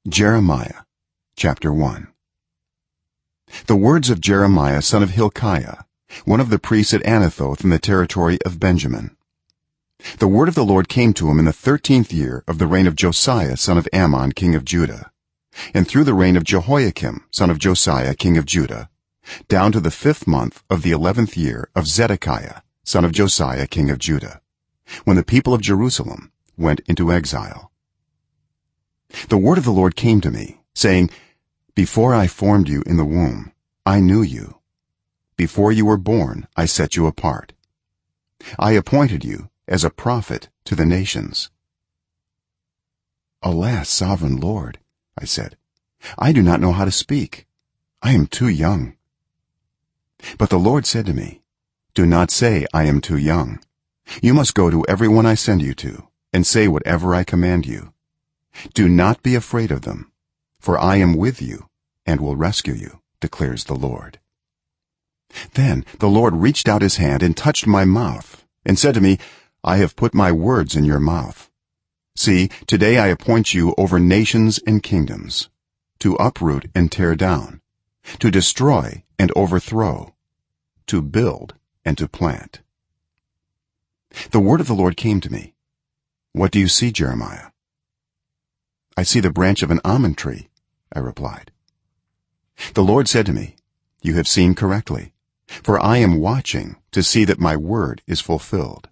Jeremiah chapter 1. The words of Jeremiah son of Hilkiah, one of the priests at Anathoth in the territory of Benjamin. The word of the Lord came to him in the 13th year of the reign of Josiah son of Ammon king of Judah, and through the reign of Jehoiakim son of Josiah king of Judah, down to the 5th month of the 11th year of Zedekiah son of Josiah king of Judah, when the people of Jerusalem went into exile. The word of the Lord came to me, saying, before I formed you in the womb, I knew you. Before you were born, I set you apart. I appointed you as a prophet to the nations. Alas, sovereign Lord, I said, I do not know how to speak. I am too young. But the Lord said to me, do not say I am too young. You must go to everyone I send you to and say whatever I command you. Do not be afraid of them, for I am with you and will rescue you, declares the Lord. Then the Lord reached out his hand and touched my mouth and said to me, I have put my words in your mouth. See, today I appoint you over nations and kingdoms, to uproot and tear down, to destroy and overthrow, to build and to plant. The word of the Lord came to me. What do you see, Jeremiah? I see the branch of an almond tree, I replied. The Lord said to me, you have seen correctly, for I am watching to see that my word is fulfilled.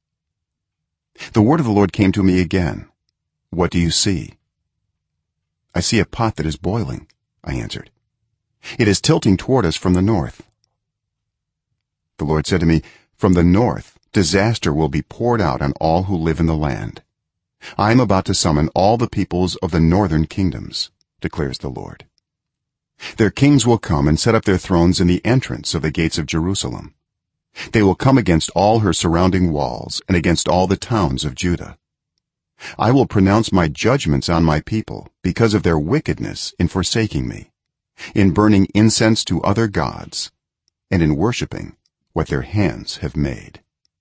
The word of the Lord came to me again. What do you see? I see a pot that is boiling, I answered. It is tilting toward us from the north. The Lord said to me, from the north disaster will be poured out on all who live in the land. I am about to summon all the peoples of the northern kingdoms, declares the Lord. Their kings will come and set up their thrones in the entrance of the gates of Jerusalem. They will come against all her surrounding walls and against all the towns of Judah. I will pronounce my judgments on my people because of their wickedness in forsaking me, in burning incense to other gods, and in worshiping what their hands have made.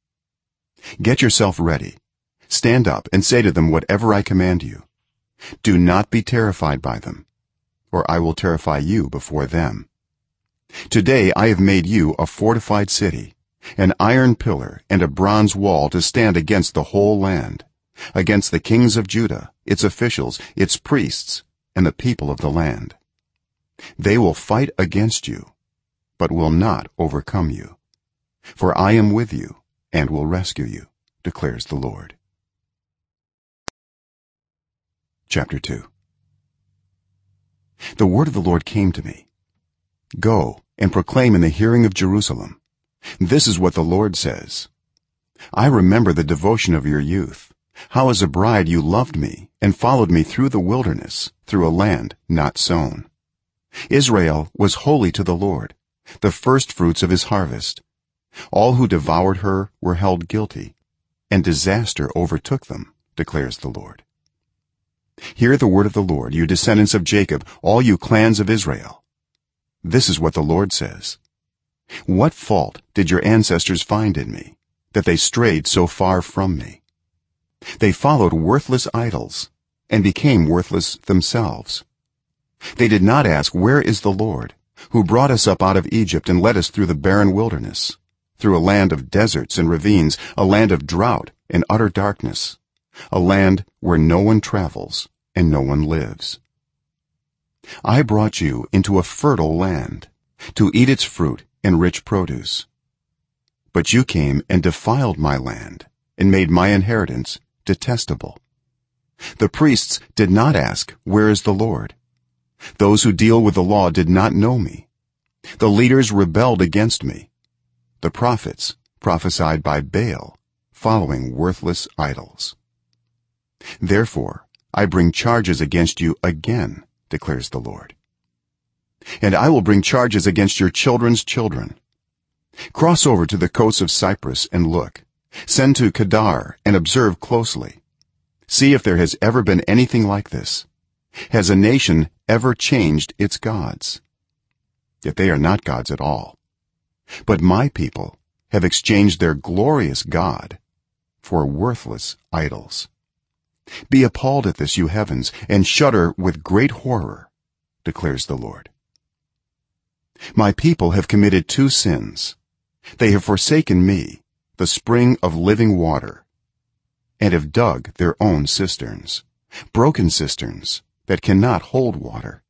Get yourself ready. Stand up and say to them whatever I command you. Do not be terrified by them, or I will terrify you before them. Today I have made you a fortified city, an iron pillar and a bronze wall to stand against the whole land, against the kings of Judah, its officials, its priests, and the people of the land. They will fight against you, but will not overcome you, for I am with you and will rescue you, declares the Lord. Chapter 2. The word of the Lord came to me. Go and proclaim in the hearing of Jerusalem, this is what the Lord says. I remember the devotion of your youth, how as a bride you loved me and followed me through the wilderness, through a land not sown. Israel was holy to the Lord, the firstfruits of his harvest. All who devoured her were held guilty, and disaster overtook them, declares the Lord. Hear the word of the Lord, you descendants of Jacob, all you clans of Israel. This is what the Lord says. What fault did your ancestors find in me, that they strayed so far from me? They followed worthless idols and became worthless themselves. They did not ask, where is the Lord, who brought us up out of Egypt and led us through the barren wilderness, through a land of deserts and ravines, a land of drought and utter darkness, a land where no one travels and no one lives. I brought you into a fertile land to eat its fruit and rich produce, but you came and defiled my land and made my inheritance detestable. The priests did not ask, where is the Lord? Those who deal with the law did not know me. The leaders rebelled against me. The prophets prophesied by Baal, following worthless idols. Therefore I bring charges against you again, declares the Lord. And I will bring charges against your children's children. Cross over to the coasts of Cyprus and look. Send to Kedar and observe closely. See if there has ever been anything like this. Has a nation ever changed its gods? Yet they are not gods at all. But my people have exchanged their glorious God for worthless idols. be appalled at this, you heavens, and shudder with great horror, declares the Lord. My people have committed two sins. They have forsaken me, the spring of living water, and have dug their own cisterns, broken cisterns that cannot hold water.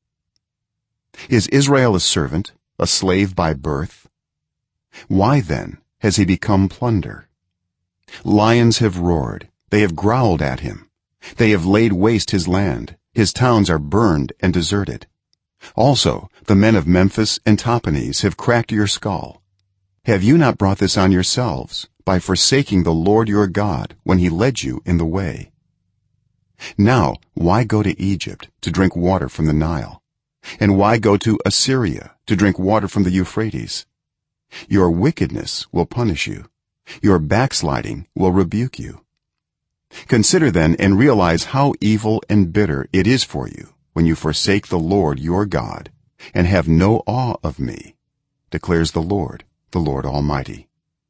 Is Israel a servant, a slave by birth? Why then has he become plunder? Lions have roared, they have growled at him. They have laid waste his land, his towns are burned and deserted. Also the men of Memphis and Tahpanhes have cracked your skull. Have you not brought this on yourselves by forsaking the Lord your God when he led you in the way? Now why go to Egypt to drink water from the Nile, and why go to Assyria to drink water from the Euphrates? Your wickedness will punish you, your backsliding will rebuke you. Consider then and realize how evil and bitter it is for you when you forsake the Lord your God and have no awe of me, declares the Lord Almighty.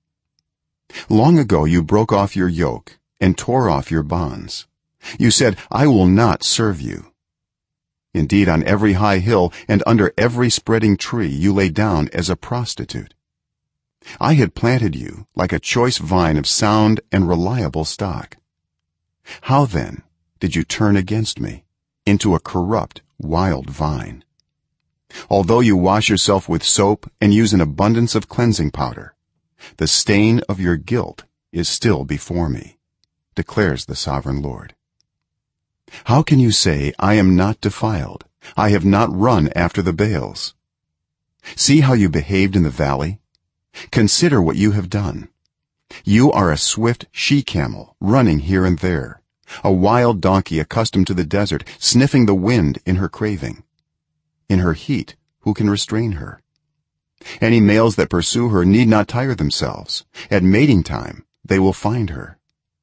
Long ago you broke off your yoke and tore off your bonds. You said, I will not serve you. Indeed, on every high hill and under every spreading tree you lay down as a prostitute. I had planted you like a choice vine of sound and reliable stock. How then did you turn against me into a corrupt wild vine? Although you wash yourself with soap and use an abundance of cleansing powder, the stain of your guilt is still before me, declares the sovereign Lord. How can you say, I am not defiled, I have not run after the Baals? See how you behaved in the valley. Consider what you have done. You are a swift she-camel running here and there, a wild donkey accustomed to the desert, sniffing the wind in her craving. In her heat who can restrain her? Any males that pursue her need not tire themselves. At mating time they will find her.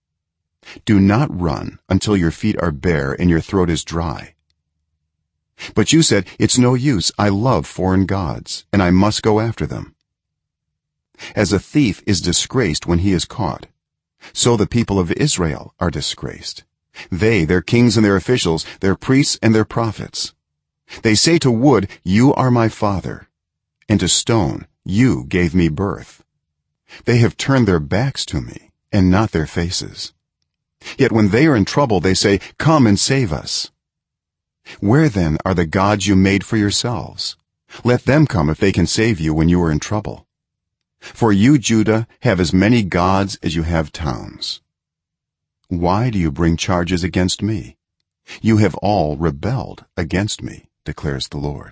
Do not run until your feet are bare and your throat is dry. But you said, it's no use, I love foreign gods and I must go after them. As a thief is disgraced when he is caught, so the people of Israel are disgraced, they, their kings and their officials, their priests and their prophets. They say to wood, you are my father, and to stone, you gave me birth. They have turned their backs to me and not their faces. Yet when they are in trouble they say, come and save us. Where then are the gods you made for yourselves? Let them come if they can save you when you are in trouble. For you, Judah, have as many gods as you have towns. Why do you bring charges against me? You have all rebelled against me, declares the Lord.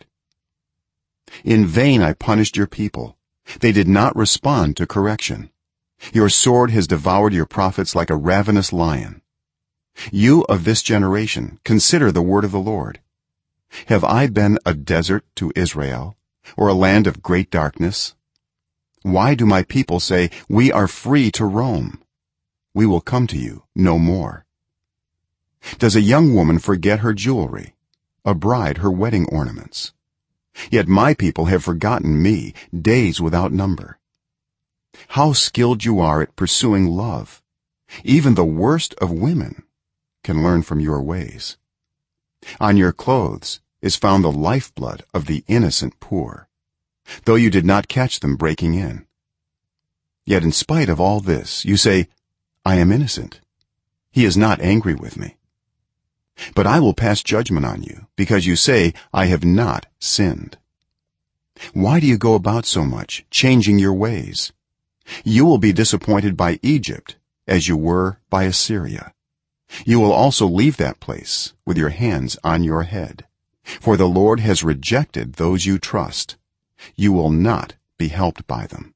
In vain I punished your people. They did not respond to correction. Your sword has devoured your prophets like a ravenous lion. You of this generation, consider the word of the Lord. Have I been a desert to Israel, or a land of great darkness? Why do my people say, we are free to roam? We will come to you no more. Does a young woman forget her jewelry, a bride her wedding ornaments? Yet my people have forgotten me days without number. How skilled you are at pursuing love. Even the worst of women can learn from your ways. On your clothes is found the lifeblood of the innocent poor, though you did not catch them breaking in. Yet in spite of all this you say, I am innocent. He is not angry with me. But I will pass judgment on you because you say, I have not sinned. Why do you go about so much, changing your ways? You will be disappointed by Egypt as you were by Assyria. You will also leave that place with your hands on your head, for the Lord has rejected those you trust. You will not be helped by them.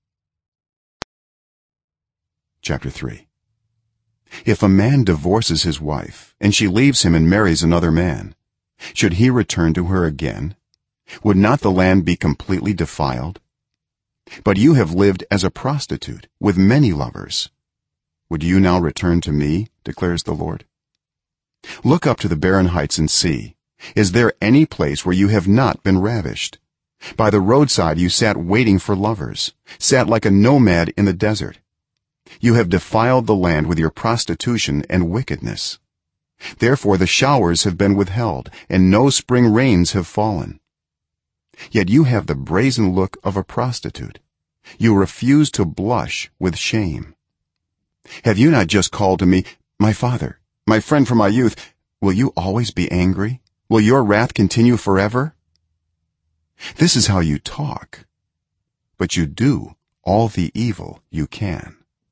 Chapter 3. If a man divorces his wife and she leaves him and marries another man, should he return to her again? Would not the land be completely defiled? But you have lived as a prostitute with many lovers. Would you now return to me, declares the Lord? Look up to the barren heights and see, is there any place where you have not been ravished? By the roadside you sat waiting for lovers, sat like a nomad in the desert. You have defiled the land with your prostitution and wickedness. therefore the showers have been withheld and no spring rains have fallen. Yet you have the brazen look of a prostitute. You refuse to blush with shame. Have you not just called to me, my father, my friend from my youth? Will you always be angry? Will your wrath continue forever? This is how you talk, but you do all the evil you can.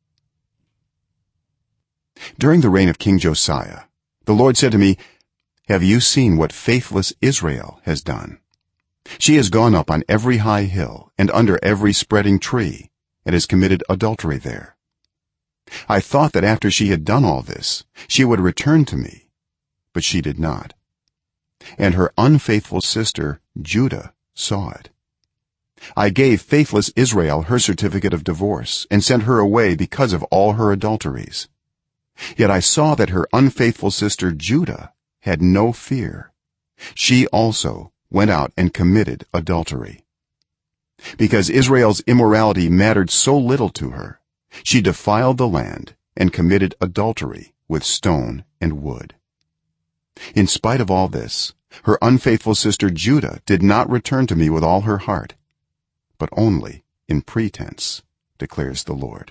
During the reign of King Josiah, the Lord said to me, have you seen what faithless Israel has done? She has gone up on every high hill and under every spreading tree and has committed adultery there. I thought that after she had done all this she would return to me, but she did not. And her unfaithful sister Judah saw it. I gave faithless Israel her certificate of divorce and sent her away because of all her adulteries. Yet I saw that her unfaithful sister Judah had no fear. She also went out and committed adultery. Because Israel's immorality mattered so little to her, she defiled the land and committed adultery with stone and wood. In spite of all this, her unfaithful sister Judah did not return to me with all her heart, but only in pretense, declares the Lord.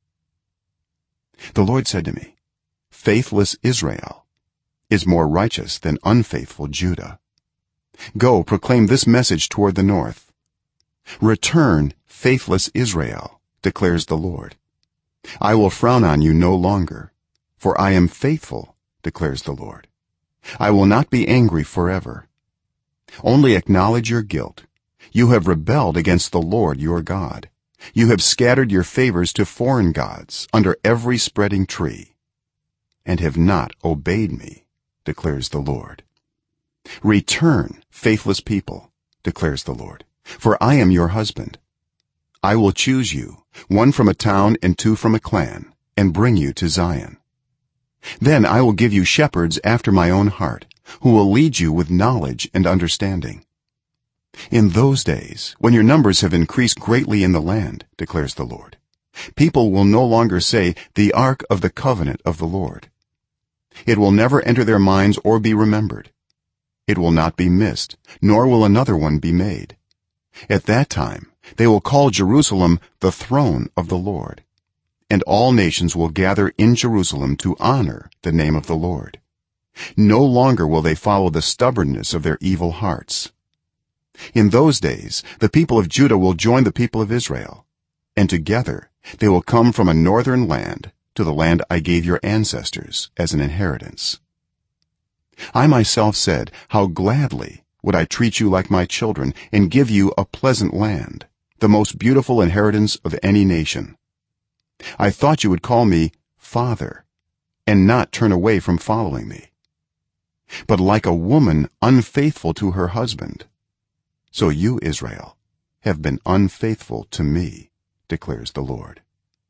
The Lord said to me, faithless Israel is more righteous than unfaithful Judah. Go, proclaim this message toward the north. Return, faithless Israel, declares the Lord. I will frown on you no longer, for I am faithful, declares the Lord. I will not be angry forever. Only acknowledge your guilt. You have rebelled against the Lord your God. You have scattered your favors to foreign gods under every spreading tree, and have not obeyed me, declares the Lord. Return, faithless people, declares the Lord, for I am your husband. I will choose you, one from a town and two from a clan, and bring you to Zion. Then I will give you shepherds after my own heart, who will lead you with knowledge and understanding. In those days, when your numbers have increased greatly in the land, declares the Lord, people will no longer say, the ark of the covenant of the Lord. It will never enter their minds or be remembered. It will not be missed, nor will another one be made. At that time they will call Jerusalem the throne of the Lord, and all nations will gather in Jerusalem to honor the name of the Lord. No longer will they follow the stubbornness of their evil hearts. In those days the people of Judah will join the people of Israel, and together they will come from a northern land to the land I gave your ancestors as an inheritance. I myself said, how gladly would I treat you like my children and give you a pleasant land, the most beautiful inheritance of any nation. I thought you would call me Father and not turn away from following me. But like a woman unfaithful to her husband, so you, Israel, have been unfaithful to me, declares the Lord.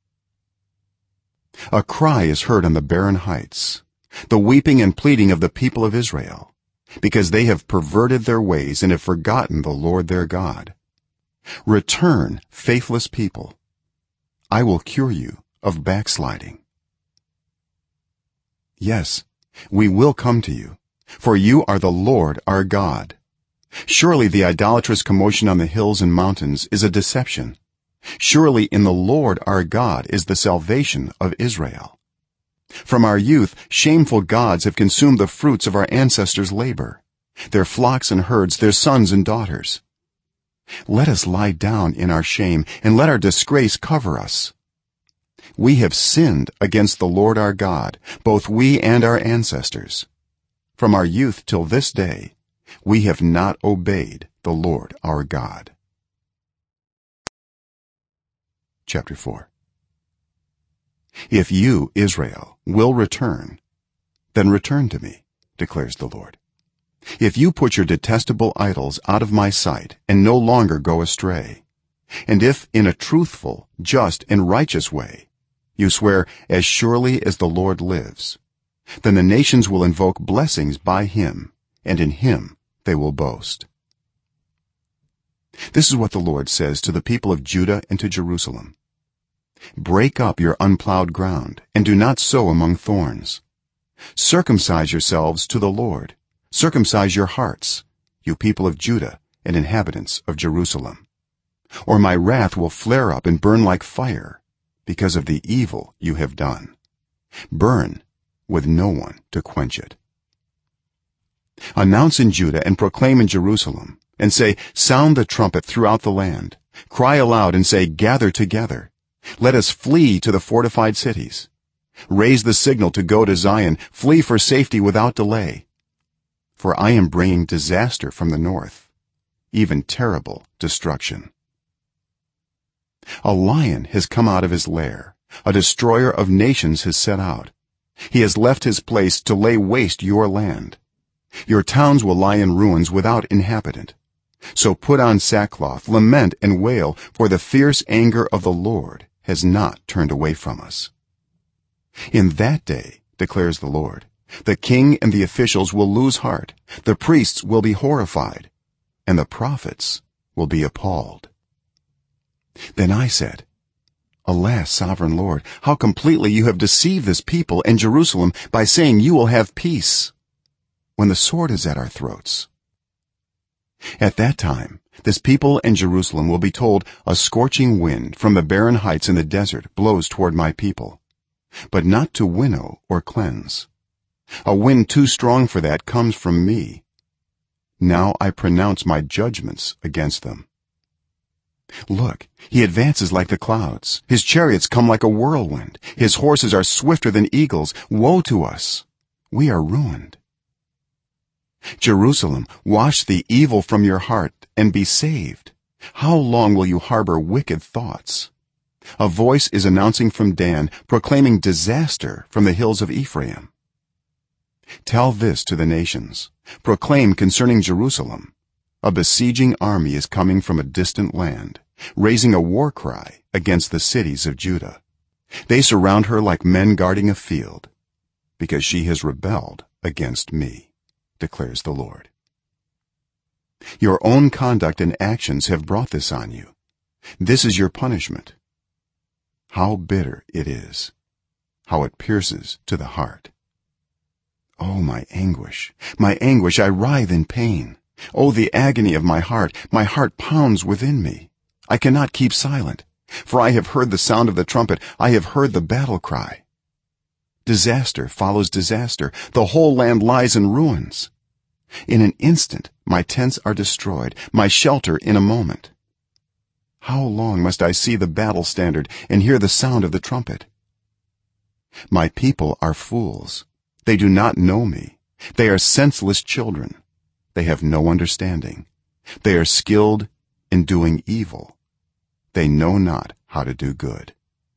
A cry is heard on the barren heights, the weeping and pleading of the people of Israel, because they have perverted their ways and have forgotten the Lord their God. Return, faithless people. I will cure you of backsliding. Yes, we will come to you, for you are the Lord our God. Surely the idolatrous commotion on the hills and mountains is a deception. Surely in the Lord our God is the salvation of Israel. From our youth shameful gods have consumed the fruits of our ancestors' labor, their flocks and herds, their sons and daughters. Let us lie down in our shame and let our disgrace cover us. We have sinned against the Lord our God, both we and our ancestors. From our youth till this day we have not obeyed the Lord our God. Chapter 4. If you, Israel, will return, then return to me, declares the Lord. If you put your detestable idols out of my sight and no longer go astray, and if in a truthful, just and righteous way you swear, as surely as the Lord lives, then the nations will invoke blessings by him, and in him they will boast. This is what the Lord says to the people of Judah and to Jerusalem: break up your unplowed ground and do not sow among thorns. circumcise yourselves to the lord, circumcise your hearts, you people of judah and inhabitants of jerusalem, or my wrath will flare up and burn like fire because of the evil you have done, burn with no one to quench it. Announce in judah and proclaim in jerusalem, and say, sound the trumpet throughout the land, cry aloud and say, gather together, let us flee to the fortified cities. Raise the signal to go to zion, flee for safety without delay, for I am bringing disaster from the north, even terrible destruction. A lion has come out of his lair, a destroyer of nations has set out. He has left his place to lay waste your land. Your towns will lie in ruins without inhabitant. So put on sackcloth, lament and wail, for the fierce anger of the lord has not turned away from us. In that day, declares the lord, the king and the officials will lose heart, the priests will be horrified, and the prophets will be appalled. Then I said, alas, sovereign lord, how completely you have deceived this people and jerusalem by saying you will have peace when the sword is at our throats. At that time this people and jerusalem will be told, a scorching wind from the barren heights in the desert blows toward my people, but not to winnow or cleanse. A wind too strong for that comes from me. Now I pronounce my judgments against them. Look, he advances like the clouds, his chariots come like a whirlwind, his horses are swifter than eagles. Woe to us, we are ruined. Jerusalem, wash the evil from your heart and be saved. How long will you harbor wicked thoughts? A voice is announcing from Dan, proclaiming disaster from the hills of Ephraim. Tell this to the nations, proclaim concerning Jerusalem, a besieging army is coming from a distant land, raising a war cry against the cities of judah. They surround her like men guarding a field, because she has rebelled against me, declares the lord. Your own conduct and actions have brought this on you. This is your punishment. How bitter it is, how it pierces to the heart. Oh, my anguish, I writhe in pain. Oh, the agony of my heart pounds within me. I cannot keep silent, for I have heard the sound of the trumpet, I have heard the battle cry. Disaster follows disaster, the whole land lies in ruins. In an instant my tents are destroyed, my shelter in a moment. How long must I see the battle standard and hear the sound of the trumpet? My people are fools, they do not know me, they are senseless children, they have no understanding, they are skilled in doing evil, they know not how to do good.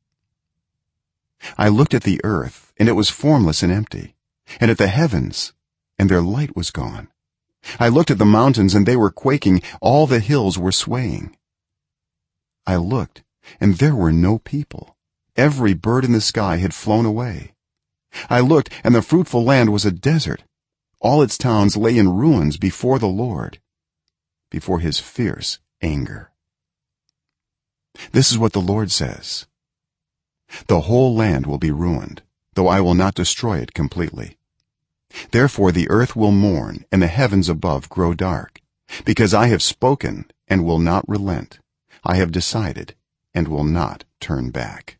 I looked at the earth, and it was formless and empty, and at the heavens, and their light was gone. I looked at the mountains, and they were quaking, all the hills were swaying. I looked, and there were no people, every bird in the sky had flown away. I looked, and the fruitful land was a desert, all its towns lay in ruins before the lord, before his fierce anger. This is what the lord says: the whole land will be ruined, though I will not destroy it completely. Therefore the earth will mourn and the heavens above grow dark, because I have spoken and will not relent, I have decided and will not turn back.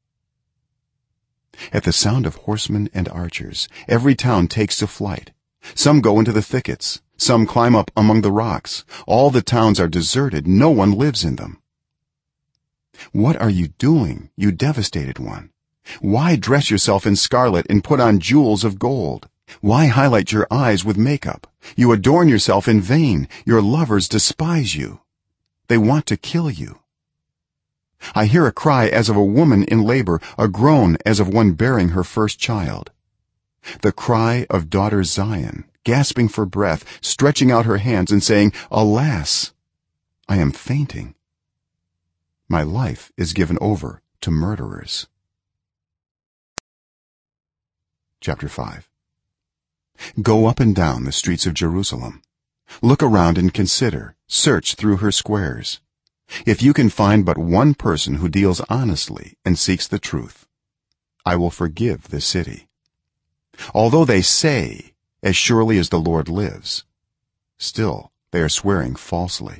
At the sound of horsemen and archers every town takes to flight. Some go into the thickets, some climb up among the rocks. All the towns are deserted, no one lives in them. What are you doing, you devastated one? Why dress yourself in scarlet and put on jewels of gold? Why highlight your eyes with makeup? You adorn yourself in vain, your lovers despise you, they want to kill you. I hear a cry as of a woman in labor, a groan as of one bearing her first child, the cry of daughter Zion, gasping for breath, stretching out her hands and saying, alas, I am fainting, my life is given over to murderers. Chapter 5. Go up and down the streets of Jerusalem, look around and consider, search through her squares. If you can find but one person who deals honestly and seeks the truth, I will forgive the city. although they say, as surely as the Lord lives, still they are swearing falsely.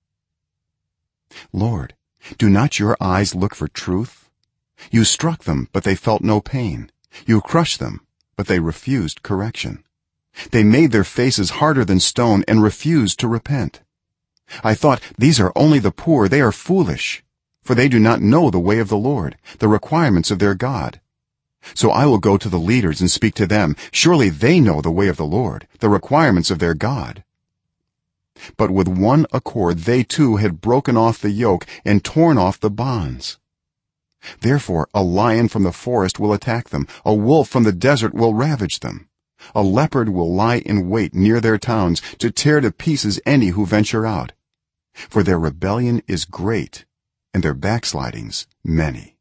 Lord, do not your eyes look for truth? You struck them, but they felt no pain. You crushed them, but they refused correction. They made their faces harder than stone and refused to repent. I thought, these are only the poor, they are foolish, for they do not know the way of the Lord, the requirements of their God. So I will go to the leaders and speak to them. Surely they know the way of the Lord, the requirements of their God. But with one accord they too had broken off the yoke and torn off the bonds. Therefore a lion from the forest will attack them, a wolf from the desert will ravage them. A leopard will lie in wait near their towns to tear to pieces any who venture out. For their rebellion is great and their backslidings many.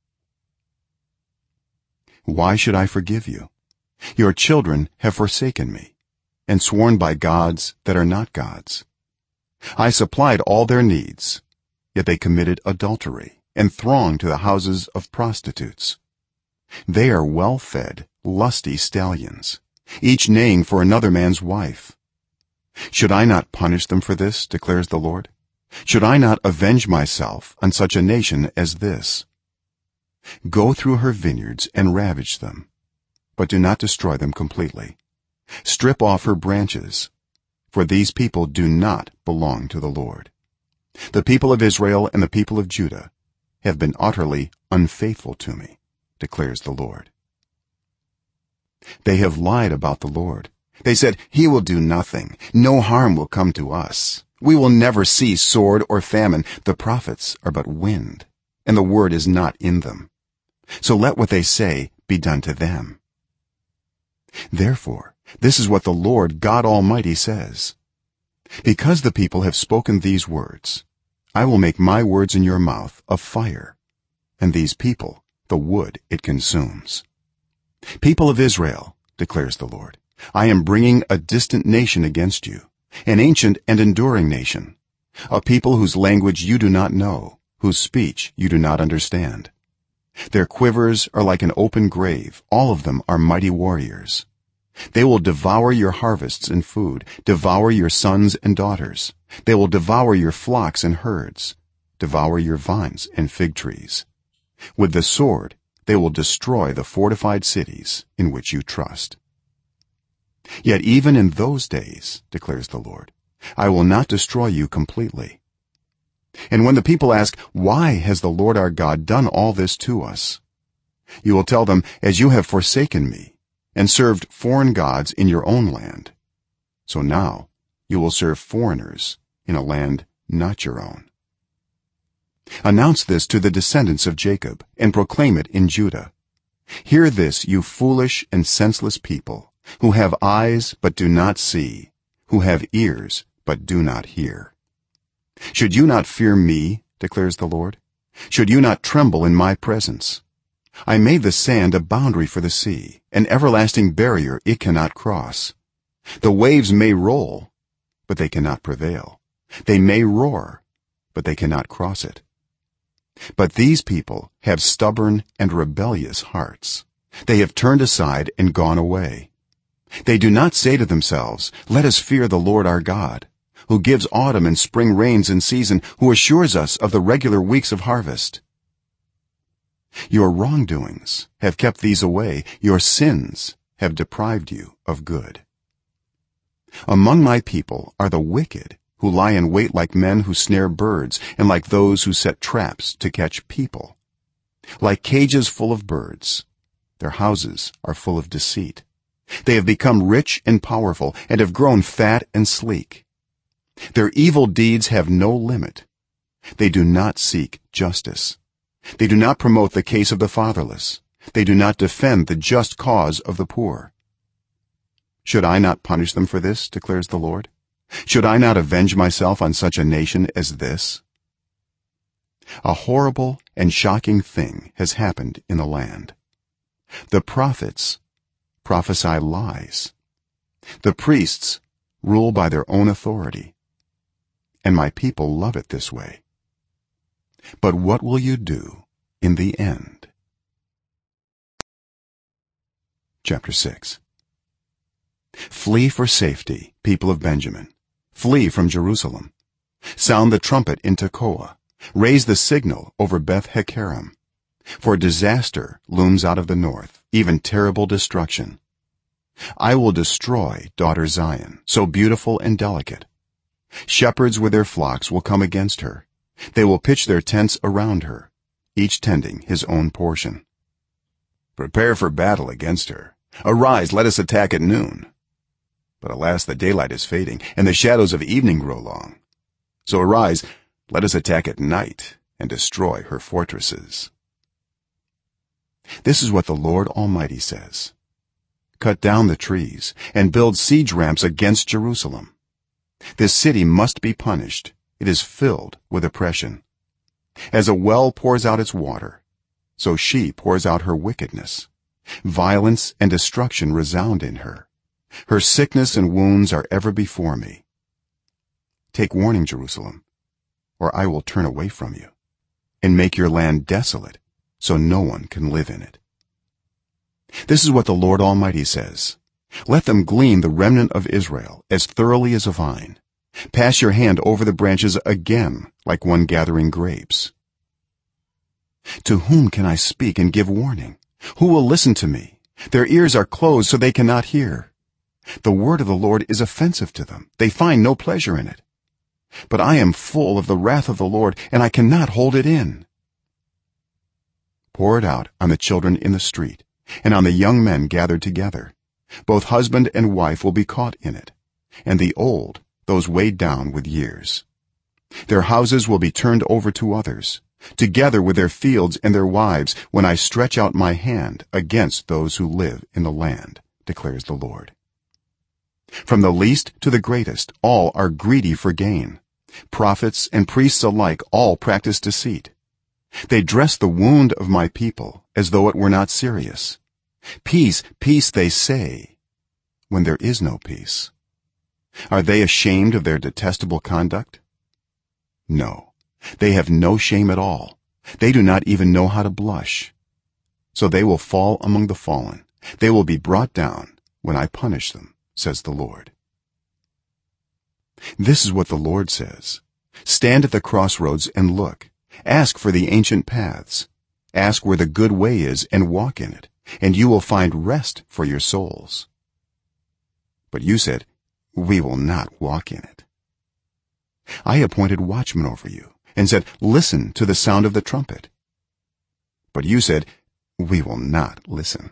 Why should I forgive you? Your children have forsaken me and sworn by gods that are not gods. I supplied all their needs, yet they committed adultery and thronged to the houses of prostitutes. They are well-fed, lusty stallions, each neighing for another man's wife. Should I not punish them for this, declares the Lord? Should I not avenge myself on such a nation as this? Go through her vineyards and ravage them, but do not destroy them completely. Strip off her branches, for these people do not belong to the Lord. The people of Israel and the people of Judah have been utterly unfaithful to me, declares the Lord. They have lied about the Lord. They said, he will do nothing, no harm will come to us. We will never see sword or famine. The prophets are but wind, and the word is not in them. So let what they say be done to them. Therefore this is what the Lord God Almighty says: because the people have spoken these words, I will make my words in your mouth a fire, and these people the wood it consumes. People of Israel, declares the Lord, I am bringing a distant nation against you, an ancient and enduring nation, a people whose language you do not know, whose speech you do not understand. Their quivers are like an open grave, all of them are mighty warriors. They will devour your harvests and food, devour your sons and daughters. They will devour your flocks and herds, devour your vines and fig trees. With the sword they will destroy the fortified cities in which you trust. Yet even in those days, declares the Lord, I will not destroy you completely. And when the people ask, why has the Lord our God done all this to us? You will tell them, as you have forsaken me and served foreign gods in your own land, so now you will serve foreigners in a land not your own. Announce this to the descendants of Jacob and proclaim it in Judah. Hear this, you foolish and senseless people, who have eyes but do not see, who have ears but do not hear. Should you not fear me, declares the Lord? Should you not tremble in my presence? I made the sand a boundary for the sea, an everlasting barrier it cannot cross. The waves may roll, but they cannot prevail. They may roar, but they cannot cross it. But these people have stubborn and rebellious hearts. They have turned aside and gone away. They do not say to themselves, let us fear the Lord our God, who gives autumn and spring rains in season, who assures us of the regular weeks of harvest. Your wrongdoings have kept these away, your sins have deprived you of good. Among my people are the wicked, who lie in wait like men who snare birds, and like those who set traps to catch people. Like cages full of birds, their houses are full of deceit. They have become rich and powerful, and have grown fat and sleek. Their evil deeds have no limit. They do not seek justice. They do not promote the case of the fatherless. They do not defend the just cause of the poor. Should I not punish them for this, declares the Lord? Should I not avenge myself on such a nation as this? A horrible and shocking thing has happened in the land. The prophets prophesy lies. The priests rule by their own authority, and my people love it this way. But what will you do in the end? Chapter 6. Flee for safety, people of Benjamin, flee from Jerusalem. Sound the trumpet in Tekoa, raise the signal over Beth-Hakkerem, for disaster looms out of the north, even terrible destruction. I will destroy daughter Zion, so beautiful and delicate. Shepherds with their flocks will come against her. They will pitch their tents around her, each tending his own portion. Prepare for battle against her. Arise, let us attack at noon. But alas, the daylight is fading, and the shadows of evening grow long. So arise, let us attack at night and destroy her fortresses. This is what the Lord Almighty says: cut down the trees and build siege ramps against Jerusalem. This city must be punished. It is filled with oppression. As a well pours out its water, so she pours out her wickedness. Violence and destruction resound in her. Her sickness and wounds are ever before me. Take warning, Jerusalem, or I will turn away from you and make your land desolate, so no one can live in it. This is what the Lord Almighty says: let them glean the remnant of Israel as thoroughly as a vine. Pass your hand over the branches again, like one gathering grapes. To whom can I speak and give warning? Who will listen to me? Their ears are closed, so they cannot hear. The word of the Lord is offensive to them. They find no pleasure in it. But I am full of the wrath of the Lord, and I cannot hold it in. Pour it out on the children in the street, and on the young men gathered together. Both husband and wife will be caught in it, and the old, those weighed down with years. Their houses will be turned over to others, together with their fields and their wives, when I stretch out my hand against those who live in the land, declares the Lord. From the least to the greatest, all are greedy for gain. Prophets and priests alike all practice deceit. They dress the wound of my people as though it were not serious. Peace, peace, they say, when there is no peace. Are they ashamed of their detestable conduct? No, they have no shame at all. They do not even know how to blush. So they will fall among the fallen. They will be brought down when I punish them, says the Lord. This is what the Lord says: stand at the crossroads and look. Ask for the ancient paths. Ask where the good way is and walk in it, and you will find rest for your souls. But you said, we will not walk in it. I appointed watchmen over you and said, listen to the sound of the trumpet. But you said, we will not listen.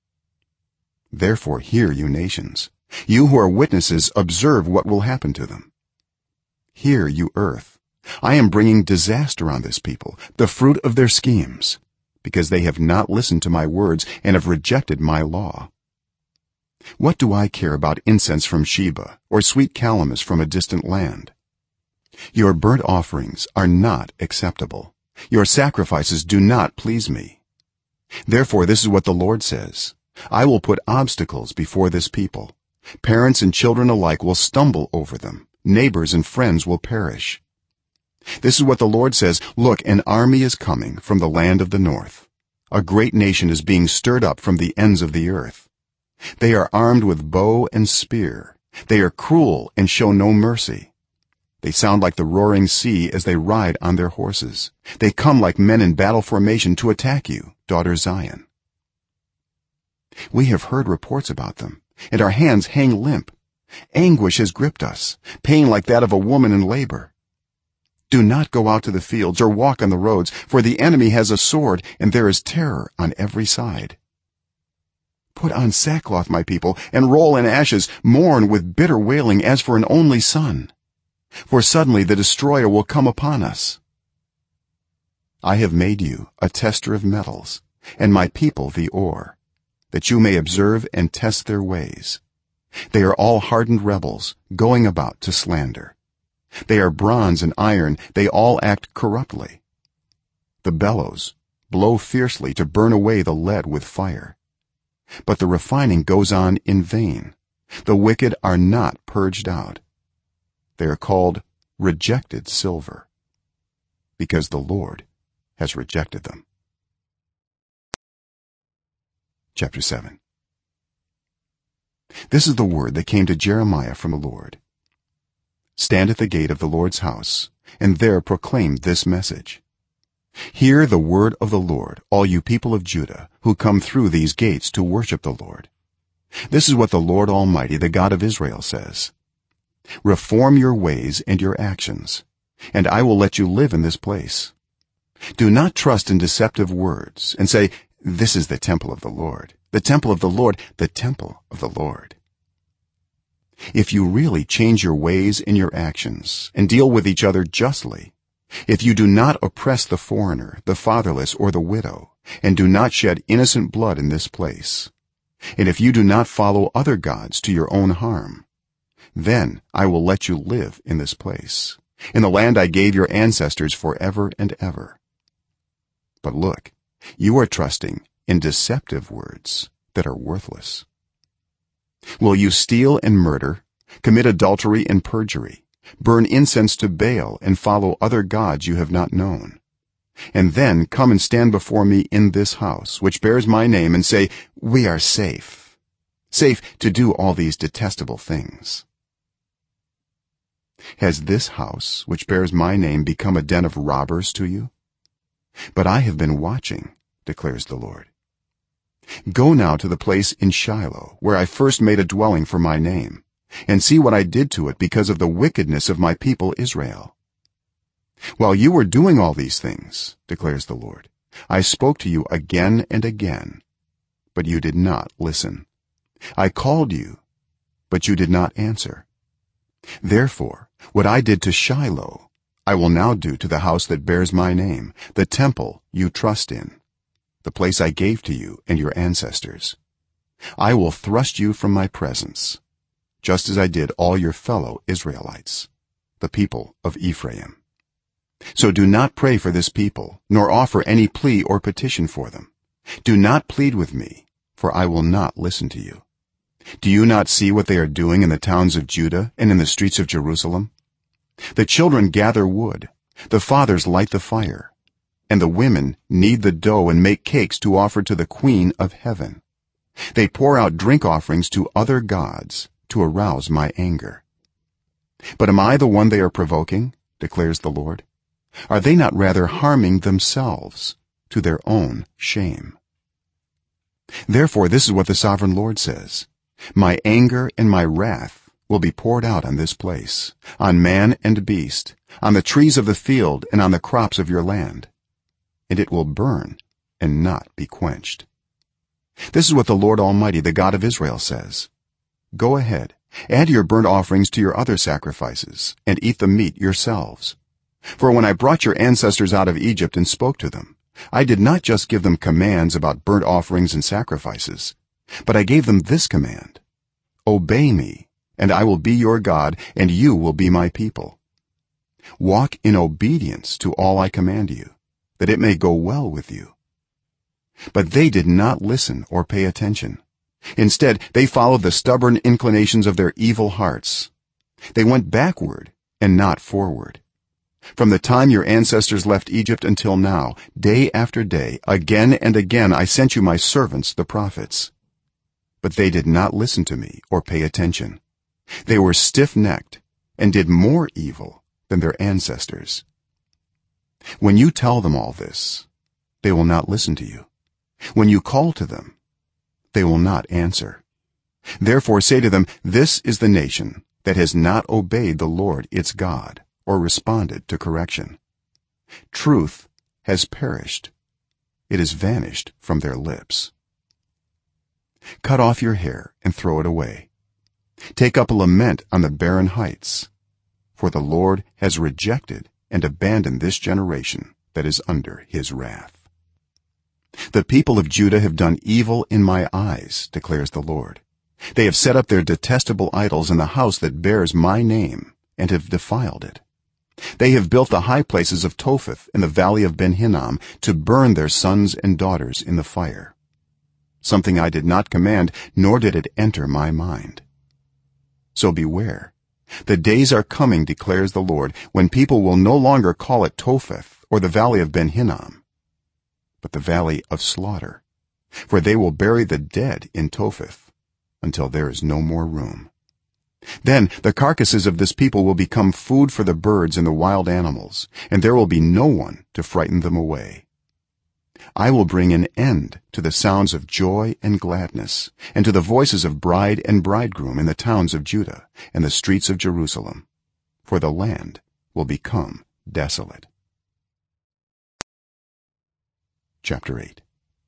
Therefore hear, you nations. You who are witnesses, observe what will happen to them. Hear, you earth. I am bringing disaster on this people, the fruit of their schemes, because they have not listened to my words and have rejected my law. What do I care about incense from Sheba or sweet calamus from a distant land? Your burnt offerings are not acceptable. Your sacrifices do not please me. Therefore this is what the Lord says: I will put obstacles before this people. Parents and children alike will stumble over them. Neighbors and friends will perish. This is what the Lord says: look, an army is coming from the land of the north. A great nation is being stirred up from the ends of the earth. They are armed with bow and spear. They are cruel and show no mercy. They sound like the roaring sea as they ride on their horses. They come like men in battle formation to attack you, daughter Zion. We have heard reports about them, and our hands hang limp. Anguish has gripped us, pain like that of a woman in labor. Do not go out to the fields or walk on the roads, for the enemy has a sword, and there is terror on every side. Put on sackcloth, my people, and roll in ashes. Mourn with bitter wailing as for an only son, for suddenly the destroyer will come upon us. I have made you a tester of metals, and my people the ore, that you may observe and test their ways. They are all hardened rebels, going about to slander. They are bronze and iron. They all act corruptly. The bellows blow fiercely to burn away the lead with fire, but the refining goes on in vain. The wicked are not purged out. They are called rejected silver, because the Lord has rejected them. Chapter 7. this is the word that came to Jeremiah from the Lord. Stand at the gate of the Lord's house and there proclaim this message. Hear the word of the Lord, all you people of Judah who come through these gates to worship the Lord. This is what the Lord Almighty, the God of Israel, says: Reform your ways and your actions, and I will let you live in this place. Do not trust in deceptive words and say, this is the temple of the Lord, the temple of the Lord, the temple of the Lord. If you really change your ways and your actions and deal with each other justly, if you do not oppress the foreigner, the fatherless, or the widow, and do not shed innocent blood in this place, and if you do not follow other gods to your own harm, then I will let you live in this place, in the land I gave your ancestors forever and ever. But look, you are trusting in deceptive words that are worthless. Will you steal and murder, commit adultery and perjury, burn incense to Baal, and follow other gods you have not known, and then come and stand before me in this house which bears my name and say, we are safe to do all these detestable things? Has this house which bears my name become a den of robbers to you? But I have been watching, declares the Lord. Go now to the place in Shiloh where I first made a dwelling for my name, and see what I did to it because of the wickedness of my people Israel. While you were doing all these things, declares the Lord, I spoke to you again and again, but you did not listen. I called you, but you did not answer. Therefore what I did to Shiloh I will now do to the house that bears my name, the temple you trust in, the place I gave to you and your ancestors. I will thrust you from my presence, just as I did all your fellow Israelites, the people of Ephraim. So do not pray for this people, nor offer any plea or petition for them. Do not plead with me, for I will not listen to you. Do you not see what they are doing in the towns of Judah and in the streets of Jerusalem? The children gather wood, the fathers light the fire, and the women knead the dough and make cakes to offer to the Queen of Heaven. They pour out drink offerings to other gods to arouse my anger. But am I the one they are provoking, declares the Lord? Are they not rather harming themselves to their own shame? Therefore this is what the sovereign Lord says: my anger and my wrath will be poured out on this place, on man and beast, on the trees of the field and on the crops of your land, and it will burn and not be quenched. This is what the Lord Almighty, the God of Israel, says: go ahead, add your burnt offerings to your other sacrifices and eat the meat yourselves. For when I brought your ancestors out of Egypt and spoke to them, I did not just give them commands about burnt offerings and sacrifices, but I gave them this command: obey me, and I will be your God, and you will be my people. Walk in obedience to all I command you, that it may go well with you. But they did not listen or pay attention. Instead, they followed the stubborn inclinations of their evil hearts. They went backward and not forward. From the time your ancestors left Egypt until now, day after day, again and again I sent you my servants the prophets. But they did not listen to me or pay attention. They were stiff-necked and did more evil than their ancestors. When you tell them all this, they will not listen to you. When you call to them, they will not answer. Therefore say to them, this is the nation that has not obeyed the Lord its God or responded to correction. Truth has perished. It has vanished from their lips. Cut off your hair and throw it away. Take up a lament on the barren heights, for the Lord has rejected and abandoned this generation that is under his wrath. The people of Judah have done evil in my eyes, declares the Lord. They have set up their detestable idols in the house that bears my name and have defiled it. They have built the high places of Topheth in the valley of Ben Hinnom to burn their sons and daughters in the fire, something I did not command, nor did it enter my mind. So beware, the days are coming, declares the Lord, when people will no longer call it Topheth or the valley of Ben Hinnom, but the valley of slaughter, for they will bury the dead in Topheth until there is no more room. Then the carcasses of this people will become food for the birds and the wild animals, and there will be no one to frighten them away. I will bring an end to the sounds of joy and gladness, and to the voices of bride and bridegroom in the towns of Judah and the streets of Jerusalem, for the land will become desolate. Chapter 8.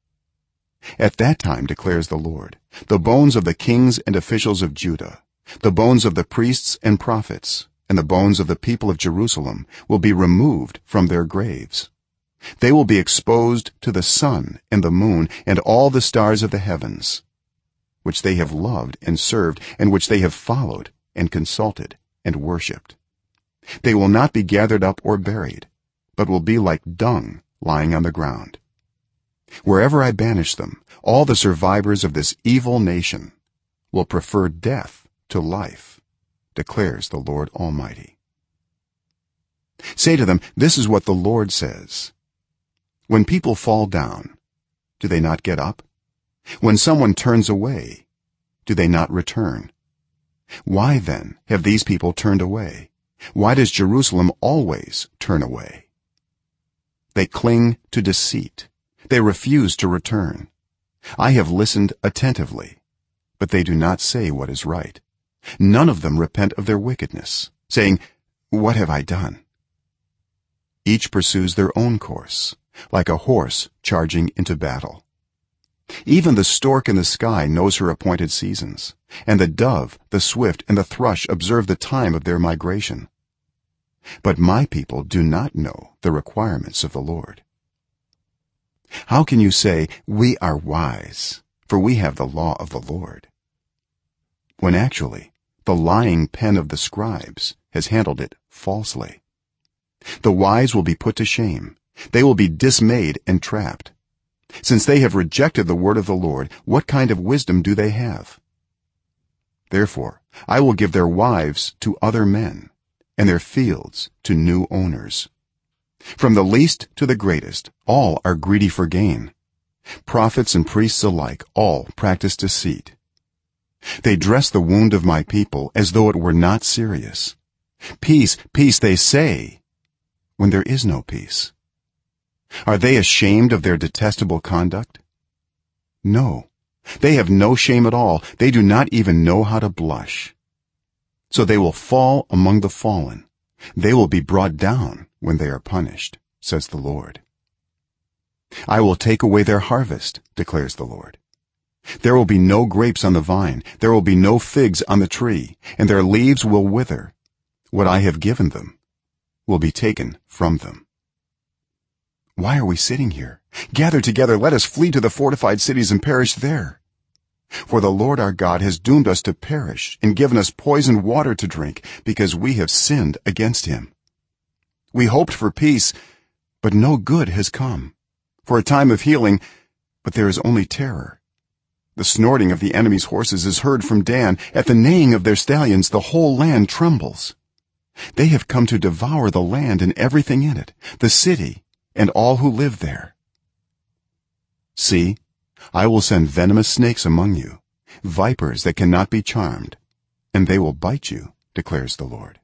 At that time, declares the Lord, the bones of the kings and officials of Judah, the bones of the priests and prophets, and the bones of the people of Jerusalem will be removed from their graves. They will be exposed to the sun and the moon and all the stars of the heavens, which they have loved and served, and which they have followed and consulted and worshipped. They will not be gathered up or buried, but will be like dung lying on the ground. Wherever I banish them, all the survivors of this evil nation will prefer death to life, declares the Lord Almighty. Say to them, this is what the Lord says: when people fall down, do they not get up? When someone turns away, do they not return? Why then have these people turned away? Why does Jerusalem always turn away? They cling to deceit, they refuse to return. I have listened attentively, but they do not say what is right. None of them repent of their wickedness, saying, what have I done? Each pursues their own course, like a horse charging into battle. Even the stork in the sky knows her appointed seasons, and the dove, the swift, and the thrush observe the time of their migration. But my people do not know the requirements of the Lord. How can you say, we are wise, for we have the law of the Lord, when actually the lying pen of the scribes has handled it falsely? The wise will be put to shame, they will be dismayed and trapped. Since they have rejected the word of the Lord, what kind of wisdom do they have? Therefore I will give their wives to other men, and their fields to new owners. From the least to the greatest, all are greedy for gain. Prophets and priests alike, all practice deceit. They dress the wound of my people as though it were not serious. Peace, peace, they say, when there is no peace. Are they ashamed of their detestable conduct? No, they have no shame at all. They do not even know how to blush. So they will fall among the fallen. They will be brought down when they are punished, says the Lord. I will take away their harvest, declares the Lord. There will be no grapes on the vine, there will be no figs on the tree, and their leaves will wither. What I have given them will be taken from them. Why are we sitting here? Gather together, let us flee to the fortified cities and perish there. For the Lord our God has doomed us to perish and given us poisoned water to drink, because we have sinned against him. We hoped for peace, but no good has come, for a time of healing, but there is only terror. The snorting of the enemy's horses is heard from Dan. At the neighing of their stallions the whole land trembles. They have come to devour the land and everything in it, the city and all who live there. See, I will send venomous snakes among you, vipers that cannot be charmed, and they will bite you, declares the Lord.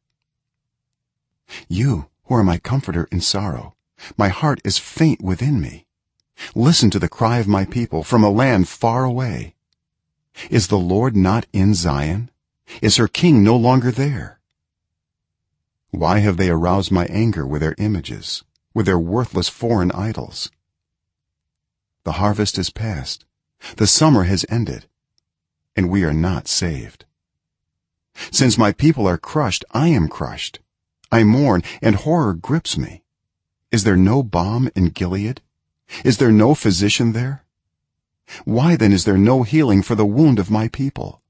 You who are my comforter in sorrow, my heart is faint within me. Listen to the cry of my people from a land far away. Is the Lord not in Zion? Is her king no longer there? Why have they aroused my anger with their images, with their worthless foreign idols? The harvest is past, the summer has ended, and we are not saved. Since my people are crushed, I am crushed. I mourn, and horror grips me. Is there no balm in Gilead? Is there no physician there? Why then is there no healing for the wound of my people?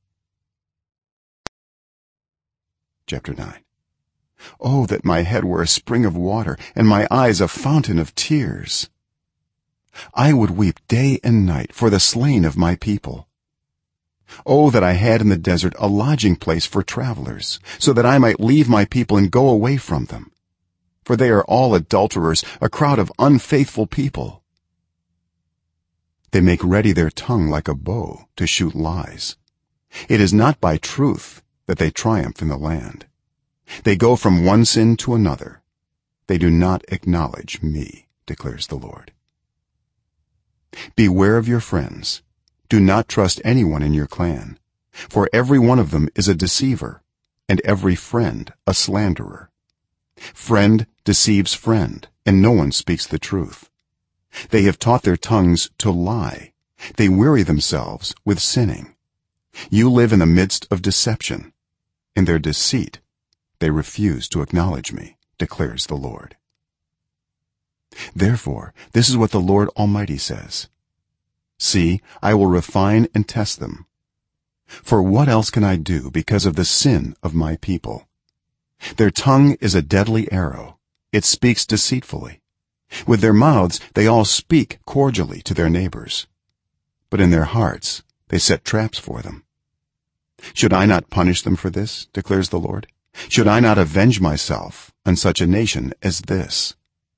Chapter 9. Oh, that my head were a spring of water and my eyes a fountain of tears. I would weep day and night for the slain of my people. Oh, that I had in the desert a lodging place for travelers, so that I might leave my people and go away from them. For they are all adulterers, a crowd of unfaithful people. They make ready their tongue like a bow to shoot lies. it is not by truth that they triumph in the land. They go from one sin to another. They do not acknowledge me, declares the Lord. Beware of your friends. Do not trust anyone in your clan, for every one of them is a deceiver, and every friend a slanderer. Friend deceives friend, and no one speaks the truth. They have taught their tongues to lie. They weary themselves with sinning. You live in the midst of deception. In their deceit they refuse to acknowledge me, declares the Lord. Therefore this is what the Lord Almighty says: See, I will refine and test them. For what else can I do because of the sin of my people? Their tongue is a deadly arrow. It speaks deceitfully. With their mouths they all speak cordially to their neighbors, but in their hearts they set traps for them. Should I not punish them for this, declares the Lord? Should I not avenge myself on such a nation as this?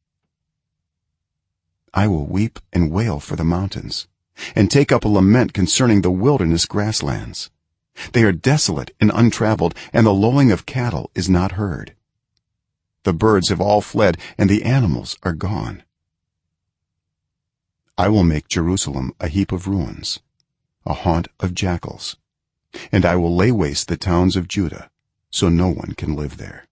I will weep and wail for the mountains, and take up a lament concerning the wilderness grasslands. They are desolate and untraveled, and the lowing of cattle is not heard. The birds have all fled, and the animals are gone. I will make Jerusalem a heap of ruins, a haunt of jackals, and I will lay waste the towns of Judah, so no one can live there.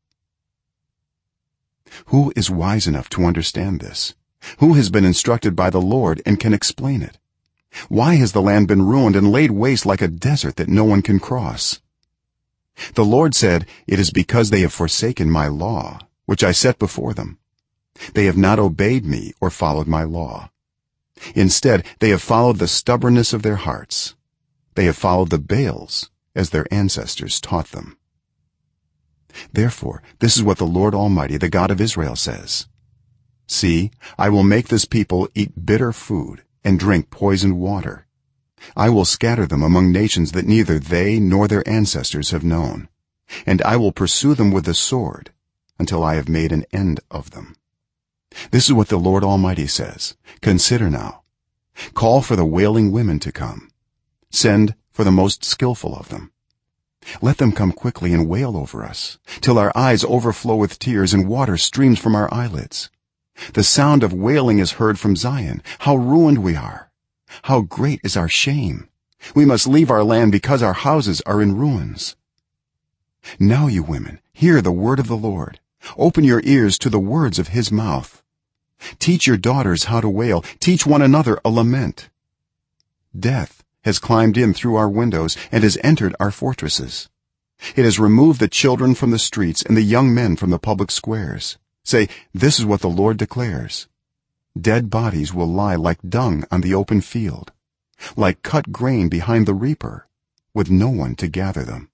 Who is wise enough to understand this? Who has been instructed by the Lord and can explain it? Why has the land been ruined and laid waste like a desert that no one can cross? The Lord said, It is because they have forsaken my law, which I set before them. They have not obeyed me or followed my law. Instead, they have followed the stubbornness of their hearts. They have followed the Baals, as their ancestors taught them. Therefore this is what the Lord Almighty, the God of Israel, says: See, I will make this people eat bitter food and drink poisoned water. I will scatter them among nations that neither they nor their ancestors have known, and I will pursue them with the sword until I have made an end of them. This is what the Lord Almighty says: Consider now. Call for the wailing women to come. Send for the most skillful of them. Let them come quickly and wail over us, till our eyes overflow with tears and water streams from our eyelids. The sound of wailing is heard from Zion. How ruined we are! How great is our shame! We must leave our land because our houses are in ruins. Now, you women, hear the word of the Lord. Open your ears to the words of his mouth. Teach your daughters how to wail. Teach one another a lament. Death has climbed in through our windows and has entered our fortresses. It has removed the children from the streets and the young men from the public squares. Say, this is what the Lord declares: Dead bodies will lie like dung on the open field, like cut grain behind the reaper, with no one to gather them.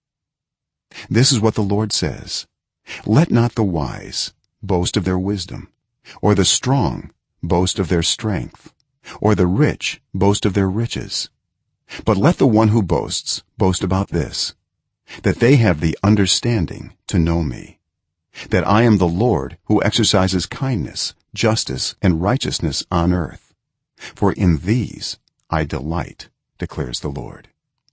This is what the Lord says: Let not the wise boast of their wisdom, or the strong boast of their strength, or the rich boast of their riches, but let the one who boasts boast about this, that they have the understanding to know me, that I am the Lord who exercises kindness, justice, and righteousness on earth, for in these I delight, declares the Lord.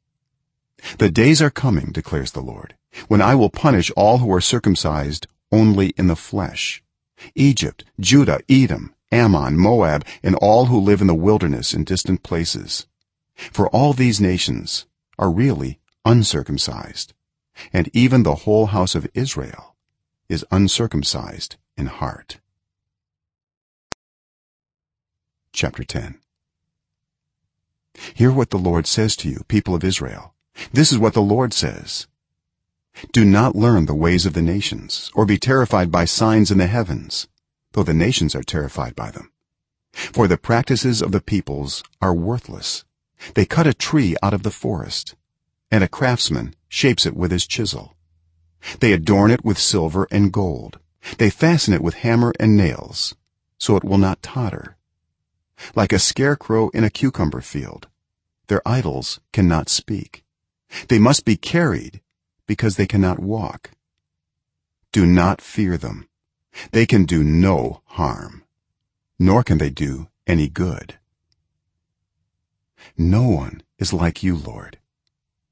The days are coming, declares the Lord, when I will punish all who are circumcised only in the flesh: Egypt, Judah, Edom, Ammon, Moab, and all who live in the wilderness in distant places. For all these nations are really uncircumcised, and even the whole house of Israel is uncircumcised in heart. Chapter 10. Hear what the Lord says to you, people of Israel. This is what the Lord says: Do not learn the ways of the nations, or be terrified by signs in the heavens, though the nations are terrified by them. For the practices of the peoples are worthless. They cut a tree out of the forest, and a craftsman shapes it with his chisel. They adorn it with silver and gold. They fasten it with hammer and nails, so it will not totter. Like a scarecrow in a cucumber field, their idols cannot speak. They must be carried because they cannot walk. Do not fear them. They can do no harm, nor can they do any good. No one is like you, Lord.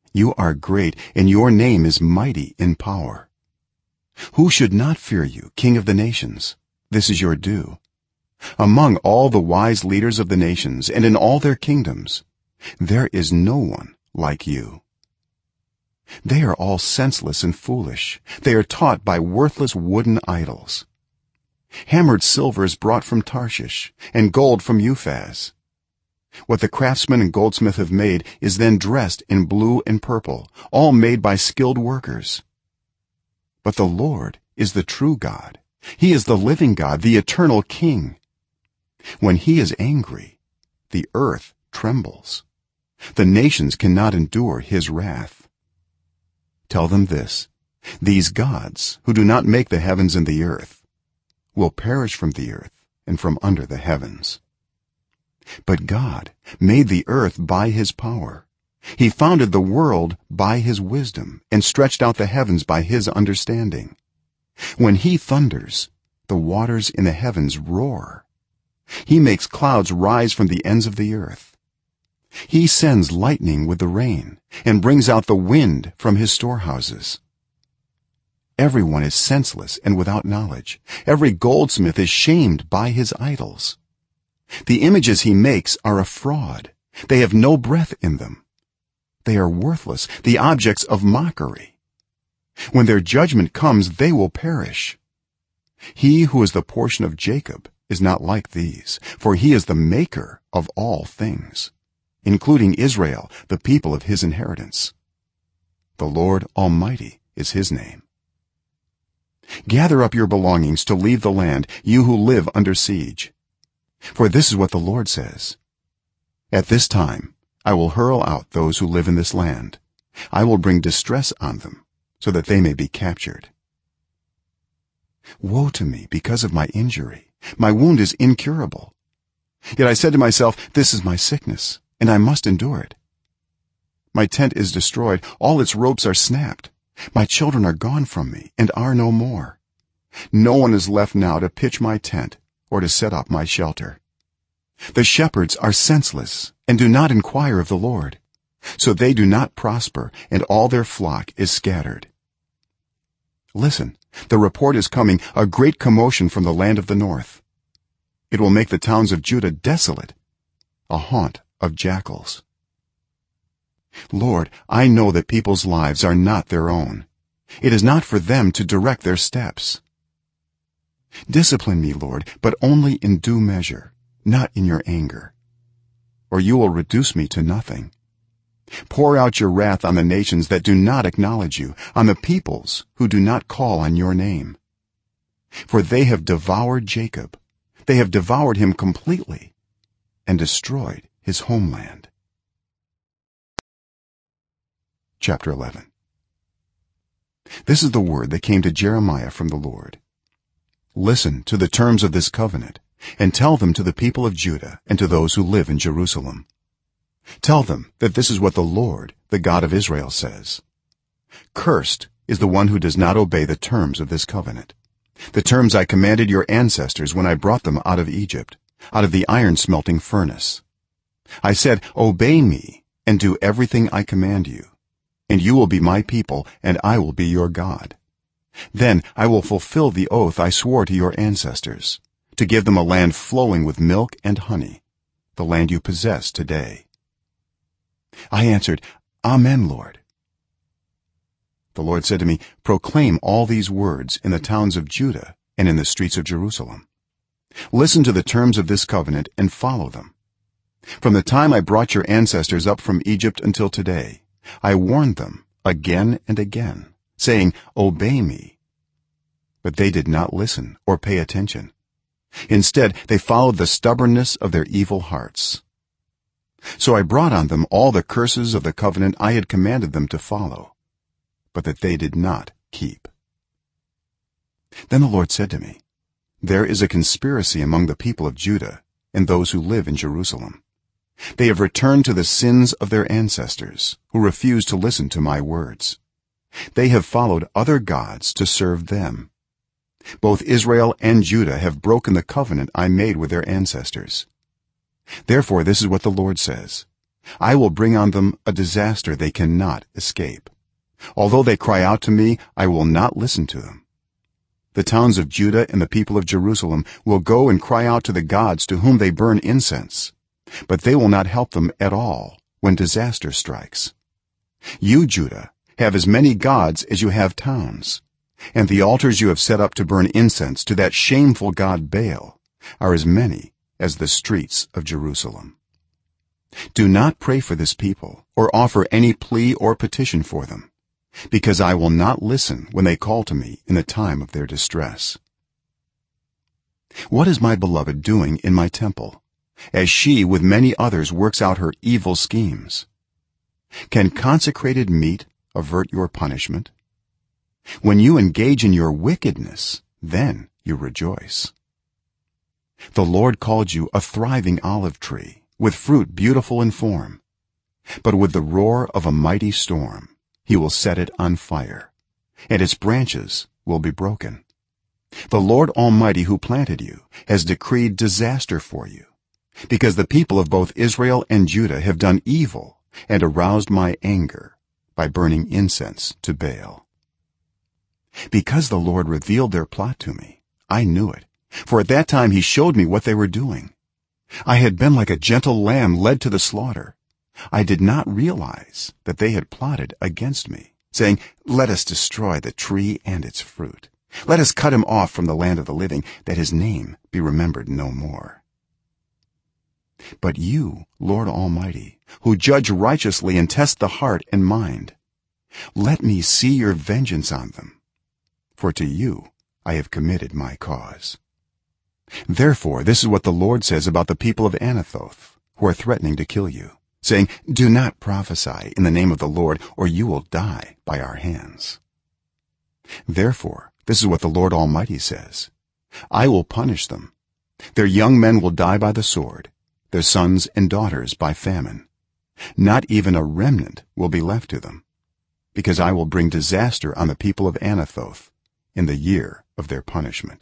you are great and your name is mighty in power. Who should not fear you, King of the nations? This is your due. Among all the wise leaders of the nations and in all their kingdoms, there is no one like you. They are all senseless and foolish. They are taught by worthless wooden idols. Hammered silver is brought from Tarshish, and gold from Uphaz. What the craftsman and goldsmith have made is then dressed in blue and purple, all made by skilled workers. But the Lord is the true God. He is the living God, the eternal King. When he is angry, the earth trembles. The nations cannot endure his wrath. Tell them this: these gods, who do not make the heavens and the earth, will perish from the earth and from under the heavens. But God made the earth by his power. He founded the world by his wisdom and stretched out the heavens by his understanding. When he thunders, the waters in the heavens roar. He makes clouds rise from the ends of the earth. He sends lightning with the rain and brings out the wind from his storehouses. Everyone is senseless and without knowledge. Every goldsmith is shamed by his idols. The images he makes are a fraud. They have no breath in them. They are worthless, the objects of mockery. When their judgment comes, they will perish. He who is the portion of Jacob is not like these, for he is the maker of all things, including Israel, the people of his inheritance. The Lord Almighty is his name. Gather up your belongings to leave the land, you who live under siege. For this is what the Lord says: at this time I will hurl out those who live in this land. I will bring distress on them so that they may be captured. Woe to me because of my injury! My wound is incurable. Yet I said to myself, this is my sickness, and I must endure it. My tent is destroyed, all its ropes are snapped. My children are gone from me and are no more. No one is left now to pitch my tent or to set up my shelter. The shepherds are senseless and do not inquire of the Lord, so they do not prosper, and all their flock is scattered. Listen, the report is coming, a great commotion from the land of the north. It will make the towns of Judah desolate, a haunt of jackals. Lord, I know that people's lives are not their own. It is not for them to direct their steps. Discipline me, Lord, but only in due measure, not in your anger, or you will reduce me to nothing. Pour out your wrath on the nations that do not acknowledge you, on the peoples who do not call on your name. For they have devoured Jacob, they have devoured him completely and destroyed his homeland. Chapter 11. This is the word that came to Jeremiah from the Lord. Listen to the terms of this covenant, and tell them to the people of Judah and to those who live in Jerusalem. Tell them that this is what the Lord, the God of Israel, says: cursed is the one who does not obey the terms of this covenant, the terms I commanded your ancestors when I brought them out of Egypt, out of the iron smelting furnace. I said, obey me and do everything I command you, and you will be my people and I will be your God. Then I will fulfill the oath I swore to your ancestors, to give them a land flowing with milk and honey, the land you possess today. I answered, Amen, Lord. The Lord said to me, proclaim all these words in the towns of Judah and in the streets of Jerusalem. Listen to the terms of this covenant and follow them. From the time I brought your ancestors up from Egypt until today, I warned them again and again, saying, obey me. But they did not listen or pay attention. Instead, they followed the stubbornness of their evil hearts. So I brought on them all the curses of the covenant I had commanded them to follow, but that they did not keep. Then the Lord said to me, there is a conspiracy among the people of Judah and those who live in Jerusalem. They have returned to the sins of their ancestors, who refused to listen to my words. They have followed other gods to serve them. Both Israel and Judah have broken the covenant I made with their ancestors. Therefore this is what the Lord says: I will bring on them a disaster they cannot escape. Although they cry out to me, I will not listen to them. The towns of Judah and the people of Jerusalem will go and cry out to the gods to whom they burn incense, but they will not help them at all when disaster strikes. You, Judah, have as many gods as you have towns, and the altars you have set up to burn incense to that shameful god Baal are as many as the streets of Jerusalem. Do not pray for this people or offer any plea or petition for them, because I will not listen when they call to me in the time of their distress. What is my beloved doing in my temple, as she with many others works out her evil schemes? Can consecrated meat avert your punishment? When you engage in your wickedness, then you rejoice. The Lord called you a thriving olive tree, with fruit beautiful in form, but with the roar of a mighty storm he will set it on fire, and its branches will be broken. The Lord Almighty who planted you has decreed disaster for you, because the people of both Israel and Judah have done evil and aroused my anger by burning incense to Baal. Because the Lord revealed their plot to me, I knew it, for at that time he showed me what they were doing. I had been like a gentle lamb led to the slaughter. I did not realize that they had plotted against me, saying, "Let us destroy the tree and its fruit. Let us cut him off from the land of the living, that his name be remembered no more." But you, Lord Almighty, who judge righteously and test the heart and mind, let me see your vengeance on them, for to you I have committed my cause. Therefore this is what the Lord says about the people of Anathoth, who are threatening to kill you, saying, "Do not prophesy in the name of the Lord, or you will die by our hands." Therefore this is what the Lord Almighty says: I will punish them. Their young men will die by the sword, their sons and daughters by famine. Not even a remnant will be left to them, because I will bring disaster on the people of Anathoth in the year of their punishment.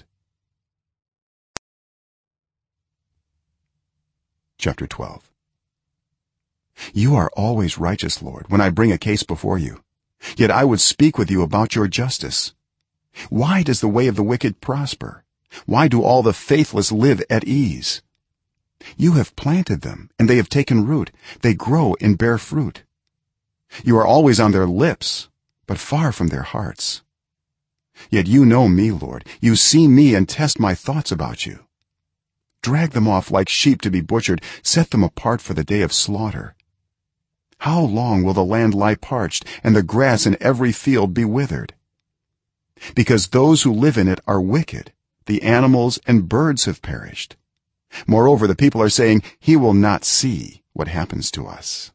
Chapter 12. You are always righteous, Lord, when I bring a case before you. Yet I would speak with you about your justice. Why does the way of the wicked prosper? Why do all the faithless live at ease? You have planted them, and they have taken root. They grow and bear fruit. You are always on their lips, but far from their hearts. Yet you know me, Lord. You see me and test my thoughts about you. Drag them off like sheep to be butchered. Set them apart for the day of slaughter. How long will the land lie parched, and the grass in every field be withered? Because those who live in it are wicked, the animals and birds have perished. Moreover, the people are saying, "He will not see what happens to us."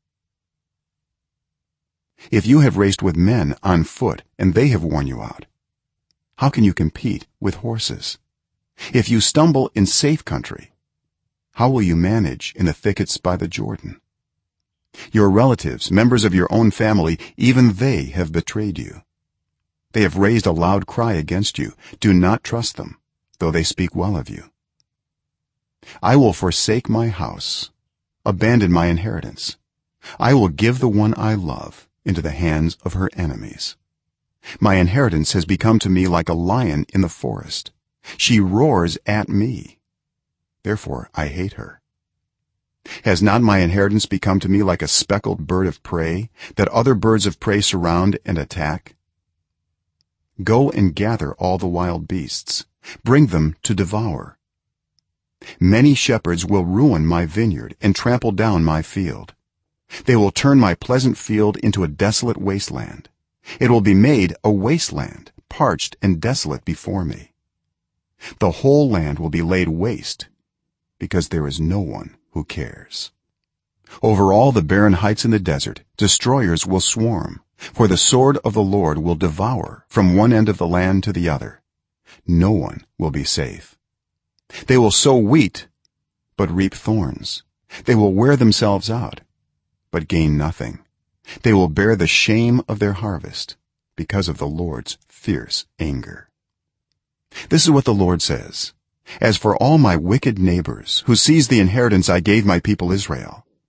If you have raced with men on foot and they have worn you out, how can you compete with horses? If you stumble in safe country, how will you manage in the thickets by the Jordan? Your relatives, members of your own family, even they have betrayed you. They have raised a loud cry against you. Do not trust them, though they speak well of you. I will forsake my house, abandon my inheritance. I will give the one I love into the hands of her enemies. My inheritance has become to me like a lion in the forest. She roars at me, therefore I hate her. Has not my inheritance become to me like a speckled bird of prey, that other birds of prey surround and attack? Go and gather all the wild beasts, bring them to devour. Many shepherds will ruin my vineyard and trample down my field. They will turn my pleasant field into a desolate wasteland. It will be made a wasteland, parched and desolate before me. The whole land will be laid waste, because there is no one who cares. Over all the barren heights in the desert destroyers will swarm, for the sword of the Lord will devour from one end of the land to the other. No one will be safe. They will sow wheat but reap thorns. They will wear themselves out but gain nothing. They will bear the shame of their harvest because of the Lord's fierce anger. This is what the Lord says: As for all my wicked neighbors who seized the inheritance I gave my people Israel,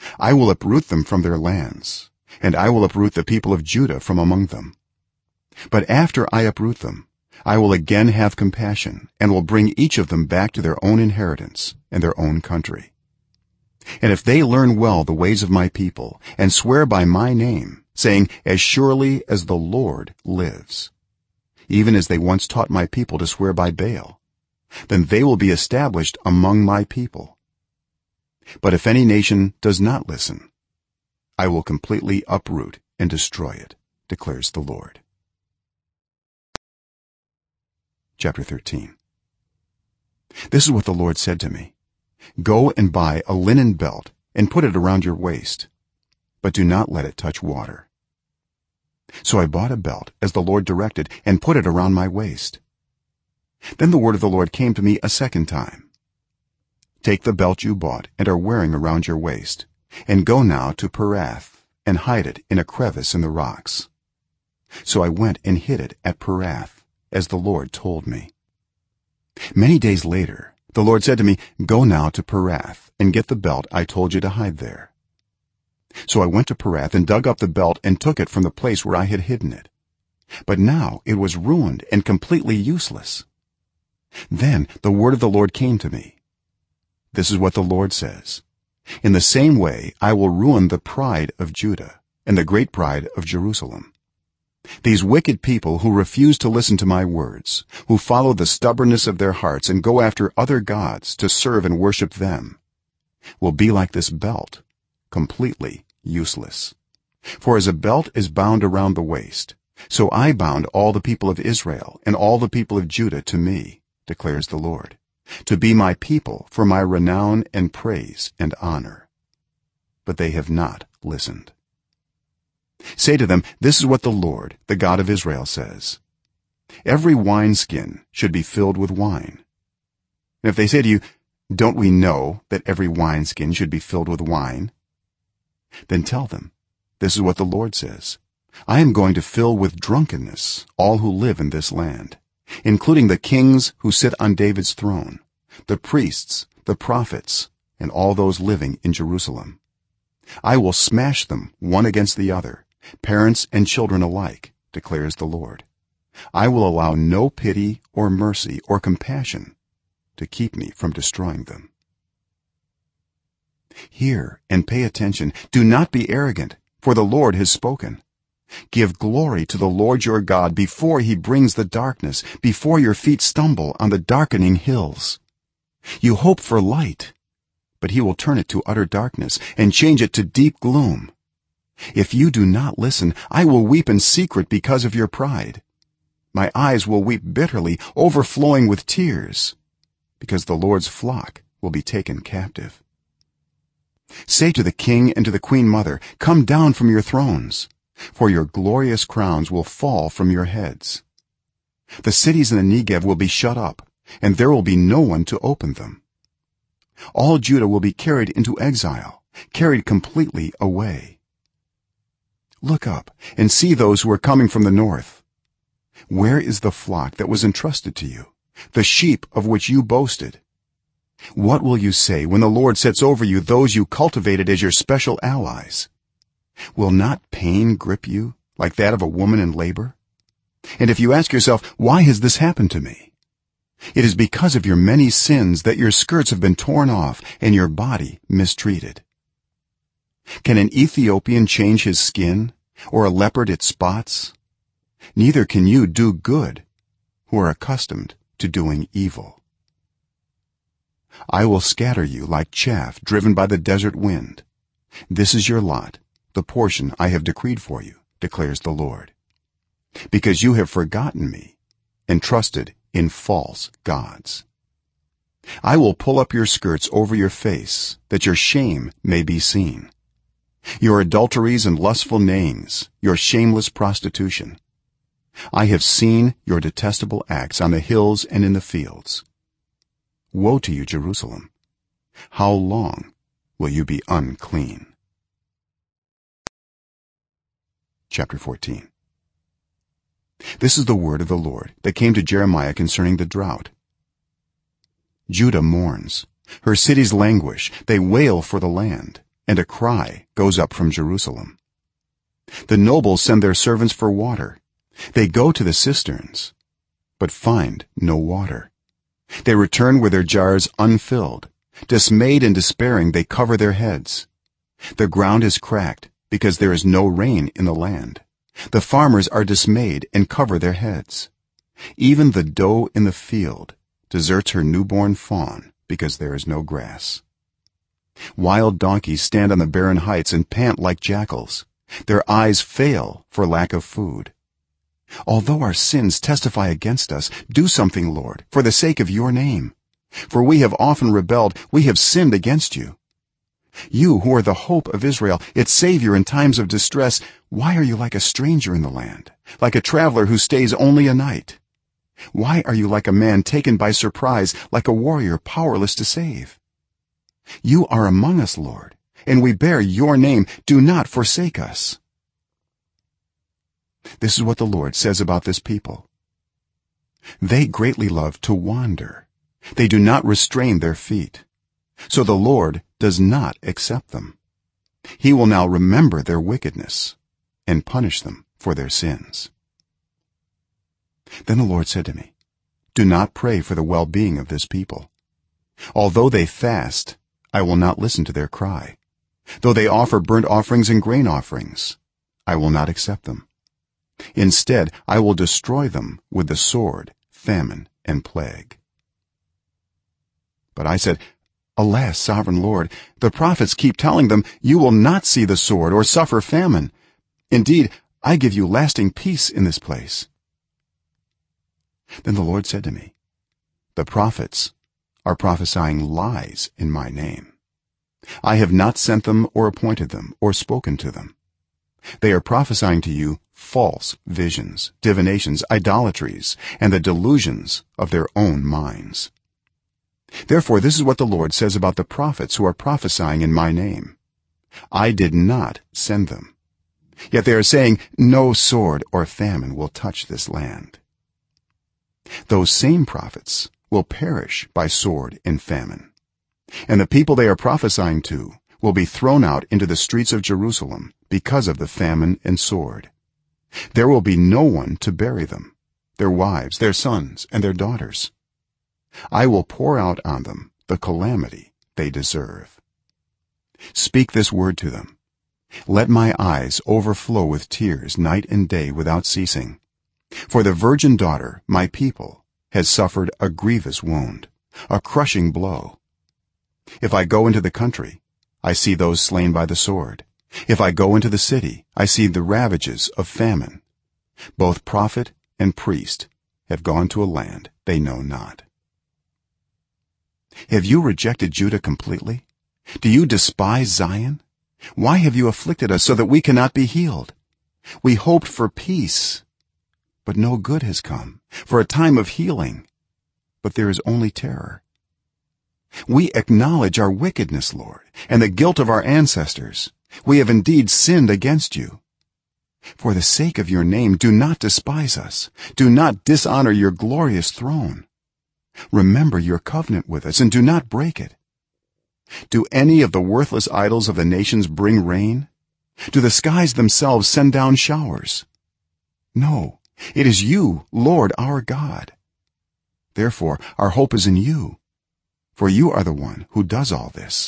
I will uproot them from their lands, and I will uproot the people of Judah from among them. But after I uproot them, I will again have compassion and will bring each of them back to their own inheritance and their own country. And if they learn well the ways of my people and swear by my name, saying, as surely as the Lord lives, even as they once taught my people to swear by Baal, then they will be established among my people. But if any nation does not listen, I will completely uproot and destroy it, declares the Lord. Chapter 13. This is what the Lord said to me: go and buy a linen belt and put it around your waist, but do not let it touch water. So I bought a belt as the Lord directed and put it around my waist. Then the word of the Lord came to me a second time: take the belt you bought and are wearing around your waist, and go now to Perath and hide it in a crevice in the rocks. So I went and hid it at Perath, as the Lord told me. Many days later the Lord said to me, go now to Perath and get the belt I told you to hide there. So I went to Perath and dug up the belt and took it from the place where I had hidden it, but now it was ruined and completely useless. Then the word of the Lord came to me: this is what the Lord says: in the same way I will ruin the pride of Judah and the great pride of Jerusalem. These wicked people who refuse to listen to my words, who follow the stubbornness of their hearts and go after other gods to serve and worship them, will be like this belt, completely useless. For as a belt is bound around the waist, so I bound all the people of Israel and all the people of Judah to me, declares the Lord, to be my people for my renown and praise and honor. But they have not listened. Say to them, this is what the Lord, the God of Israel, says: every wineskin should be filled with wine. And if they say to you, don't we know that every wineskin should be filled with wine? Then tell them, this is what the Lord says: I am going to fill with drunkenness all who live in this land, including the kings who sit on David's throne, the priests, the prophets, and all those living in Jerusalem. I will smash them one against the other, parents and children alike, declares the Lord. I will allow no pity or mercy or compassion to keep me from destroying them. Hear and pay attention. Do not be arrogant, for the Lord has spoken. Give glory to the Lord your God before he brings the darkness, before your feet stumble on the darkening hills. You hope for light, but he will turn it to utter darkness and change it to deep gloom. If you do not listen, I will weep in secret because of your pride. My eyes will weep bitterly, overflowing with tears, because the Lord's flock will be taken captive. Say to the king and to the queen mother, come down from your thrones, for your glorious crowns will fall from your heads. The cities in the Negev will be shut up, and there will be no one to open them. All Judah will be carried into exile, carried completely away. Look up and see those who are coming from the north. Where is the flock that was entrusted to you, the sheep of which you boasted? What will you say when the Lord sets over you those you cultivated as your special allies? Will not pain grip you like that of a woman in labor? And if you ask yourself, why has this happened to me? It is because of your many sins that your skirts have been torn off and your body mistreated. Can an Ethiopian change his skin, or a leopard its spots? Neither can you do good, who are accustomed to doing evil. I will scatter you like chaff driven by the desert wind. This is your lot, the portion I have decreed for you, declares the Lord, because you have forgotten me and trusted in false gods. I will pull up your skirts over your face, that your shame may be seen, your adulteries and lustful neighings, your shameless prostitution. I have seen your detestable acts on the hills and in the fields. Woe to you, Jerusalem! How long will you be unclean? Chapter 14. This is the word of the Lord that came to Jeremiah concerning the drought. Judah mourns, her cities languish, they wail for the land, and a cry goes up from Jerusalem. The nobles send their servants for water. They go to the cisterns but find no water. They return with their jars unfilled. Dismayed and despairing, they cover their heads. The ground is cracked because there is no rain in the land. The farmers are dismayed and cover their heads. Even the doe in the field deserts her newborn fawn because there is no grass. Wild donkeys stand on the barren heights and pant like jackals. Their eyes fail for lack of food. Although our sins testify against us, do something, Lord, for the sake of your name. For we have often rebelled, we have sinned against you. You who are the hope of Israel, its savior in times of distress, why are you like a stranger in the land, like a traveler who stays only a night? Why are you like a man taken by surprise, like a warrior powerless to save? You are among us, Lord, and we bear your name. Do not forsake us. This is what the Lord says about this people. They greatly love to wander. They do not restrain their feet. So the Lord does not accept them. He will now remember their wickedness and punish them for their sins. Then the Lord said to me, do not pray for the well-being of this people. Although they fast, I will not listen to their cry. Though they offer burnt offerings and grain offerings, I will not accept them. Instead, I will destroy them with the sword, famine, and plague. But I said, alas, sovereign Lord, the prophets keep telling them, you will not see the sword or suffer famine. Indeed, I give you lasting peace in this place. Then the Lord said to me, the prophets are prophesying lies in my name. I have not sent them or appointed them or spoken to them. They are prophesying to you false visions, divinations, idolatries, and the delusions of their own minds. Therefore, this is what the Lord says about the prophets who are prophesying in my name. I did not send them. Yet they are saying, no sword or famine will touch this land. Those same prophets will perish by sword and famine, and the people they are prophesying to will be thrown out into the streets of Jerusalem because of the famine and sword. There will be no one to bury them, their wives, their sons, and their daughters. I will pour out on them the calamity they deserve. Speak this word to them. Let my eyes overflow with tears night and day without ceasing. For the virgin daughter, my people, has suffered a grievous wound, a crushing blow. If I go into the country, I see those slain by the sword. If I go into the city, I see the ravages of famine. Both prophet and priest have gone to a land they know not. Have you rejected Judah completely? Do you despise Zion? Why have you afflicted us so that we cannot be healed? We hoped for peace, but no good has come, for a time of healing, but there is only terror. We acknowledge our wickedness, Lord, and the guilt of our ancestors. We have indeed sinned against you. For the sake of your name, do not despise us. Do not dishonor your glorious throne. Remember your covenant with us and do not break it. Do any of the worthless idols of the nations bring rain? Do the skies themselves send down showers? No, it is you, Lord our God. Therefore our hope is in you, for you are the one who does all this.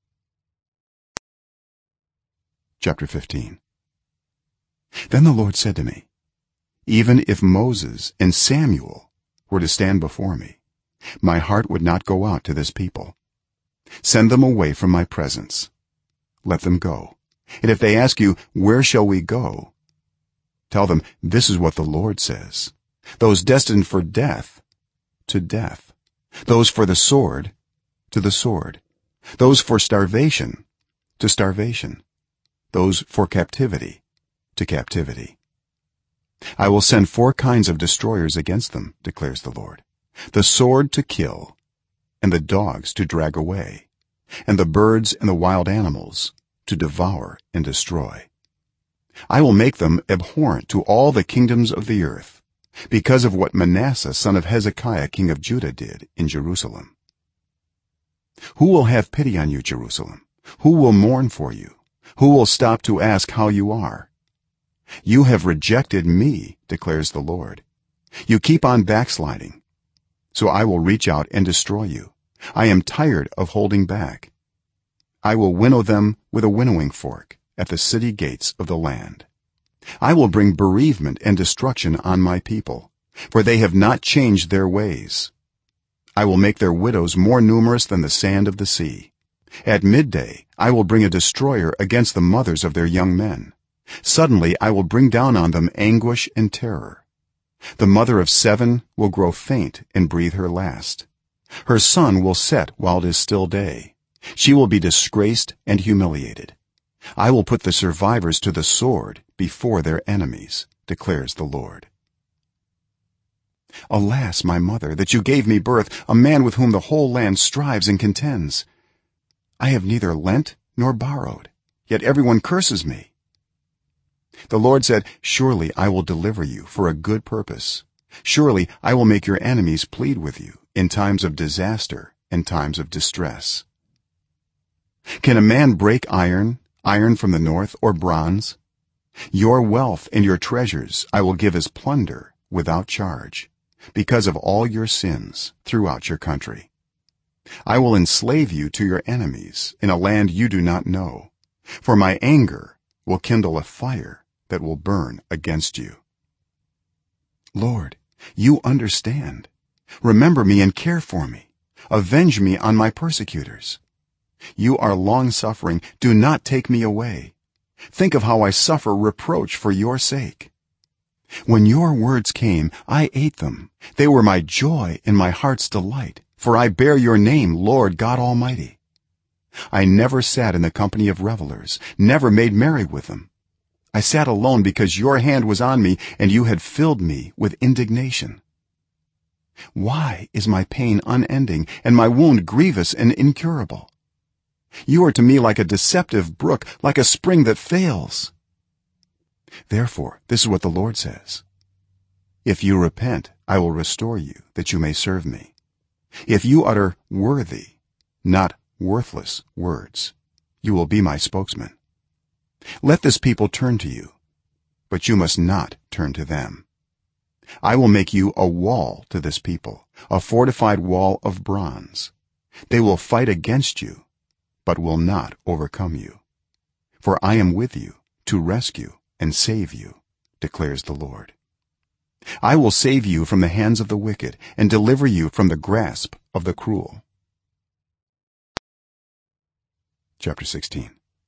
Chapter 15. Then the Lord said to me, even if Moses and Samuel were to stand before me, my heart would not go out to this people. Send them away from my presence. Let them go. And if they ask you, where shall we go? Tell them, this is what the Lord says. Those destined for death, to death. Those for the sword, to the sword. Those for starvation, to starvation. Those for captivity, to captivity. I will send 4 kinds of destroyers against them, declares the Lord. The sword to kill, and the dogs to drag away, and the birds and the wild animals to devour and destroy. I will make them abhorrent to all the kingdoms of the earth because of what Manasseh son of Hezekiah king of Judah did in Jerusalem. Who will have pity on you, Jerusalem? who will mourn for you? Who will stop to ask how you are? You have rejected me, declares the Lord. You keep on backsliding. So I will reach out and destroy you. I am tired of holding back. I will winnow them with a winnowing fork at the city gates of the land. I will bring bereavement and destruction on my people, for they have not changed their ways. I will make their widows more numerous than the sand of the sea. At midday I will bring a destroyer against the mothers of their young men. Suddenly I will bring down on them anguish and terror. The mother of 7 will grow faint and breathe her last. Her sun will set while it is still day. She will be disgraced and humiliated. I will put the survivors to the sword before their enemies, declares the Lord. Alas, my mother, that you gave me birth, a man with whom the whole land strives and contends. I have neither lent nor borrowed, yet everyone curses me. The Lord said, surely I will deliver you for a good purpose. Surely I will make your enemies plead with you in times of disaster and times of distress. Can a man break iron from the north, or bronze? Your wealth and your treasures I will give as plunder without charge, because of all your sins throughout your country. I will enslave you to your enemies in a land you do not know, for my anger will kindle a fire that will burn against you. Lord, you understand. Remember me and care for me. Avenge me on my persecutors. You are long-suffering. Do not take me away. Think of how I suffer reproach for your sake. When your words came, I ate them. They were my joy and my heart's delight, for I bear your name, Lord God Almighty. I never sat in the company of revelers, never made merry with them. I sat alone because your hand was on me, and you had filled me with indignation. Why is my pain unending, and my wound grievous and incurable? You are to me like a deceptive brook, like a spring that fails. Therefore this is what the Lord says: if you repent, I will restore you, that you may serve me. If you utter worthy, not worthless words, you will be my spokesman. Let this people turn to you, but you must not turn to them. I will make you a wall to this people, a fortified wall of bronze. They will fight against you, but will not overcome you, for I am with you to rescue and save you, declares the Lord. I will save you from the hands of the wicked and deliver you from the grasp of the cruel. Chapter 16.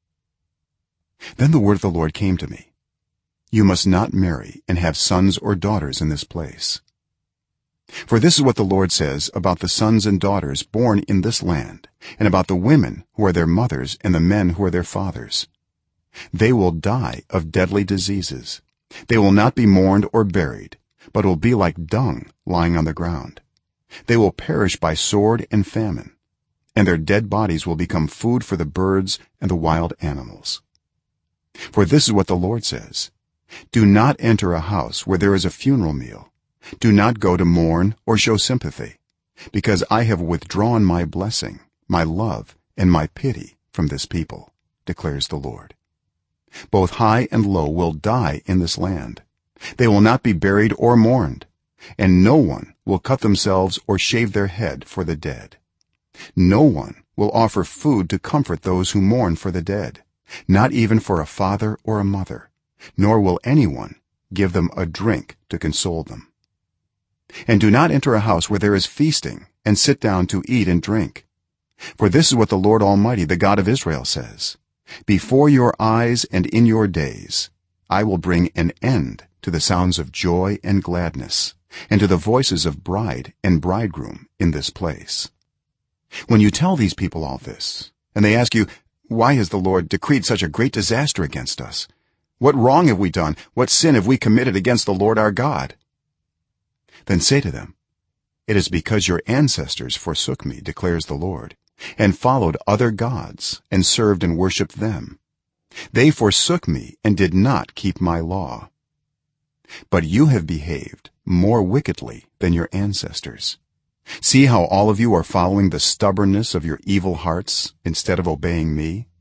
Then the word of the Lord came to me: you must not marry and have sons or daughters in this place. For this is what the Lord says about the sons and daughters born in this land, and about the women who are their mothers and the men who are their fathers. They will die of deadly diseases. They will not be mourned or buried, but will be like dung lying on the ground. They will perish by sword and famine, and their dead bodies will become food for the birds and the wild animals. For this is what the Lord says: do not enter a house where there is a funeral meal. Do not go to mourn or show sympathy, because I have withdrawn my blessing, my love, and my pity from this people, declares the Lord. Both high and low will die in this land. They will not be buried or mourned, and no one will cut themselves or shave their head for the dead. No one will offer food to comfort those who mourn for the dead, not even for a father or a mother, nor will anyone give them a drink to console them. And do not enter a house where there is feasting and sit down to eat and drink, for this is what the Lord Almighty, the God of Israel, says: before your eyes and in your days I will bring an end to the sounds of joy and gladness, and to the voices of bride and bridegroom in this place. When you tell these people all this, and they ask you, why has the Lord decreed such a great disaster against us? What wrong have we done? What sin have we committed against the Lord our God? Then say to them, it is because your ancestors forsook me, declares the Lord, and followed other gods and served and worshipped them. They forsook me and did not keep my law. But you have behaved more wickedly than your ancestors. See how all of you are following the stubbornness of your evil hearts instead of obeying me.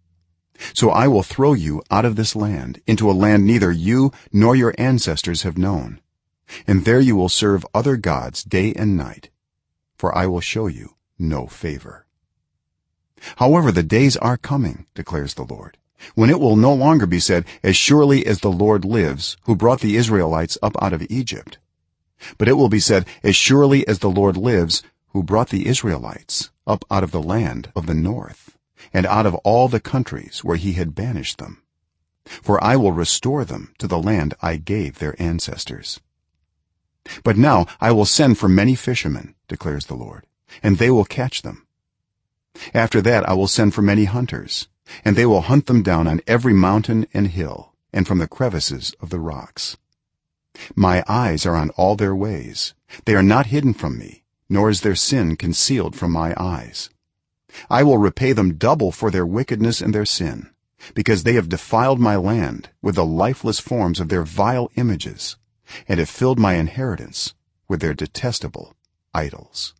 so I will throw you out of this land into a land neither you nor your ancestors have known, and there you will serve other gods day and night, for I will show you no favor. However, the days are coming, declares the Lord, when it will no longer be said, as surely as the Lord lives, who brought the Israelites up out of Egypt, but it will be said, as surely as the Lord lives, who brought the Israelites up out of the land of the north, and out of all the countries where he had banished them, for I will restore them to the land I gave their ancestors. But now I will send for many fishermen, declares the Lord, and they will catch them. After that I will send for many hunters, and they will hunt them down on every mountain and hill and from the crevices of the rocks. My eyes are on all their ways, they are not hidden from me, nor is their sin concealed from my eyes. I will repay them double for their wickedness and their sin, because they have defiled my land with the lifeless forms of their vile images, and have filled my inheritance with their detestable idols.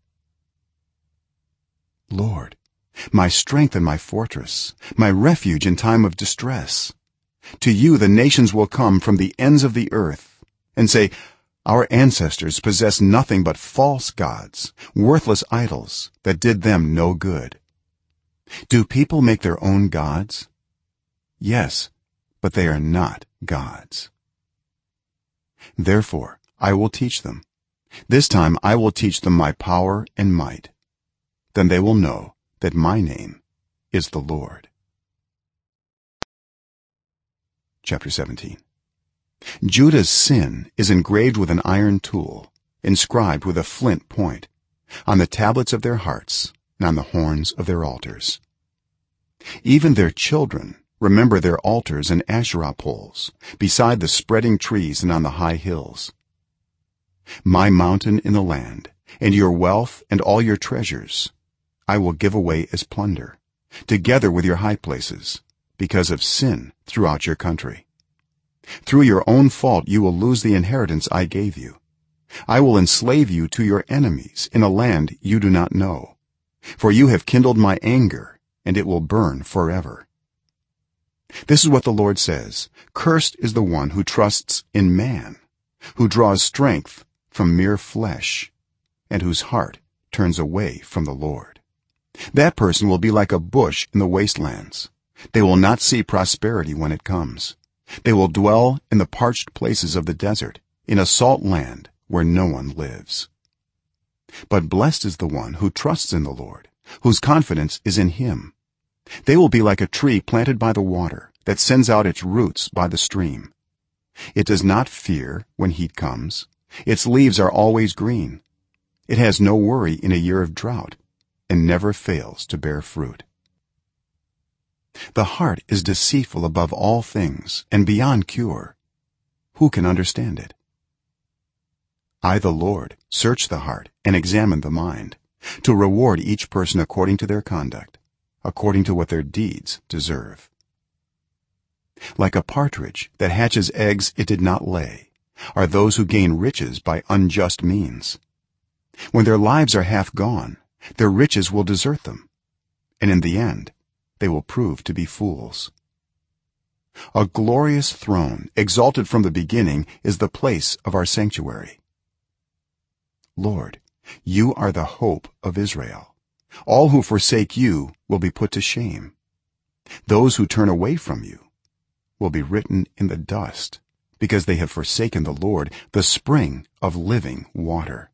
Lord, my strength and my fortress, my refuge in time of distress, to you the nations will come from the ends of the earth and say, our ancestors possessed nothing but false gods, worthless idols that did them no good. Do people make their own gods? Yes, but they are not gods. Therefore I will teach them. This time I will teach them my power and might. Then they will know that my name is the Lord. Chapter 17. Judah's sin is engraved with an iron tool, inscribed with a flint point, on the tablets of their hearts and on the horns of their altars. Even their children remember their altars and Asherah poles beside the spreading trees and on the high hills. My mountain in the land, and your wealth and all your treasures, I will give away as plunder, together with your high places, because of sin throughout your country. Through your own fault you will lose the inheritance I gave you. I will enslave you to your enemies in a land you do not know, for you have kindled my anger, and it will burn forever. This is what the Lord says: cursed is the one who trusts in man, who draws strength from mere flesh, and whose heart turns away from the Lord. That person will be like a bush in the wastelands. They will not see prosperity when it comes. They will dwell in the parched places of the desert, in a salt land where no one lives. But blessed is the one who trusts in the Lord, whose confidence is in him. They will be like a tree planted by the water, that sends out its roots by the stream. It does not fear when heat comes. Its leaves are always green. It has no worry in a year of drought, and never fails to bear fruit. The heart is deceitful above all things and beyond cure. Who can understand it? I, the Lord, search the heart and examine the mind, to reward each person according to their conduct, according to what their deeds deserve. Like a partridge that hatches eggs it did not lay are those who gain riches by unjust means. When their lives are half gone, their riches will desert them, and in the end they will prove to be fools. A glorious throne, exalted from the beginning, is the place of our sanctuary. Lord, you are the hope of Israel. All who forsake you will be put to shame. Those who turn away from you will be written in the dust, because they have forsaken the Lord, the spring of living water.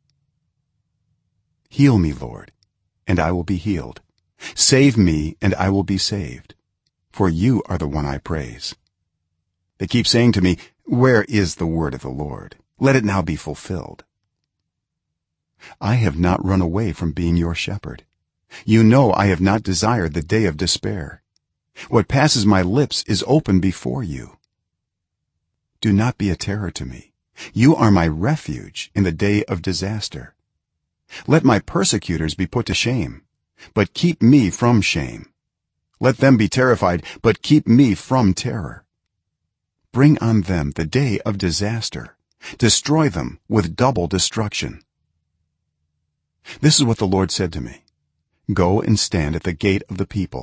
Heal me, Lord, and I will be healed. Save me, and I will be saved, for you are the one I praise. They keep saying to me, where is the word of the Lord? Let it now be fulfilled. I have not run away from being your shepherd. You know I have not desired the day of despair. What passes my lips is open before you. Do not be a terror to me. You are my refuge in the day of disaster. Let my persecutors be put to shame, but keep me from shame. Let them be terrified, but keep me from terror. Bring on them the day of disaster. Destroy them with double destruction. This is what the Lord said to me: go and stand at the gate of the people,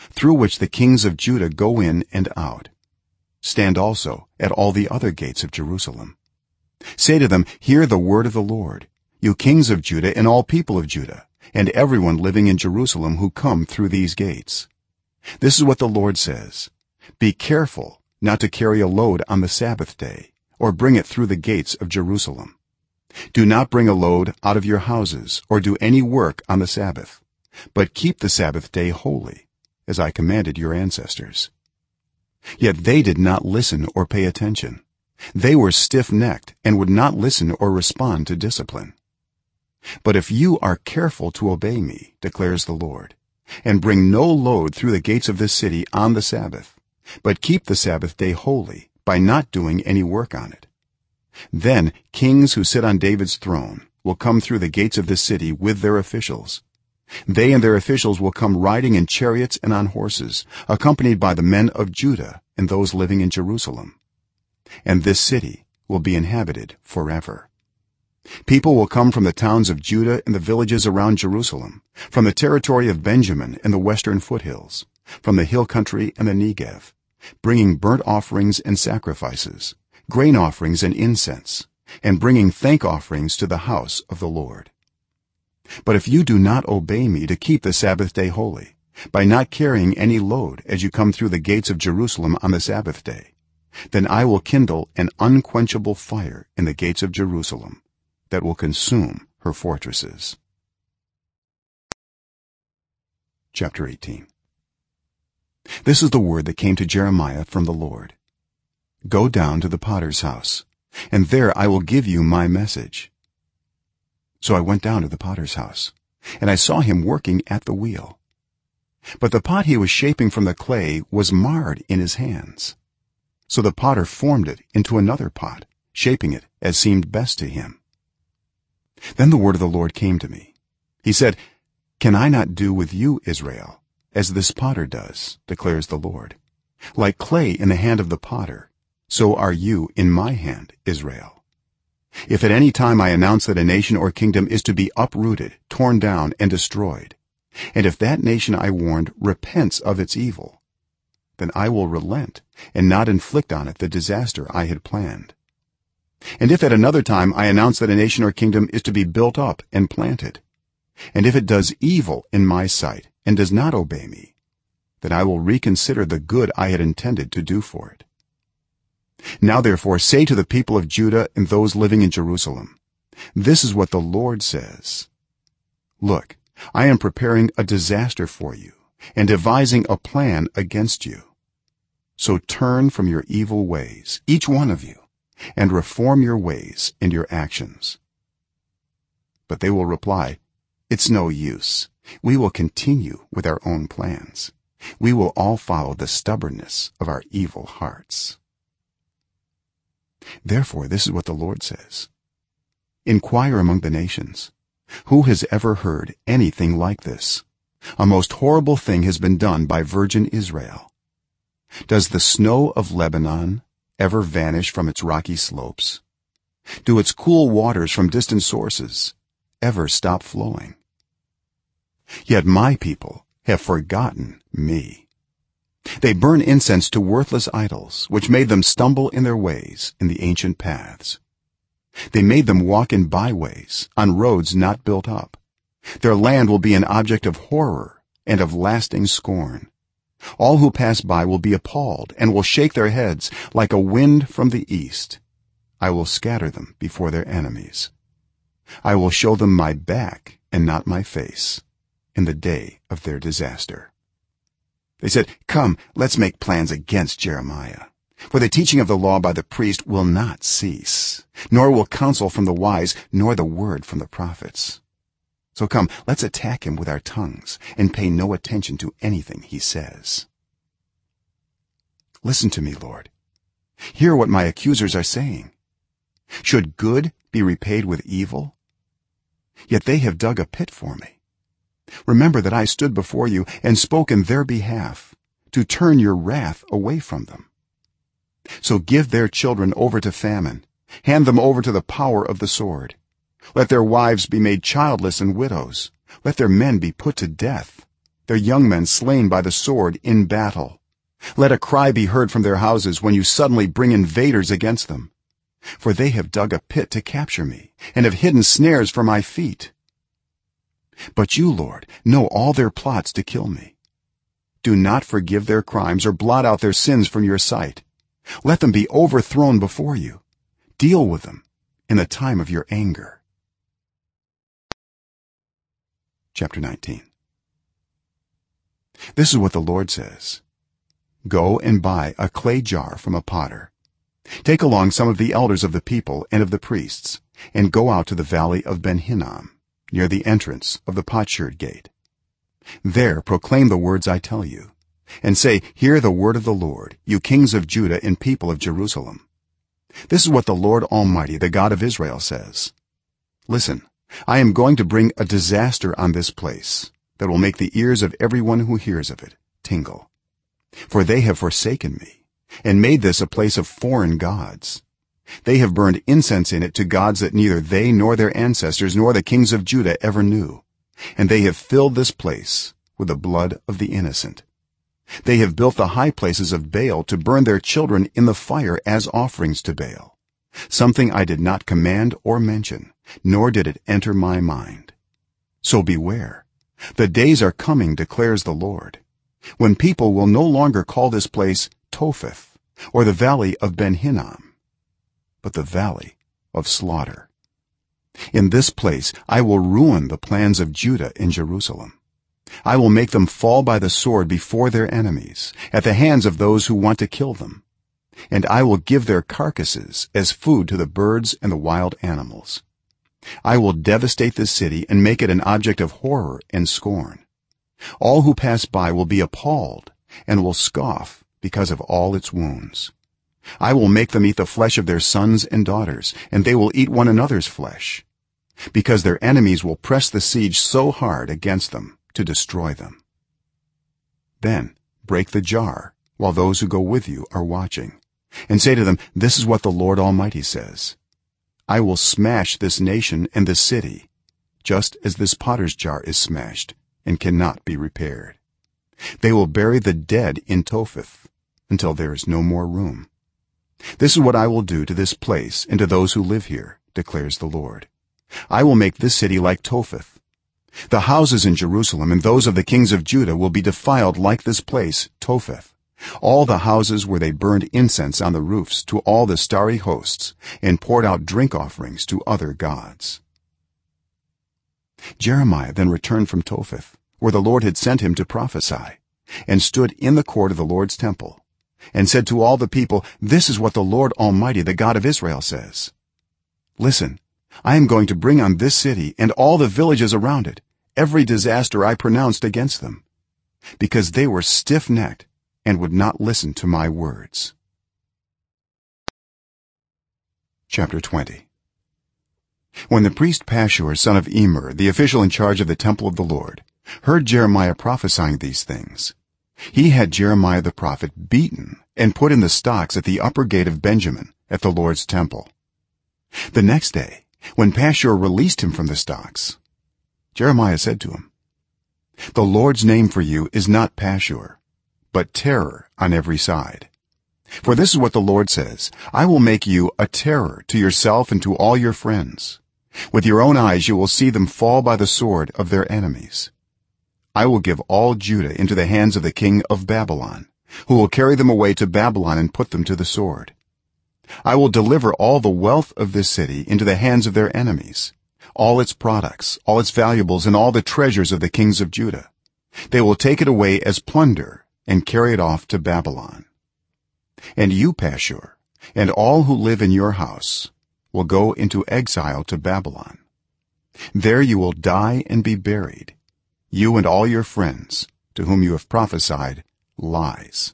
through which the kings of Judah go in and out. Stand also at all the other gates of Jerusalem. Say to them, hear the word of the Lord, you kings of Judah and all people of Judah, and everyone living in Jerusalem who come through these gates. This is what the Lord says: be careful not to carry a load on the Sabbath day, or bring it through the gates of Jerusalem. Do not bring a load out of your houses or do any work on the Sabbath, but keep the Sabbath day holy, as I commanded your ancestors. Yet they did not listen or pay attention. They were stiff-necked and would not listen or respond to discipline. But if you are careful to obey me, declares the Lord, and bring no load through the gates of this city on the Sabbath, but keep the Sabbath day holy by not doing any work on it, then kings who sit on David's throne will come through the gates of this city with their officials. They and their officials will come riding in chariots and on horses, accompanied by the men of Judah and those living in Jerusalem. And this city will be inhabited forever. People will come from the towns of Judah and the villages around Jerusalem, from the territory of Benjamin and the western foothills, from the hill country and the Negev, bringing burnt offerings and sacrifices, grain offerings and incense, and bringing thank offerings to the house of the Lord. But if you do not obey me to keep the Sabbath day holy, by not carrying any load as you come through the gates of Jerusalem on the Sabbath day, then I will kindle an unquenchable fire in the gates of Jerusalem that will consume her fortresses. Chapter 18. This is the word that came to Jeremiah from the Lord: go down to the potter's house, and there I will give you my message. So I went down to the potter's house, and I saw him working at the wheel. But the pot he was shaping from the clay was marred in his hands. So the potter formed it into another pot, shaping it as seemed best to him. Then the word of the Lord came to me. He said, can I not do with you, Israel, as this potter does, declares the Lord? Like clay in the hand of the potter, so are you in my hand, Israel. If at any time I announce that a nation or kingdom is to be uprooted, torn down, and destroyed, and if that nation I warned repents of its evil, then I will relent and not inflict on it the disaster I had planned. And if at another time I announce that a nation or kingdom is to be built up and planted, and if it does evil in my sight and does not obey me, then I will reconsider the good I had intended to do for it. Now therefore say to the people of Judah and those living in Jerusalem, this is what the Lord says: look, I am preparing a disaster for you and devising a plan against you. So turn from your evil ways, each one of you, and reform your ways and your actions. But they will reply, it's no use. We will continue with our own plans. We will all follow the stubbornness of our evil hearts. Therefore this is what the Lord says: inquire among the nations, who has ever heard anything like this? A most horrible thing has been done by virgin Israel. Does the snow of Lebanon ever vanish from its rocky slopes? Do its cool waters from distant sources ever stop flowing? Yet my people have forgotten me. They burn incense to worthless idols, which made them stumble in their ways in the ancient paths. They made them walk in byways, on roads not built up. Their land will be an object of horror and of lasting scorn. All who pass by will be appalled and will shake their heads like a wind from the east. I will scatter them before their enemies. I will show them my back and not my face in the day of their disaster. They said, come, let's make plans against Jeremiah, for the teaching of the law by the priest will not cease, nor will counsel from the wise, nor the word from the prophets. So come, let's attack him with our tongues and pay no attention to anything he says. Listen to me, Lord. Hear what my accusers are saying. Should good be repaid with evil? Yet they have dug a pit for me. Remember that I stood before you and spoke in their behalf, to turn your wrath away from them. So give their children over to famine, hand them over to the power of the sword. Let their wives be made childless and widows, let their men be put to death, their young men slain by the sword in battle. Let a cry be heard from their houses when you suddenly bring invaders against them, for they have dug a pit to capture me and have hidden snares for my feet. But you, Lord, know all their plots to kill me. Do not forgive their crimes or blot out their sins from your sight. Let them be overthrown before you. Deal with them in the time of your anger. Chapter 19. This is what the Lord says: Go and buy a clay jar from a potter. Take along some of the elders of the people and of the priests, and go out to the valley of Ben Hinnom, near the entrance of the potsherd gate. There proclaim the words I tell you, and say, hear the word of the Lord, you kings of Judah and people of Jerusalem. This is what the Lord Almighty, the God of Israel, says: Listen, I am going to bring a disaster on this place that will make the ears of everyone who hears of it tingle. For they have forsaken me and made this a place of foreign gods. They have burned incense in it to gods that neither they nor their ancestors nor the kings of Judah ever knew, and they have filled this place with the blood of the innocent. They have built the high places of Baal to burn their children in the fire as offerings to Baal, something I did not command or mention, nor did it enter my mind. So beware, the days are coming, declares the Lord, when people will no longer call this place Topheth or the valley of Ben Hinnom, but the valley of slaughter. In this place I will ruin the plans of Judah in Jerusalem. I will make them fall by the sword before their enemies, at the hands of those who want to kill them, and I will give their carcasses as food to the birds and the wild animals. I will devastate this city and make it an object of horror and scorn. All who pass by will be appalled and will scoff because of all its wounds. I will make them eat the flesh of their sons and daughters, and they will eat one another's flesh, because their enemies will press the siege so hard against them to destroy them. Then break the jar while those who go with you are watching, and say to them, this is what the Lord Almighty says: I will smash this nation and this city, just as this potter's jar is smashed and cannot be repaired. They will bury the dead in Topheth until there is no more room. This is what I will do to this place and to those who live here, declares the Lord. I will make this city like Topheth. The houses in Jerusalem and those of the kings of Judah will be defiled like this place Topheth, all the houses where they burned incense on the roofs to all the starry hosts and poured out drink offerings to other gods. Jeremiah then returned from Topheth, where the Lord had sent him to prophesy, and stood in the court of the Lord's temple, and said to all the people, this is what the Lord Almighty, the God of Israel, says: Listen, I am going to bring on this city and all the villages around it every disaster I pronounced against them, because they were stiff-necked and would not listen to my words. Chapter 20. When the priest Pashur, son of Emer, the official in charge of the temple of the Lord, heard Jeremiah prophesying these things, he had Jeremiah the prophet beaten and put in the stocks at the upper gate of Benjamin at the Lord's temple. The next day, when Pashur released him from the stocks, Jeremiah said to him, the Lord's name for you is not Pashur, but terror on every side. For this is what the Lord says: I will make you a terror to yourself and to all your friends. With your own eyes you will see them fall by the sword of their enemies. I will give all Judah into the hands of the king of Babylon, who will carry them away to Babylon and put them to the sword. I will deliver all the wealth of this city into the hands of their enemies, all its products, all its valuables, and all the treasures of the kings of Judah. They will take it away as plunder and carry it off to Babylon. And you, Pashur, and all who live in your house will go into exile to Babylon. There you will die and be buried, you and all your friends to whom you have prophesied lies.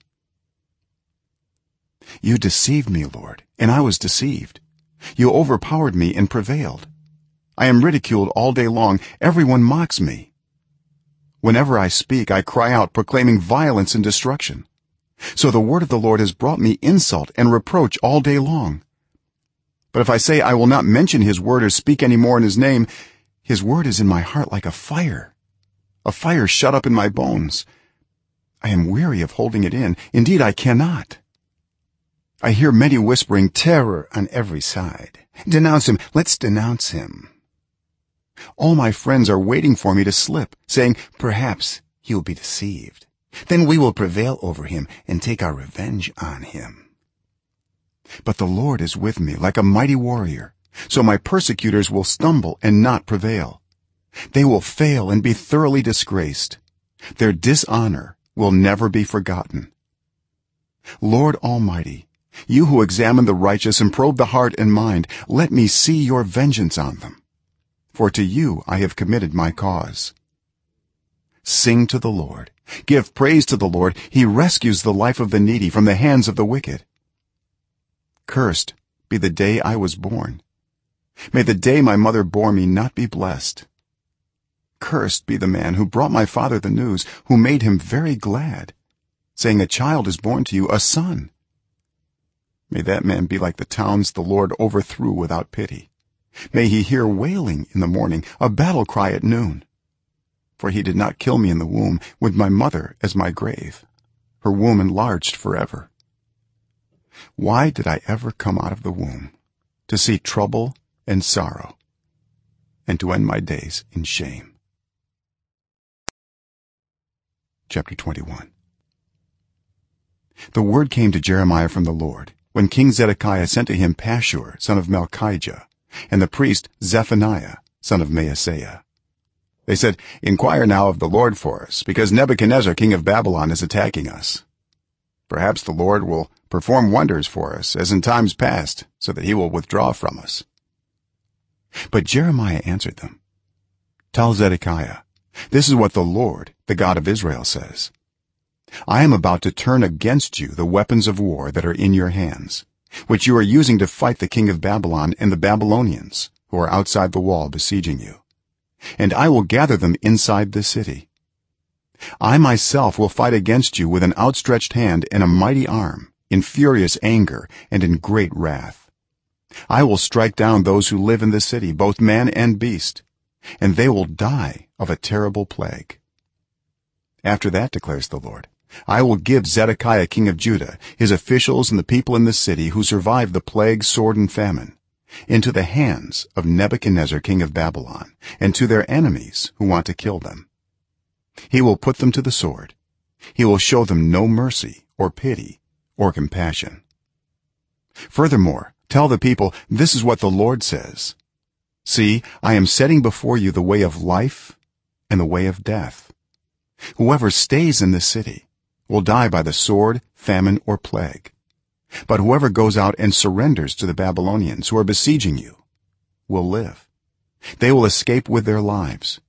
You deceived me, Lord, and I was deceived. You overpowered me and prevailed. I am ridiculed all day long. Everyone mocks me. Whenever I speak, I cry out, proclaiming violence and destruction. So the word of the Lord has brought me insult and reproach all day long. But if I say I will not mention his word or speak any more in his name, his word is in my heart like a fire, a fire shut up in my bones. I am weary of holding it in. Indeed, I cannot. I hear many whispering terror on every side. Denounce him. Let's denounce him. All my friends are waiting for me to slip, saying, perhaps he will be deceived. Then we will prevail over him and take our revenge on him. But the Lord is with me like a mighty warrior, so my persecutors will stumble and not prevail. They will fail and be thoroughly disgraced. Their dishonor will never be forgotten. Lord Almighty, you who examine the righteous and probe the heart and mind, let me see your vengeance on them. For to you I have committed my cause. Sing to the Lord. Give praise to the Lord. He rescues the life of the needy from the hands of the wicked. Cursed be the day I was born. May the day my mother bore me not be blessed. Cursed be the man who brought my father the news, who made him very glad, saying, a child is born to you, a son. May that man be like the towns the Lord overthrew without pity. May he hear wailing in the morning, a battle cry at noon. For he did not kill me in the womb, with my mother as my grave, her womb enlarged forever. Why did I ever come out of the womb? To see trouble and sorrow, and to end my days in shame. Chapter 21. The word came to Jeremiah from the Lord, when King Zedekiah sent to him Pashur son of Malchijah, and the priest Zephaniah son of Maaseiah. They said, inquire now of the Lord for us, because Nebuchadnezzar king of Babylon is attacking us. Perhaps the Lord will perform wonders for us, as in times past, so that he will withdraw from us. But Jeremiah answered them, tell Zedekiah, this is what the Lord, the God of Israel, says. I am about to turn against you the weapons of war that are in your hands, which you are using to fight the king of Babylon and the Babylonians who are outside the wall besieging you, and I will gather them inside the city. I myself will fight against you with an outstretched hand and a mighty arm, in furious anger and in great wrath. I will strike down those who live in the city, both man and beast, and they will die of a terrible plague. After that, declares the Lord, I will give Zedekiah king of Judah, his officials and the people in the city who survived the plague, sword and famine, into the hands of Nebuchadnezzar king of Babylon, and to their enemies who want to kill them. He will put them to the sword. He will show them no mercy or pity or compassion. Furthermore, tell the people, this is what the Lord says. See, I am setting before you the way of life and the way of death. Whoever stays in this city will die by the sword, famine or plague, but whoever goes out and surrenders to the Babylonians who are besieging you will live. They will escape with their lives.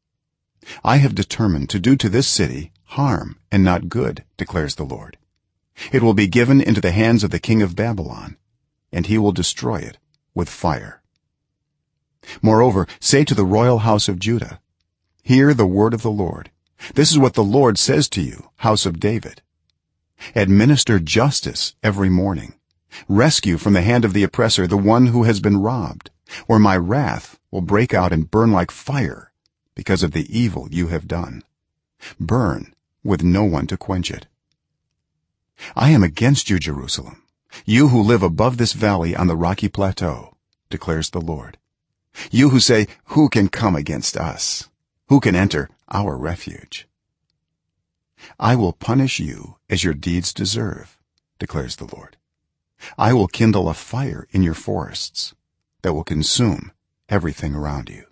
I have determined to do to this city harm and not good, declares the Lord. It will be given into the hands of the king of Babylon, and he will destroy it with fire. Moreover, say to the royal house of Judah, hear the word of the Lord. This is what the Lord says to you, house of David. Administer justice every morning. Rescue from the hand of the oppressor the one who has been robbed, or my wrath will break out and burn like fire because of the evil you have done. Burn with no one to quench it. I am against you, Jerusalem, you who live above this valley on the rocky plateau, declares the Lord. You who say, who can come against us? Who can enter our refuge? I will punish you as your deeds deserve, declares the Lord. I will kindle a fire in your forests that will consume everything around you.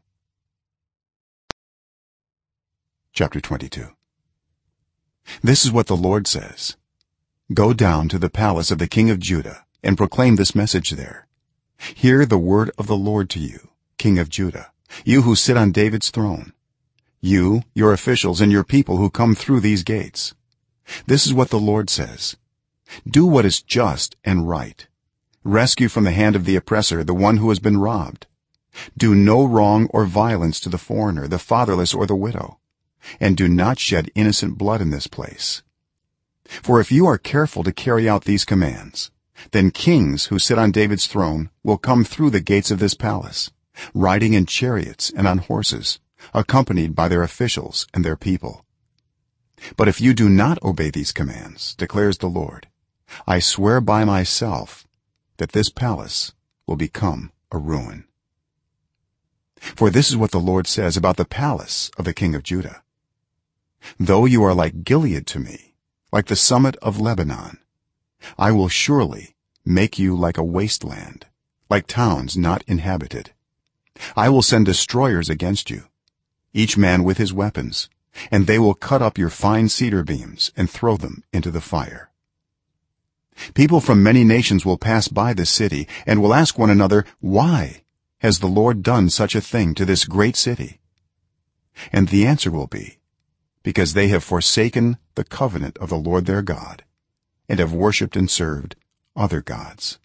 Chapter 22. This is what the Lord says. Go down to the palace of the king of Judah and proclaim this message there. Hear the word of the Lord to you, king of Judah, you who sit on David's throne, you, your officials and your people who come through these gates. This is what the Lord says. Do what is just and right. Rescue from the hand of the oppressor the one who has been robbed. Do no wrong or violence to the foreigner, the fatherless or the widow, and do not shed innocent blood in this place. For if you are careful to carry out these commands, then kings who sit on David's throne will come through the gates of this palace, riding in chariots and on horses, accompanied by their officials and their people. But if you do not obey these commands, declares the Lord, I swear by myself that this palace will become a ruin. For this is what the Lord says about the palace of the king of Judah: though you are like Gilead to me, like the summit of Lebanon, I will surely make you like a wasteland, like towns not inhabited. I will send destroyers against you, each man with his weapons, and they will cut up your fine cedar beams and throw them into the fire. People from many nations will pass by this city and will ask one another, why has the Lord done such a thing to this great city? And the answer will be, because they have forsaken the covenant of the Lord their God and have worshipped and served other gods.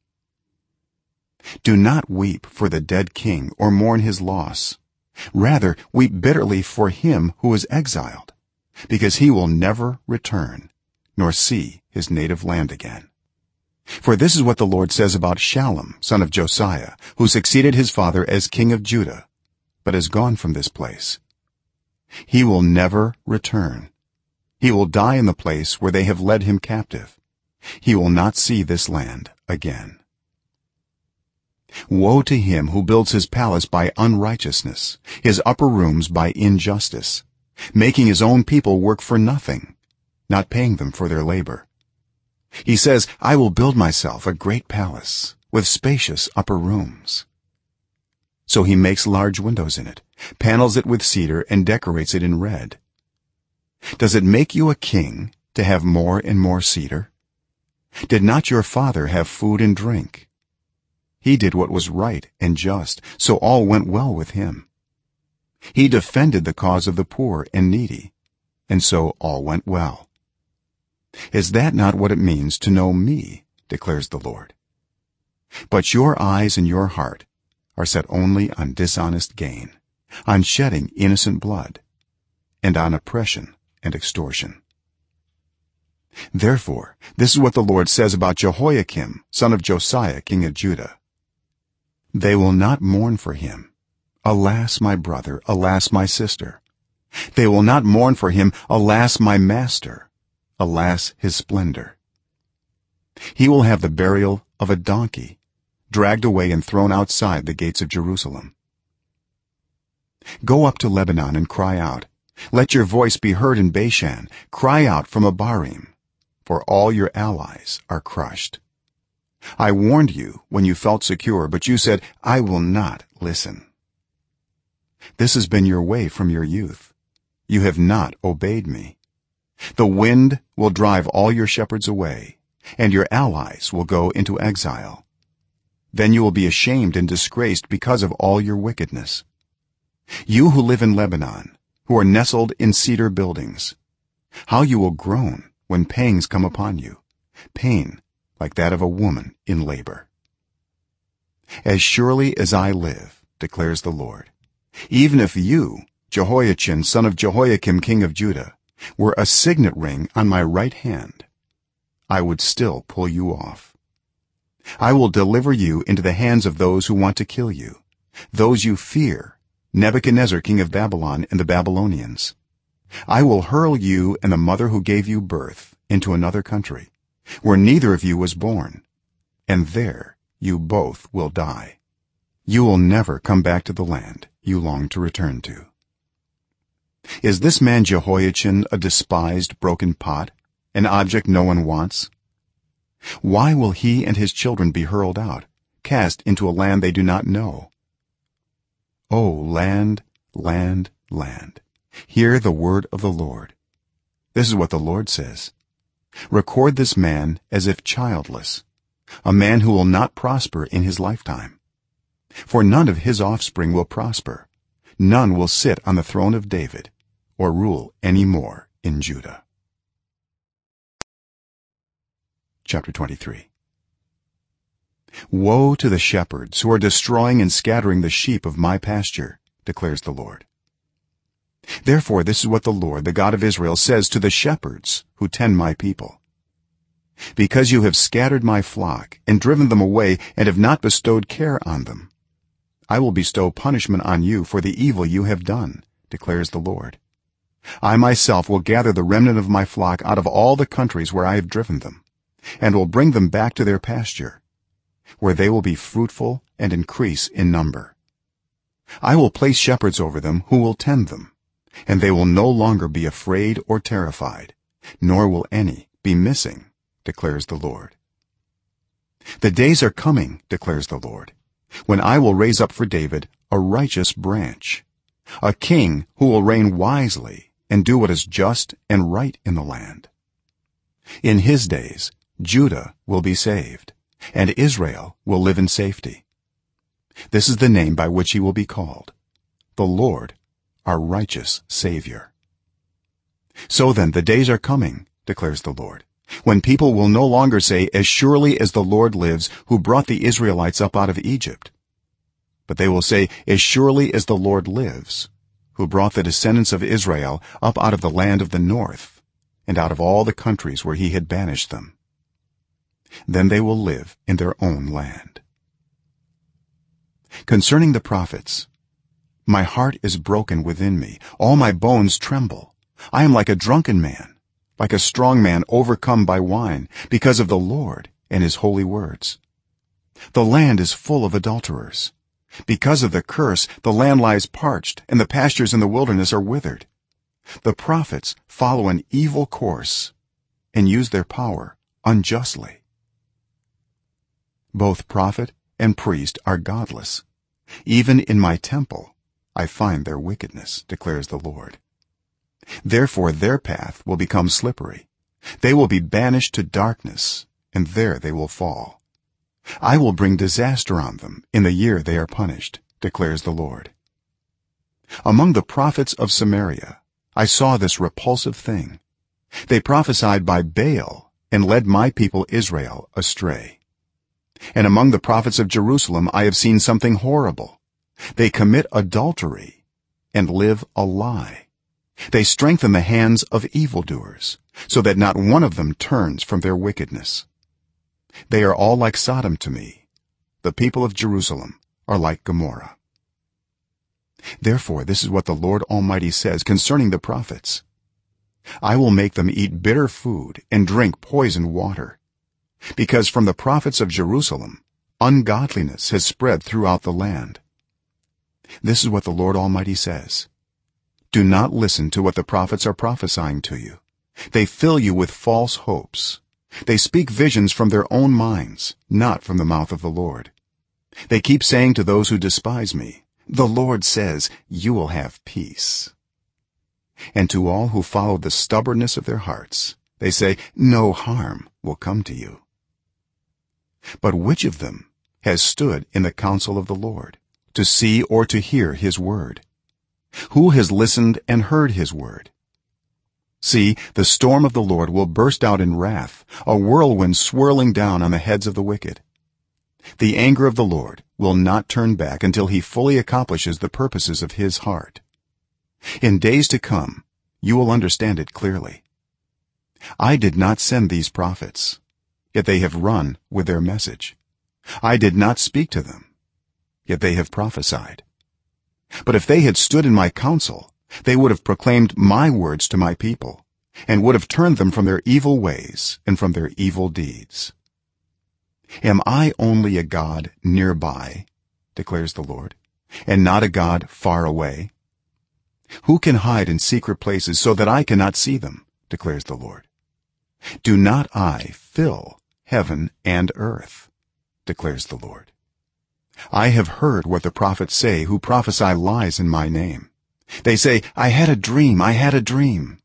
Do not weep for the dead king or mourn his loss. Rather, weep bitterly for him who is exiled, because he will never return nor see his native land again. For this is what the Lord says about Shallum son of Josiah, who succeeded his father as king of Judah but has gone from this place. He will never return. He will die in the place where they have led him captive. He will not see this land again. Woe to him who builds his palace by unrighteousness, his upper rooms by injustice, making his own people work for nothing, not paying them for their labor. He says, I will build myself a great palace with spacious upper rooms. So he makes large windows in it, panels it with cedar, and decorates it in red. Does it make you a king to have more and more cedar? Did not your father have food and drink? He did what was right and just, so all went well with him. He defended the cause of the poor and needy, and so all went well. Is that not what it means to know me, declares the Lord? But your eyes and your heart are set only on dishonest gain, on shedding innocent blood, and on oppression and extortion. Therefore, this is what the Lord says about Jehoiakim son of Josiah king of Judah: they will not mourn for him, alas my brother, alas my sister. They will not mourn for him, alas my master, alas his splendor. He will have the burial of a donkey, dragged away and thrown outside the gates of Jerusalem. Go up to Lebanon and cry out. Let your voice be heard in Bashan. Cry out from Abarim, for all your allies are crushed. I warned you when you felt secure, but you said, I will not listen. This has been your way from your youth. You have not obeyed me. The wind will drive all your shepherds away, and your allies will go into exile. Then you will be ashamed and disgraced because of all your wickedness. You who live in Lebanon, who are nestled in cedar buildings, how you will groan when pangs come upon you, pain like that of a woman in labor. As surely as I live, declares the Lord, even if you, Jehoiachin son of Jehoiakim king of Judah, were a signet ring on my right hand, I would still pull you off. I will deliver you into the hands of those who want to kill you, those you fear, Nebuchadnezzar king of Babylon and the Babylonians. I will hurl you and the mother who gave you birth into another country, where neither of you was born, and there you both will die. You will never come back to the land you long to return to. Is this man Jehoiachin a despised broken pot, an object no one wants? Why will he and his children be hurled out, cast into a land they do not know? O land, land, land, hear the word of the Lord. This is what the Lord says: record this man as if childless, a man who will not prosper in his lifetime. For none of his offspring will prosper, none will sit on the throne of David or rule any more in Judah. Chapter 23. Woe to the shepherds who are destroying and scattering the sheep of my pasture, declares the Lord. Therefore this is what the Lord, the God of Israel, says to the shepherds who tend my people: because you have scattered my flock and driven them away and have not bestowed care on them, I will bestow punishment on you for the evil you have done, declares the Lord. I myself will gather the remnant of my flock out of all the countries where I have driven them, and will bring them back to their pasture, where they will be fruitful and increase in number. I will place shepherds over them who will tend them, and they will no longer be afraid or terrified, nor will any be missing, declares the Lord. The days are coming, declares the Lord, when I will raise up for David a righteous branch, a king who will reign wisely and do what is just and right in the land. In his days Judah will be saved, and Israel will live in safety. This is the name by which he will be called, the Lord, our righteous Savior. So then the days are coming, declares the Lord, when people will no longer say, as surely as the Lord lives, who brought the Israelites up out of Egypt, but they will say, as surely as the Lord lives, who brought the descendants of Israel up out of the land of the north and out of all the countries where he had banished them. Then they will live in their own land. Concerning the prophets, my heart is broken within me, all my bones tremble. I am like a drunken man, like a strong man overcome by wine, because of the Lord and his holy words. The land is full of adulterers. Because of the curse, the land lies parched, and the pastures in the wilderness are withered. The prophets follow an evil course and use their power unjustly. Both prophet and priest are godless. Even in my temple I find their wickedness, declares the Lord. Therefore their path will become slippery. They will be banished to darkness, and there they will fall. I will bring disaster on them in the year they are punished, declares the Lord. Among the prophets of Samaria I saw this repulsive thing. They prophesied by Baal and led my people Israel astray. And among the prophets of Jerusalem I have seen something horrible. They commit adultery and live a lie. They strengthen the hands of evildoers, so that not one of them turns from their wickedness. They are all like Sodom to me. The people of Jerusalem are like Gomorrah. Therefore this is what the Lord Almighty says concerning the prophets: I will make them eat bitter food and drink poisoned water, because from the prophets of Jerusalem ungodliness has spread throughout the land. This is what the Lord Almighty says: do not listen to what the prophets are prophesying to you. They fill you with false hopes. They speak visions from their own minds, not from the mouth of the Lord. They keep saying to those who despise me, the Lord says, you will have peace. And to all who follow the stubbornness of their hearts they say, no harm will come to you. But which of them has stood in the counsel of the Lord, to see or to hear his word? Who has listened and heard his word? See, the storm of the Lord will burst out in wrath, a whirlwind swirling down on the heads of the wicked. The anger of the Lord will not turn back until he fully accomplishes the purposes of his heart. In days to come you will understand it clearly. I did not send these prophets, yet they have run with their message. I did not speak to them, yet they have prophesied. But if they had stood in my counsel, they would have proclaimed my words to my people, and would have turned them from their evil ways and from their evil deeds. Am I only a God nearby, declares the Lord, and not a God far away? Who can hide in secret places so that I cannot see them, declares the Lord? Do not I fill heaven and earth, declares the Lord? I have heard what the prophets say who prophesy lies in my name. They say, I had a dream, I had a dream.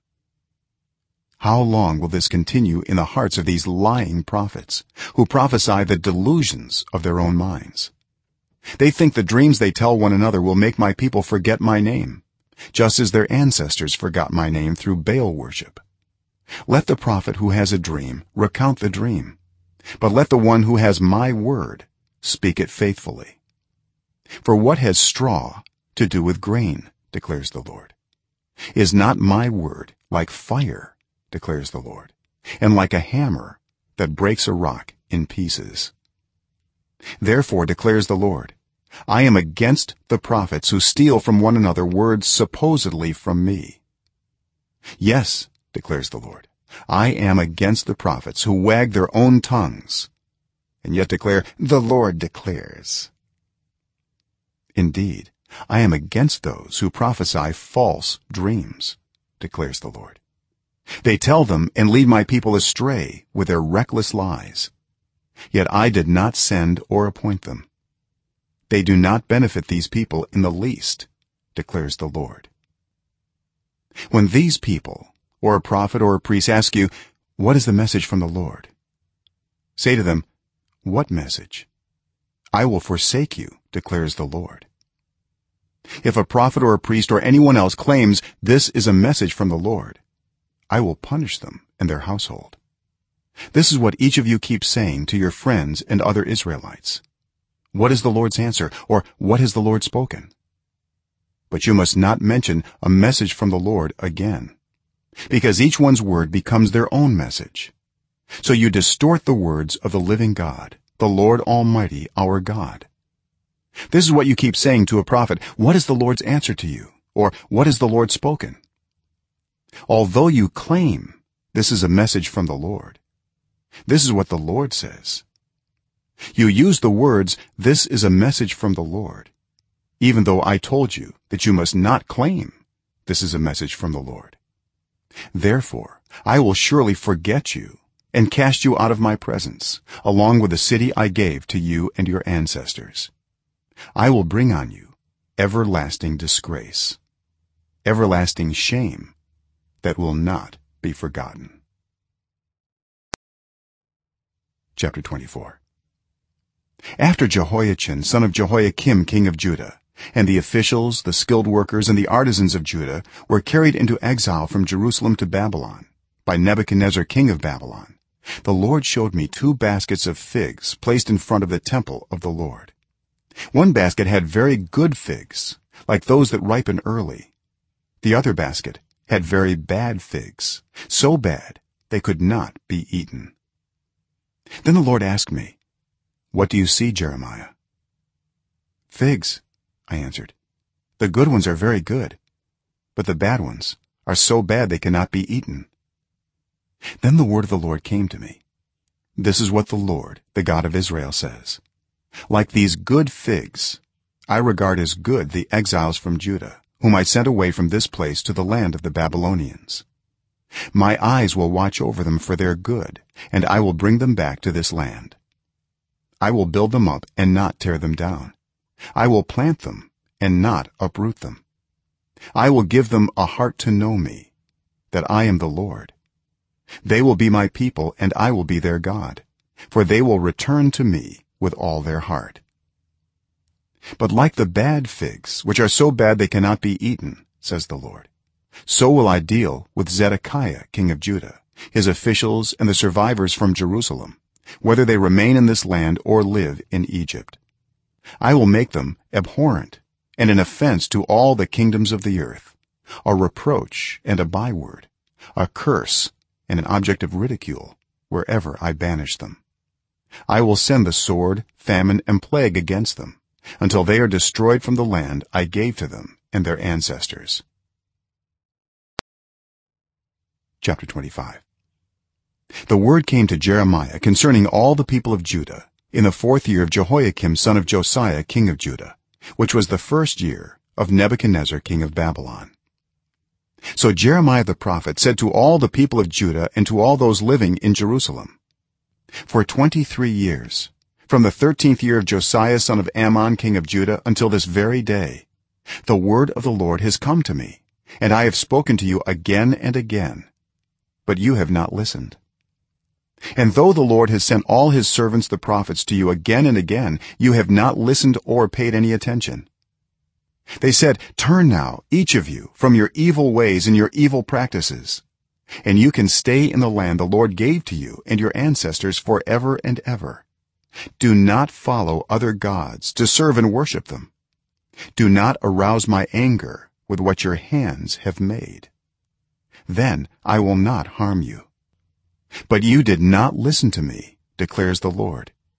How long will this continue in the hearts of these lying prophets, who prophesy the delusions of their own minds? They think the dreams they tell one another will make my people forget my name, just as their ancestors forgot my name through Baal worship. Let the prophet who has a dream recount the dream, but let the one who has my word speak it faithfully. For what has straw to do with grain, declares the Lord? Is not my word like fire, declares the Lord, and like a hammer that breaks a rock in pieces? Therefore declares the Lord, I am against the prophets who steal from one another words supposedly from me. Yes, declares the Lord, I am against the prophets who wag their own tongues and yet declare, the Lord declares. Indeed, I am against those who prophesy false dreams, declares the Lord. They tell them and lead my people astray with their reckless lies. Yet I did not send or appoint them. They do not benefit these people in the least, declares the Lord. When these people, or a prophet or a priest, ask you, what is the message from the Lord? Say to them, what message? I will forsake you, declares the Lord. If a prophet or a priest or anyone else claims this is a message from the Lord, I will punish them and their household. This is what each of you keeps saying to your friends and other Israelites. What is the Lord's answer, or what has the Lord spoken? But you must not mention a message from the Lord again, because each one's word becomes their own message. So you distort the words of the living God, the Lord Almighty, our God. This is what you keep saying to a prophet, what is the Lord's answer to you, or what has the Lord spoken? Although you claim this is a message from the Lord, this is what the Lord says. You use the words, this is a message from the Lord, even though I told you that you must not claim this is a message from the Lord. Therefore I will surely forget you and cast you out of my presence, along with the city I gave to you and your ancestors. I will bring on you everlasting disgrace, everlasting shame that will not be forgotten. Chapter 24. After Jehoiachin son of Jehoiakim king of Judah and the officials, the skilled workers, and the artisans of Judah were carried into exile from Jerusalem to Babylon by Nebuchadnezzar king of Babylon, the Lord showed me 2 baskets of figs placed in front of the temple of the Lord. One basket had very good figs, like those that ripen early. The other basket had very bad figs, so bad they could not be eaten. Then the Lord asked me, what do you see, Jeremiah? Figs, I answered. The good ones are very good, but the bad ones are so bad they cannot be eaten. Then the word of the Lord came to me. This is what the Lord, the God of Israel, says. Like these good figs, I regard as good the exiles from Judah, whom I sent away from this place to the land of the Babylonians. My eyes will watch over them for their good, and I will bring them back to this land. I will build them up and not tear them down. I will plant them and not uproot them. I will give them a heart to know me, that I am the Lord. They will be my people and I will be their God, for they will return to me with all their heart. But like the bad figs, which are so bad they cannot be eaten, says the Lord, so will I deal with Zedekiah king of Judah, his officials, and the survivors from Jerusalem, whether they remain in this land or live in Egypt. I will make them abhorrent and an offense to all the kingdoms of the earth, a reproach and a byword, a curse and an object of ridicule wherever I banish them. I will send the sword, famine, and plague against them until they are destroyed from the land I gave to them and their ancestors. Chapter 25. The word came to Jeremiah concerning all the people of Judah in the 4th year of Jehoiakim son of Josiah king of Judah, which was the 1st year of Nebuchadnezzar king of Babylon. So Jeremiah the prophet said to all the people of Judah and to all those living in Jerusalem, for 23 years, from the 13th year of Josiah son of Ammon king of Judah until this very day, the word of the Lord has come to me, and I have spoken to you again and again, but you have not listened. And though the Lord has sent all his servants the prophets to you again and again, you have not listened or paid any attention. They said, turn now, each of you, from your evil ways and your evil practices, and you can stay in the land the Lord gave to you and your ancestors forever and ever. Do not follow other gods to serve and worship them. Do not arouse my anger with what your hands have made. Then I will not harm you. But you did not listen to me, declares the Lord.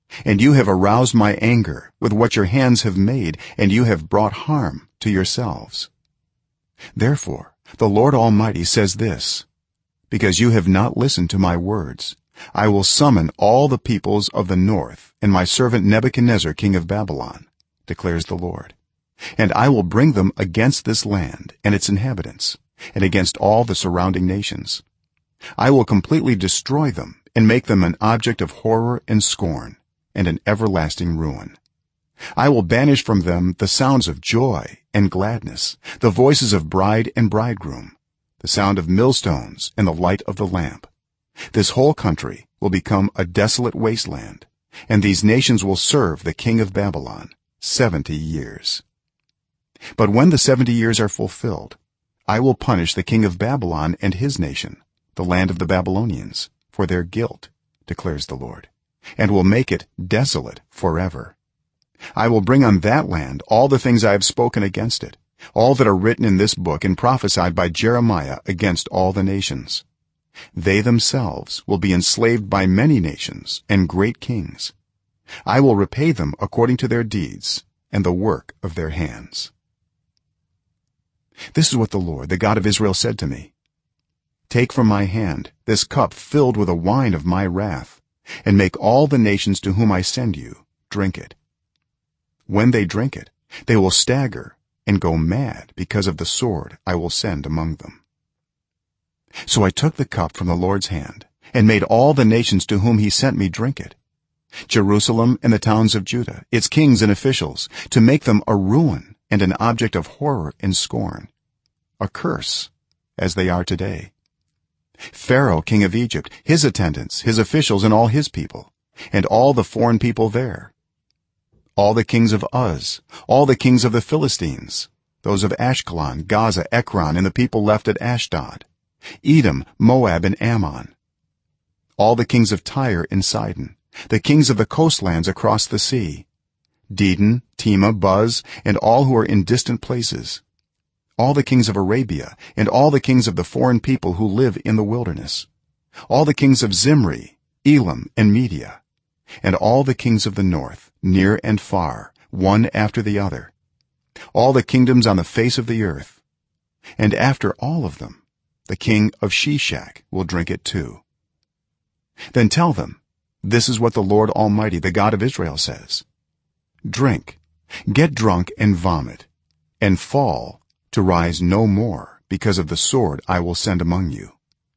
and you have aroused my anger with what your hands have made, and you have brought harm to yourselves. Therefore the Lord Almighty says this: because you have not listened to my words, I will summon all the peoples of the north and my servant Nebuchadnezzar king of Babylon, declares the Lord, and I will bring them against this land and its inhabitants, and against all the surrounding nations. I will completely destroy them and make them an object of horror and scorn and an everlasting ruin. I will banish from them the sounds of joy and gladness, the voices of bride and bridegroom, the sound of millstones and the light of the lamp. This whole country will become a desolate wasteland, and these nations will serve the king of Babylon 70 years. But when the 70 years are fulfilled, I will punish the king of Babylon and his nation, the land of the Babylonians, for their guilt, declares the Lord, and will make it desolate forever. I will bring on that land all the things I have spoken against it, all that are written in this book and prophesied by Jeremiah against all the nations. They themselves will be enslaved by many nations and great kings. I will repay them according to their deeds and the work of their hands. This is what the Lord, the God of Israel, said to me: take from my hand this cup filled with the wine of my wrath, and make all the nations to whom I send you drink it. When they drink it, they will stagger and go mad because of the sword I will send among them. So I took the cup from the Lord's hand and made all the nations to whom he sent me drink it, Jerusalem and the towns of Judah, its kings and officials, to make them a ruin and an object of horror and scorn, a curse, as they are today. Pharaoh king of Egypt, his attendants, his officials, and all his people, and all the foreign people there, all the kings of Uz, all the kings of the Philistines, those of Ashkelon, Gaza, Ekron, and the people left at Ashdod, Edom, Moab, and Ammon, all the kings of Tyre and Sidon, the kings of the coastlands across the sea, Dedan, Tema, Buz, and all who are in distant places, all the kings of Arabia, and all the kings of the foreign people who live in the wilderness, all the kings of Zimri, Elam, and Media, and all the kings of the north, near and far, one after the other, all the kingdoms on the face of the earth. And after all of them, the king of Sheshach will drink it too. Then tell them, this is what the Lord Almighty, the God of Israel, says: drink, get drunk and vomit, and fall to rise no more because of the sword I will send among you.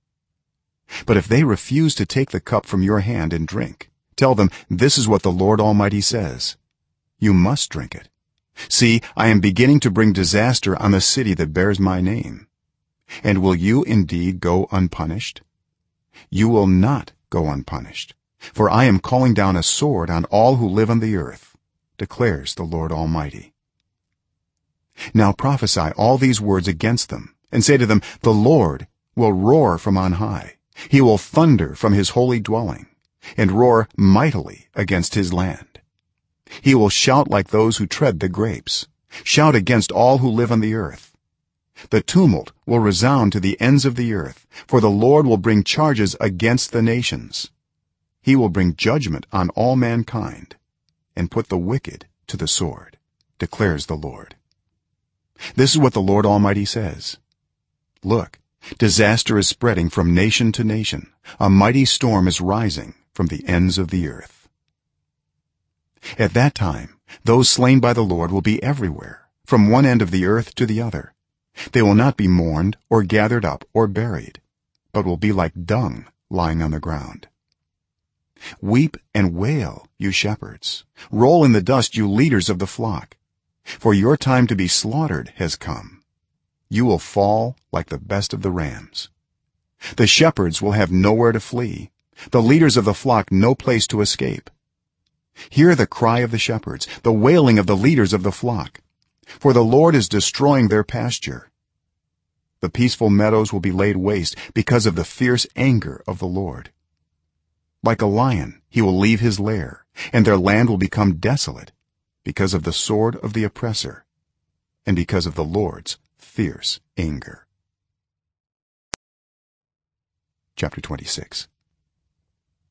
But if they refuse to take the cup from your hand and drink, tell them, this is what the Lord Almighty says: you must drink it. See, I am beginning to bring disaster on the city that bears my name. And will you indeed go unpunished? You will not go unpunished, for I am calling down a sword on all who live on the earth, declares the Lord Almighty. Now prophesy all these words against them, and say to them, the Lord will roar from on high, he will thunder from his holy dwelling, and roar mightily against his land. He will shout like those who tread the grapes, shout against all who live on the earth. The tumult will resound to the ends of the earth, for the Lord will bring charges against the nations. He will bring judgment on all mankind and put the wicked to the sword, declares the Lord. This is what the Lord Almighty says: look, disaster is spreading from nation to nation, a mighty storm is rising from the ends of the earth. At that time those slain by the Lord will be everywhere, from one end of the earth to the other. They will not be mourned or gathered up or buried, but will be like dung lying on the ground. Weep and wail, you shepherds, roll in the dust, you leaders of the flock, for your time to be slaughtered has come. You will fall like the best of the rams. The shepherds will have nowhere to flee, the leaders of the flock no place to escape. Hear the cry of the shepherds, the wailing of the leaders of the flock, for the Lord is destroying their pasture. The peaceful meadows will be laid waste because of the fierce anger of the Lord. Like a lion he will leave his lair, and their land will become desolate because of the sword of the oppressor and because of the Lord's fierce anger. Chapter 26.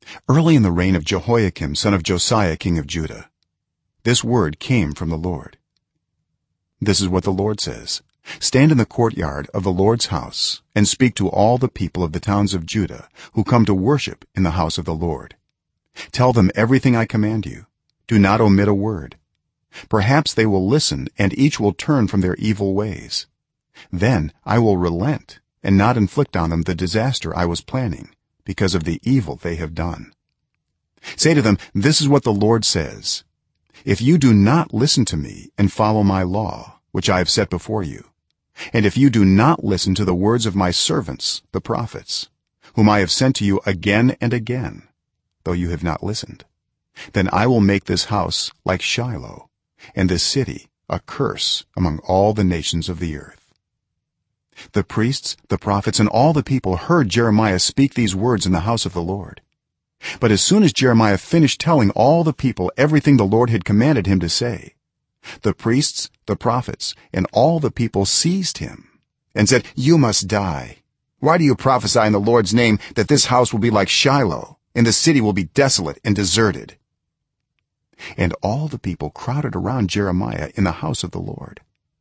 early in the reign of Jehoiakim son of Josiah king of Judah this word came from the Lord. This is what the Lord says: stand in the courtyard of the Lord's house and speak to all the people of the towns of Judah who come to worship in the house of the Lord. Tell them everything I command you. Do not omit a word. Perhaps they will listen and each will turn from their evil ways. Then I will relent and not inflict on them the disaster I was planning because of the evil they have done. Say to them, this is what the Lord says: if you do not listen to me and follow my law which I have set before you, and if you do not listen to the words of my servants the prophets whom I have sent to you again and again, though you have not listened, then I will make this house like Shiloh and this city a curse among all the nations of the earth. The priests, the prophets, and all the people heard Jeremiah speak these words in the house of the Lord. But as soon as Jeremiah finished telling all the people everything the Lord had commanded him to say, the priests, the prophets, and all the people seized him and said, you must die. Why do you prophesy in the Lord's name that this house will be like Shiloh and the city will be desolate and deserted? And all the people crowded around Jeremiah in the house of the Lord.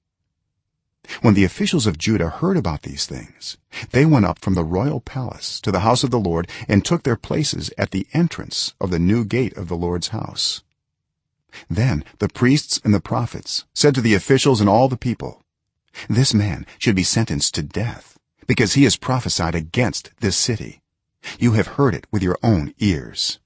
When the officials of Judah heard about these things, they went up from the royal palace to the house of the Lord and took their places at the entrance of the new gate of the Lord's house. Then the priests and the prophets said to the officials and all the people, this man should be sentenced to death because he has prophesied against this city. You have heard it with your own ears.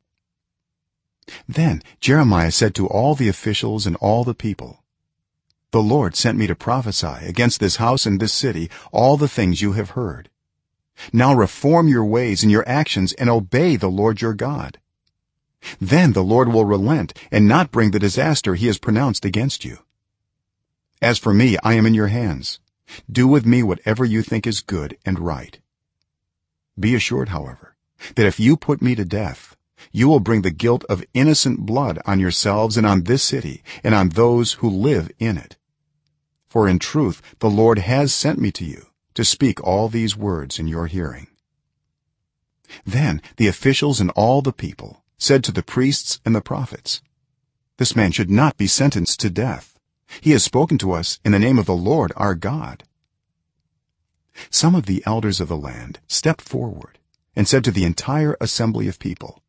Then Jeremiah said to all the officials and all the people, the Lord sent me to prophesy against this house and this city all the things you have heard. Now reform your ways and your actions and obey the Lord your God. Then the Lord will relent and not bring the disaster he has pronounced against you. As for me, I am in your hands. Do with me whatever you think is good and right. Be assured, however, that if you put me to death, you will bring the guilt of innocent blood on yourselves and on this city and on those who live in it. For in truth the Lord has sent me to you to speak all these words in your hearing. Then the officials and all the people said to the priests and the prophets, this man should not be sentenced to death. He has spoken to us in the name of the Lord our God. Some of the elders of the land stepped forward and said to the entire assembly of people,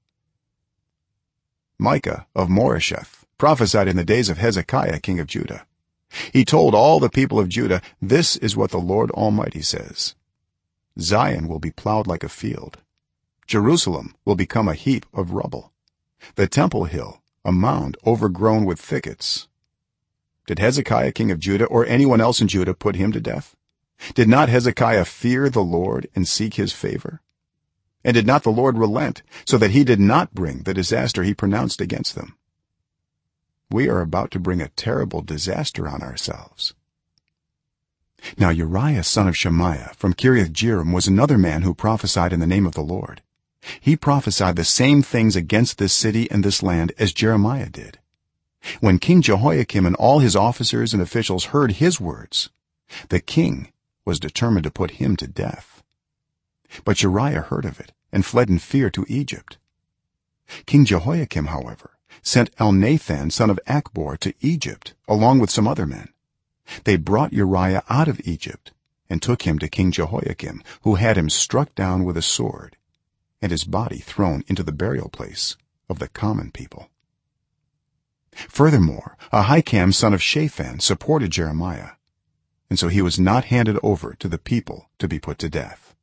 Micah of Moresheth prophesied in the days of Hezekiah king of Judah. He told all the people of Judah, this is what the Lord Almighty says: Zion will be plowed like a field, Jerusalem will become a heap of rubble, the temple hill a mound overgrown with thickets. Did Hezekiah king of Judah or anyone else in Judah put him to death? Did not Hezekiah fear the Lord and seek his favor? And did not the Lord relent so that he did not bring the disaster he pronounced against them? We are about to bring a terrible disaster on ourselves. Now Uriah son of Shemaiah from Kiriath-Jearim was another man who prophesied in the name of the Lord. He prophesied the same things against this city and this land as Jeremiah did. When King Jehoiakim and all his officers and officials heard his words, the king was determined to put him to death. But Uriah heard of it and fled in fear to Egypt. King Jehoiakim, however, sent Elnathan son of Achbor to Egypt along with some other men. They brought Uriah out of Egypt and took him to King Jehoiakim, who had him struck down with a sword and his body thrown into the burial place of the common people. Furthermore, Ahikam son of Shaphan supported Jeremiah, and so he was not handed over to the people to be put to death.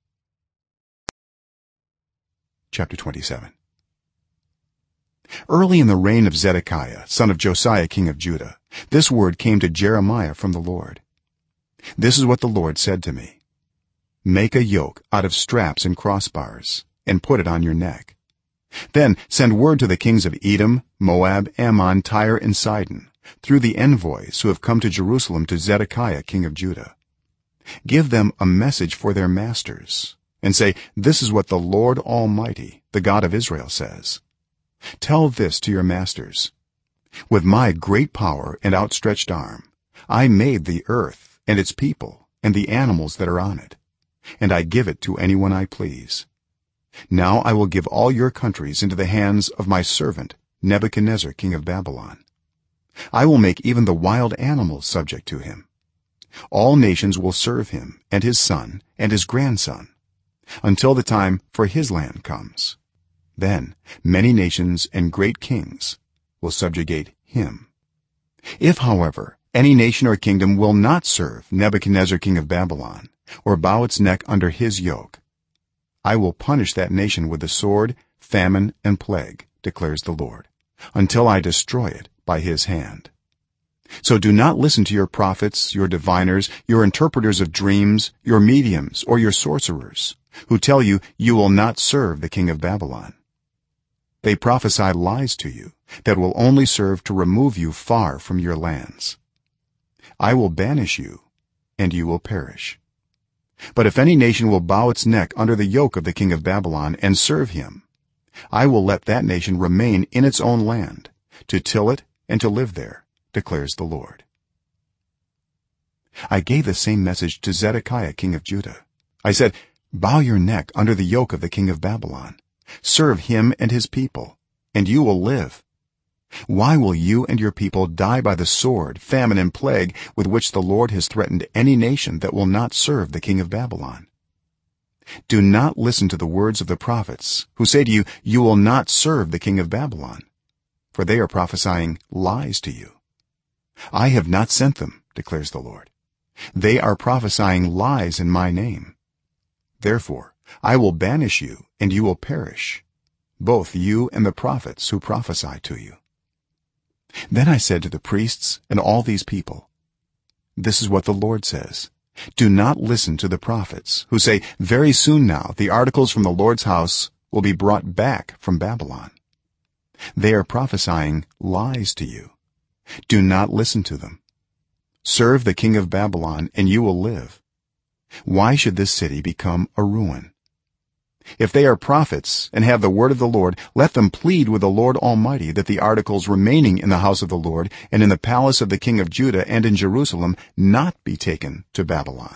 Chapter 27. Early in the reign of Zedekiah son of Josiah king of Judah, this word came to Jeremiah from the Lord. This is what the Lord said to me: Make a yoke out of straps and crossbars and put it on your neck. Then send word to the kings of Edom, Moab, Ammon, Tyre, and Sidon through the envoys who have come to Jerusalem to Zedekiah king of Judah. Give them a message for their masters and say, this is what the Lord Almighty, the God of Israel, says: Tell this to your masters: with my great power and outstretched arm I made the earth and its people and the animals that are on it, and I give it to anyone I please. now I will give all your countries into the hands of my servant Nebuchadnezzar king of Babylon. I will make even the wild animals subject to him. All nations will serve him and his son and his grandson until the time for his land comes. Then many nations and great kings will subjugate him. If however any nation or kingdom will not serve Nebuchadnezzar king of Babylon or bow its neck under his yoke, I will punish that nation with the sword, famine and plague, declares the Lord, until I destroy it by his hand. So do not listen to your prophets, your diviners, your interpreters of dreams, your mediums or your sorcerers who tell you you will not serve the king of Babylon. They prophesy lies to you that will only serve to remove you far from your lands. I will banish you and you will perish. But if any nation will bow its neck under the yoke of the king of Babylon and serve him, I will let that nation remain in its own land to till it and to live there, declares the Lord. I gave the same message to Zedekiah king of Judah. I said, bow your neck under the yoke of the king of Babylon, serve him and his people, and you will live. Why will you and your people die by the sword, famine and plague with which the Lord has threatened any nation that will not serve the king of Babylon? Do not listen to the words of the prophets who say to you, you will not serve the king of Babylon, for they are prophesying lies to you. I have not sent them, declares the Lord. They are prophesying lies in my name. Therefore I will banish you and you will perish, both you and the prophets who prophesy to you. Then I said to the priests and all these people, this is what the Lord says, do not listen to the prophets who say, very soon now the articles from the Lord's house will be brought back from Babylon. They are prophesying lies to you. Do not listen to them. Serve the king of Babylon and you will live. Why should this city become a ruin? If they are prophets and have the word of the Lord, let them plead with the Lord Almighty that the articles remaining in the house of the Lord and in the palace of the king of Judah and in Jerusalem not be taken to Babylon.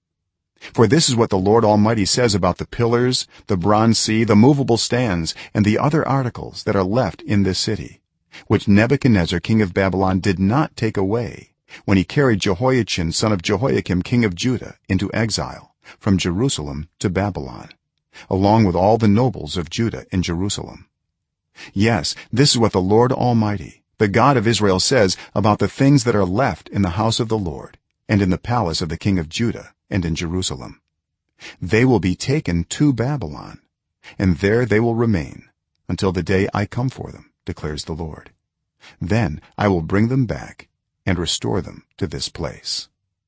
For this is what the Lord Almighty says about the pillars, the bronze sea, the movable stands, and the other articles that are left in this city, which Nebuchadnezzar king of Babylon did not take away when he carried Jehoiachin son of Jehoiakim king of Judah into exile from Jerusalem to Babylon, along with all the nobles of Judah and Jerusalem. Yes, this is what the Lord Almighty, the God of Israel, says about the things that are left in the house of the Lord and in the palace of the king of Judah and in Jerusalem. They will be taken to Babylon, and there they will remain until the day I come for them, declares the Lord. Then I will bring them back and restore them to this place.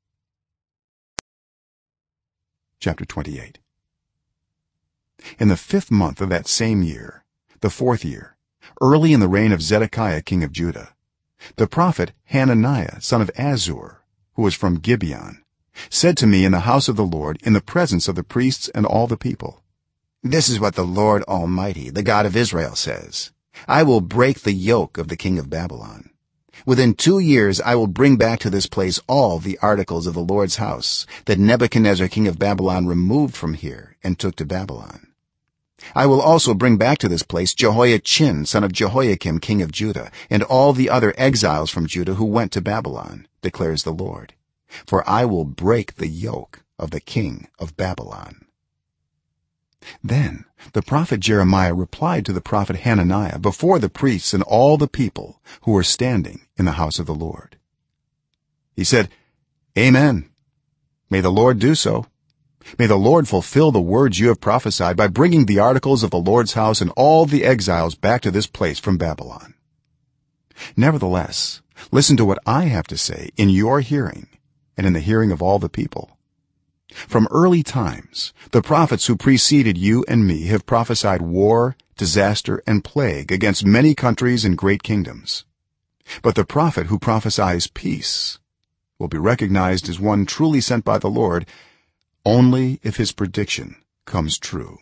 Chapter 28. In the 5th month of that same year, the 4th year, early in the reign of Zedekiah king of Judah, the prophet Hananiah son of Azur, who was from Gibeon, said to me in the house of the Lord in the presence of the priests and all the people, this is what the Lord Almighty, the God of Israel, says, I will break the yoke of the king of Babylon. Within 2 years I will bring back to this place all the articles of the Lord's house that Nebuchadnezzar king of Babylon removed from here and took to Babylon. I will also bring back to this place Jehoiachin son of Jehoiakim king of Judah and all the other exiles from Judah who went to Babylon, declares the Lord, for I will break the yoke of the king of Babylon. Then the prophet Jeremiah replied to the prophet Hananiah before the priests and all the people who were standing in the house of the Lord. He said, Amen. May the Lord do so. May the Lord fulfill the words you have prophesied by bringing the articles of the Lord's house and all the exiles back to this place from Babylon. Nevertheless, listen to what I have to say in your hearing and in the hearing of all the people. From early times the prophets who preceded you and me have prophesied war, disaster and plague against many countries and great kingdoms. But the prophet who prophesies peace will be recognized as one truly sent by the Lord only if his prediction comes true.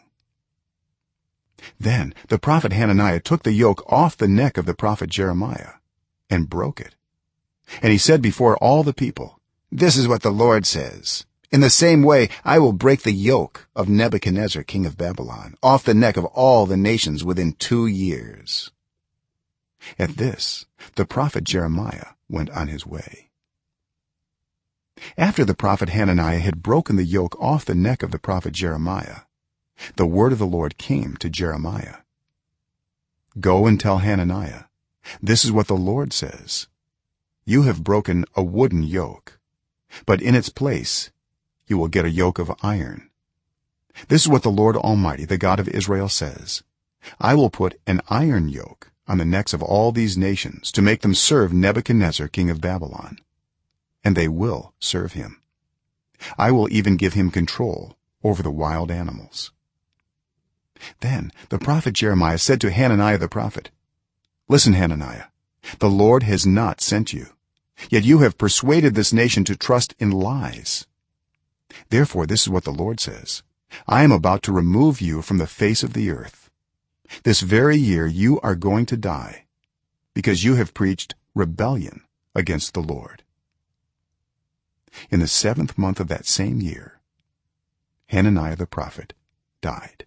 Then the prophet Hananiah took the yoke off the neck of the prophet Jeremiah and broke it. And he said before all the people, this is what the Lord says, in the same way I will break the yoke of Nebuchadnezzar king of Babylon off the neck of all the nations within 2 years." At this the prophet Jeremiah went on his way. After the prophet Hananiah had broken the yoke off the neck of the prophet Jeremiah, the word of the Lord came to Jeremiah. "Go and tell Hananiah, this is what the Lord says: You have broken a wooden yoke, but in its place you will get a yoke of iron. This is what the Lord Almighty, the God of Israel, says: I will put an iron yoke on the necks of all these nations to make them serve Nebuchadnezzar king of Babylon, and they will serve him. I will even give him control over the wild animals." Then the prophet Jeremiah said to Hananiah the prophet, "Listen, Hananiah, the Lord has not sent you, yet you have persuaded this nation to trust in lies. Therefore this is what the Lord says: I am about to remove you from the face of the earth. This very year you are going to die, because you have preached rebellion against the Lord." In the 7th month of that same year, Hananiah the prophet died.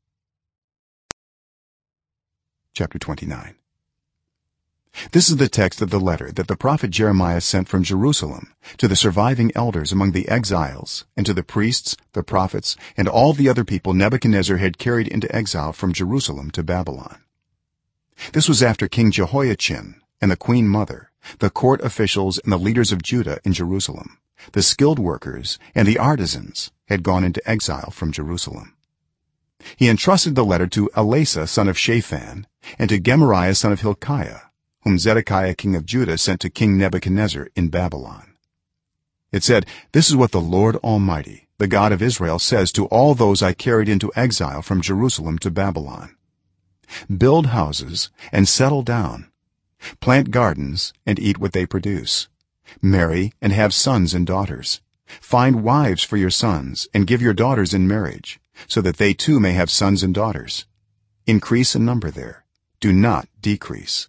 Chapter 29. This is the text of the letter that the prophet Jeremiah sent from Jerusalem to the surviving elders among the exiles, and to the priests, the prophets, and all the other people Nebuchadnezzar had carried into exile from Jerusalem to Babylon. This was after King Jehoiachin and the queen mother, the court officials and the leaders of Judah in Jerusalem, the skilled workers and the artisans had gone into exile from Jerusalem. He entrusted the letter to Elasah son of Shaphan and to Gemariah son of Hilkiah, whom Zedekiah king of Judah sent to King Nebuchadnezzar in Babylon. It said, "This is what the Lord Almighty, the God of Israel, says to all those I carried into exile from Jerusalem to Babylon: Build houses and settle down, plant gardens and eat what they produce, marry and have sons and daughters, find wives for your sons and give your daughters in marriage, so that they too may have sons and daughters. Increase in number there, do not decrease.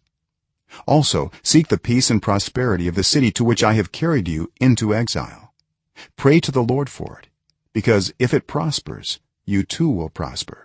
Also seek the peace and prosperity of the city to which I have carried you into exile. Pray to the Lord for it, because if it prospers, you too will prosper.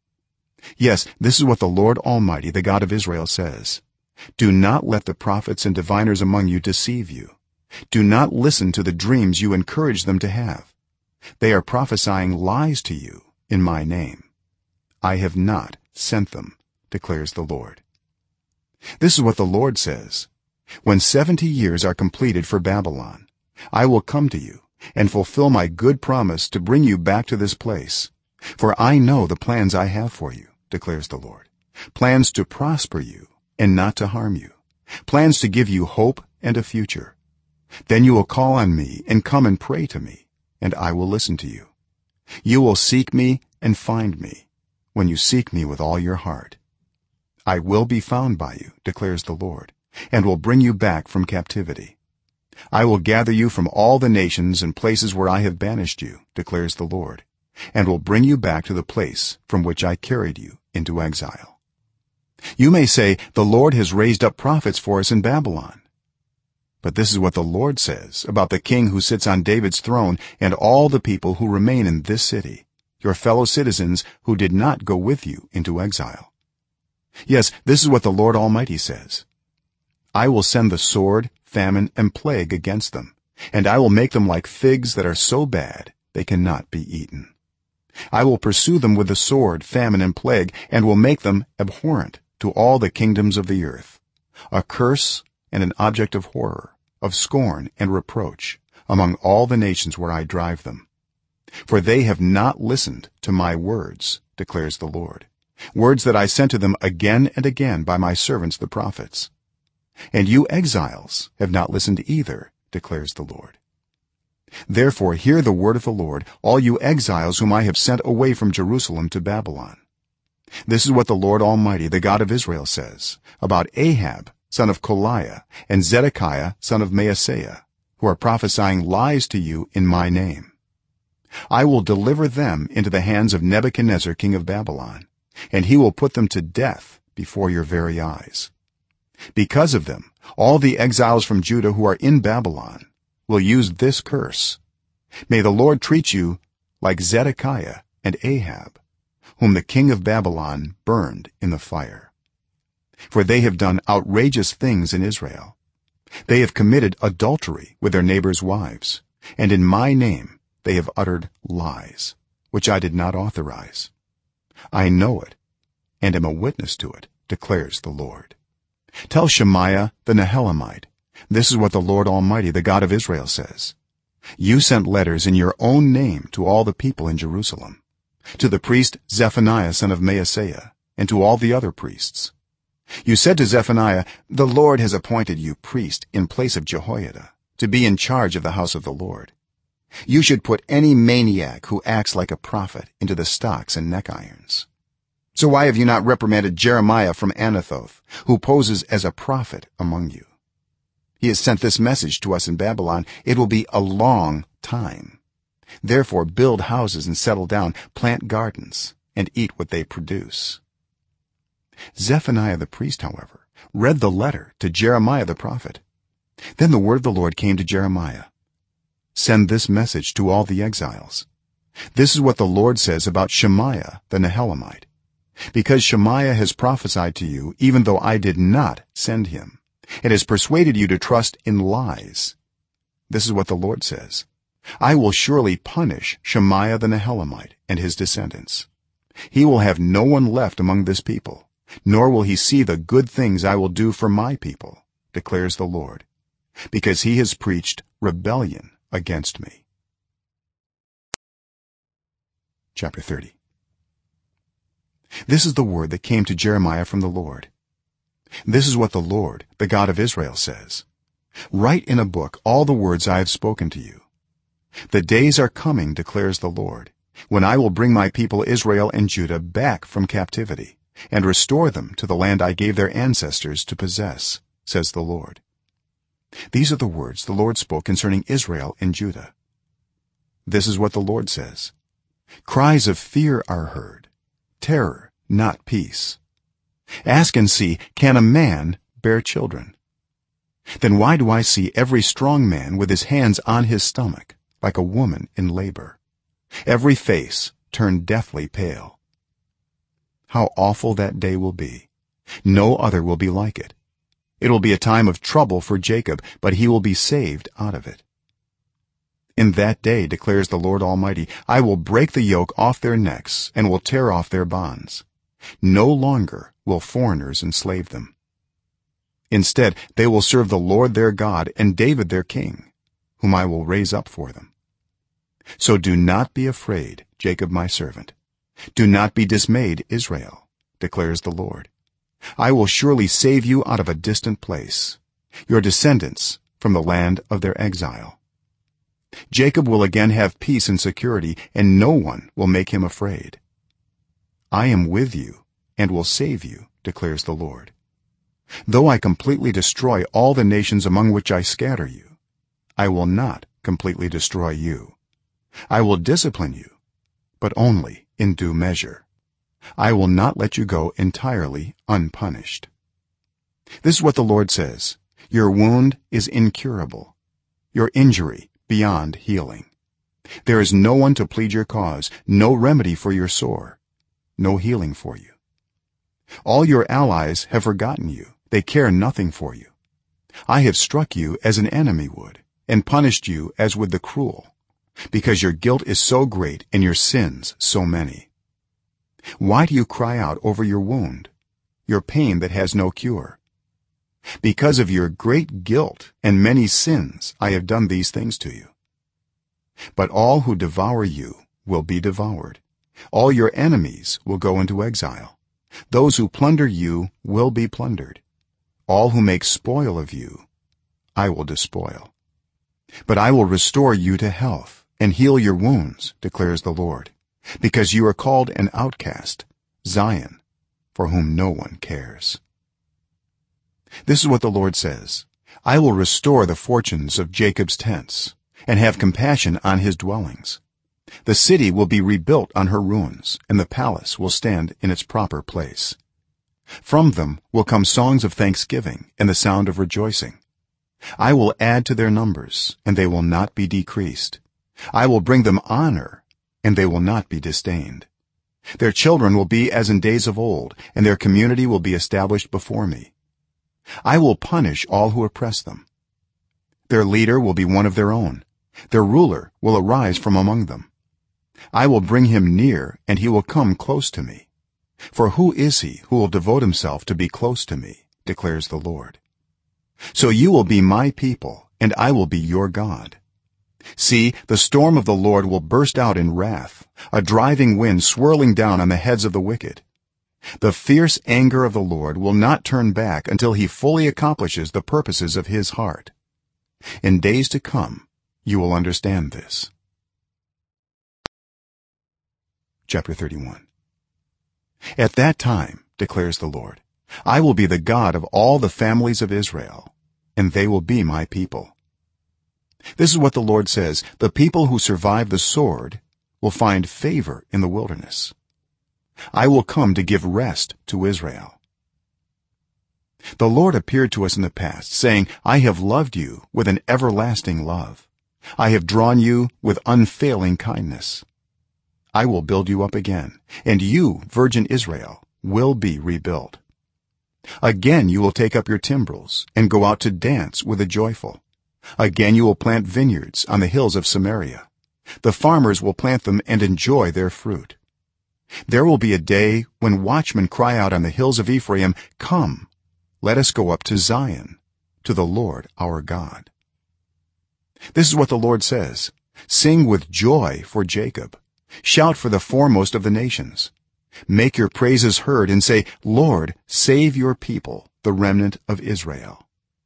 Yes, this is what the Lord Almighty, the God of Israel, says: Do not let the prophets and diviners among you deceive you. Do not listen to the dreams you encourage them to have. They are prophesying lies to you in my name. I have not sent them, declares the Lord. This is what the Lord says: When 70 years are completed for Babylon, I will come to you and fulfill my good promise to bring you back to this place, for I know the plans I have for you, declares the Lord: plans to prosper you and not to harm you, plans to give you hope and a future. Then you will call on me and come and pray to me, and I will listen to you. You will seek me and find me when you seek me with all your heart. I will be found by you, declares the Lord, and will bring you back from captivity. I will gather you from all the nations and places where I have banished you, declares the Lord, and will bring you back to the place from which I carried you into exile. You may say, the Lord has raised up prophets for us in Babylon. But this is what the Lord says about the king who sits on David's throne and all the people who remain in this city, your fellow citizens who did not go with you into exile. Yes, this is what the Lord Almighty says: I will send the sword, famine, and plague against them, and I will make them like figs that are so bad they cannot be eaten. I will pursue them with the sword, famine, and plague, and will make them abhorrent to all the kingdoms of the earth, a curse and an object of horror, of scorn and reproach among all the nations where I drive them. For they have not listened to my words, declares the Lord, words that I sent to them again and again by my servants the prophets. And you exiles have not listened either, declares the Lord. Therefore hear the word of the Lord, all you exiles whom I have sent away from Jerusalem to Babylon. This is what the Lord Almighty, the God of Israel, says about Ahab son of Kolaiah and Zedekiah son of Maaseiah, who are prophesying lies to you in my name. I will deliver them into the hands of Nebuchadnezzar king of Babylon, and he will put them to death before your very eyes. Because of them, all the exiles from Judah who are in Babylon will use this curse: may the lord treat you like Zedekiah and Ahab, whom the king of Babylon burned in the fire. For they have done outrageous things in Israel. They have committed adultery with their neighbors' wives, and in my name they have uttered lies, which I did not authorize. I know it, and am a witness to it, declares the Lord. Tell Shemaiah the Nehelamite, this is what the Lord Almighty, the God of Israel, says: You sent letters in your own name to all the people in Jerusalem, to the priest Zephaniah son of Maaseiah, and to all the other priests. You said to Zephaniah, the Lord has appointed you priest in place of Jehoiada, to be in charge of the house of the Lord. You should put any maniac who acts like a prophet into the stocks and neck irons. So why have you not reprimanded Jeremiah from Anathoth, who poses as a prophet among you? He has sent this message to us in Babylon: it will be a long time. Therefore build houses and settle down, plant gardens and eat what they produce. Zephaniah the priest, however, read the letter to Jeremiah the prophet. Then the word of the Lord came to Jeremiah: Send this message to all the exiles. This is what the Lord says about Shemaiah the Nehelamite. Because Shemaiah has prophesied to you, even though I did not send him, and has persuaded you to trust in lies, this is what the Lord says: I will surely punish Shemaiah the Nehelamite and his descendants. He will have no one left among this people, nor will he see the good things I will do for my people, declares the Lord, because he has preached rebellion against me. Chapter 30. This is the word that came to Jeremiah from the Lord. This is what the Lord, the God of Israel, says: Write in a book all the words I have spoken to you. The days are coming, declares the Lord, when I will bring my people Israel and Judah back from captivity and restore them to the land I gave their ancestors to possess, says the Lord. These are the words the Lord spoke concerning Israel and Judah. This is what the Lord says: Cries of fear are heard, terror, not peace. Ask and see, can a man bear children? Then why do I see every strong man with his hands on his stomach, like a woman in labor, every face turned deathly pale? How awful that day will be! No other will be like it. It will be a time of trouble for Jacob, but he will be saved out of it. In that day, declares the Lord Almighty, I will break the yoke off their necks and will tear off their bonds. No longer will foreigners enslave them. Instead, they will serve the Lord their God and David their king, whom I will raise up for them. So do not be afraid, Jacob my servant. Do not be dismayed, Israel, declares the Lord. I will surely save you out of a distant place, your descendants from the land of their exile. Jacob will again have peace and security, and no one will make him afraid. I am with you and will save you, declares the Lord. Though I completely destroy all the nations among which I scatter you, I will not completely destroy you. I will discipline you, but only in due measure. I will not let you go entirely unpunished. This is what the Lord says: Your wound is incurable, your injury beyond healing. There is no one to plead your cause, no remedy for your sore, no healing for you. All your allies have forgotten you, they care nothing for you. I have struck you as an enemy would, and punished you as with the cruel, because your guilt is so great and your sins so many. Why do you cry out over your wound, your pain that has no cure? Because of your great guilt and many sins I have done these things to you. But all who devour you will be devoured, all your enemies will go into exile, those who plunder you will be plundered, all who make spoil of you I will despoil. But I will restore you to health and heal your wounds, declares the Lord, because you are called an outcast, Zion, for whom no one cares. This is what the Lord says: I will restore the fortunes of Jacob's tents and have compassion on his dwellings. The city will be rebuilt on her ruins, and the palace will stand in its proper place. From them will come songs of thanksgiving and the sound of rejoicing. I will add to their numbers, and they will not be decreased. I will bring them honor and they will not be disdained. Their children will be as in days of old, and their community will be established before me. I will punish all who oppress them. Their leader will be one of their own. Their ruler will arise from among them. I will bring him near, and he will come close to me. For who is he who will devote himself to be close to me, declares the Lord. So you will be my people, and I will be your God. See, the storm of the Lord will burst out in wrath, a driving wind swirling down on the heads of the wicked. The fierce anger of the Lord will not turn back until he fully accomplishes the purposes of his heart. In days to come you will understand this. Chapter 31. At that time, declares the Lord, I will be the God of all the families of Israel, and they will be my people. This is what the Lord says: the people who survive the sword will find favor in the wilderness. I will come to give rest to Israel. The Lord appeared to us in the past, saying, I have loved you with an everlasting love. I have drawn you with unfailing kindness. I will build you up again, and you, virgin Israel, will be rebuilt. Again you will take up your timbrels and go out to dance with the joyful. Again you will plant vineyards on the hills of Samaria. The farmers will plant them and enjoy their fruit. There will be a day when watchmen cry out on the hills of Ephraim, Come, let us go up to Zion, to the Lord our God. This is what the Lord says: Sing with joy for Jacob. Shout for the foremost of the nations. Make your praises heard and say, Lord, save your people, the remnant of Israel.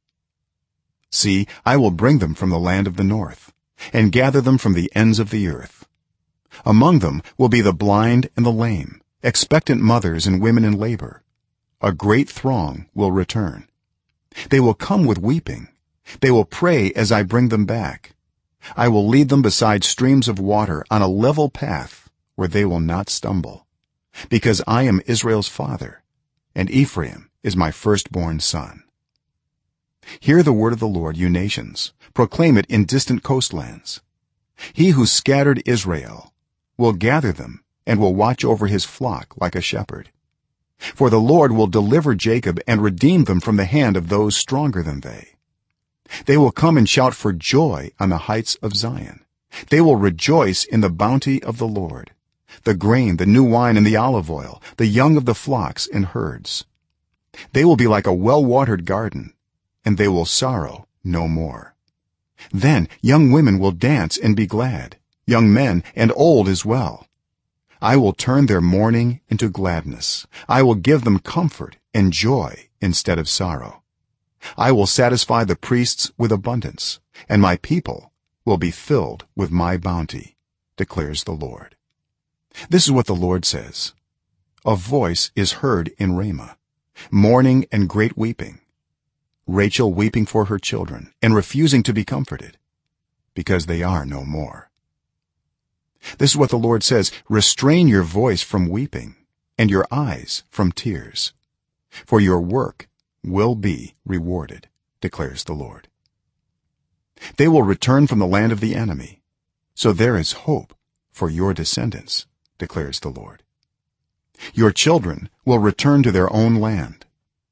See, I will bring them from the land of the north and gather them from the ends of the earth. Among them will be the blind and the lame, expectant mothers and women in labor. A great throng will return. They will come with weeping. They will pray as I bring them back. I will lead them beside streams of water on a level path where they will not stumble, because I am Israel's father, and Ephraim is my firstborn son. Hear the word of the Lord, you nations. Proclaim it in distant coastlands. He who scattered Israel will gather them and will watch over his flock like a shepherd. For the Lord will deliver Jacob and redeem them from the hand of those stronger than they. They will come and shout for joy on the heights of Zion. They will rejoice in the bounty of the Lord, the grain, the new wine, and the olive oil, the young of the flocks and herds. They will be like a well-watered garden, and they will sorrow no more. Then young women will dance and be glad, young men and old as well. I will turn their mourning into gladness. I will give them comfort and joy instead of sorrow. I will satisfy the priests with abundance, and my people will be filled with my bounty, declares the Lord. This is what the Lord says: A voice is heard in Ramah, mourning and great weeping, Rachel weeping for her children and refusing to be comforted, because they are no more. This is what the Lord says: Restrain your voice from weeping and your eyes from tears, for your work will be rewarded, declares the Lord. They will return from the land of the enemy, so there is hope for your descendants, declares the Lord. Your children will return to their own land.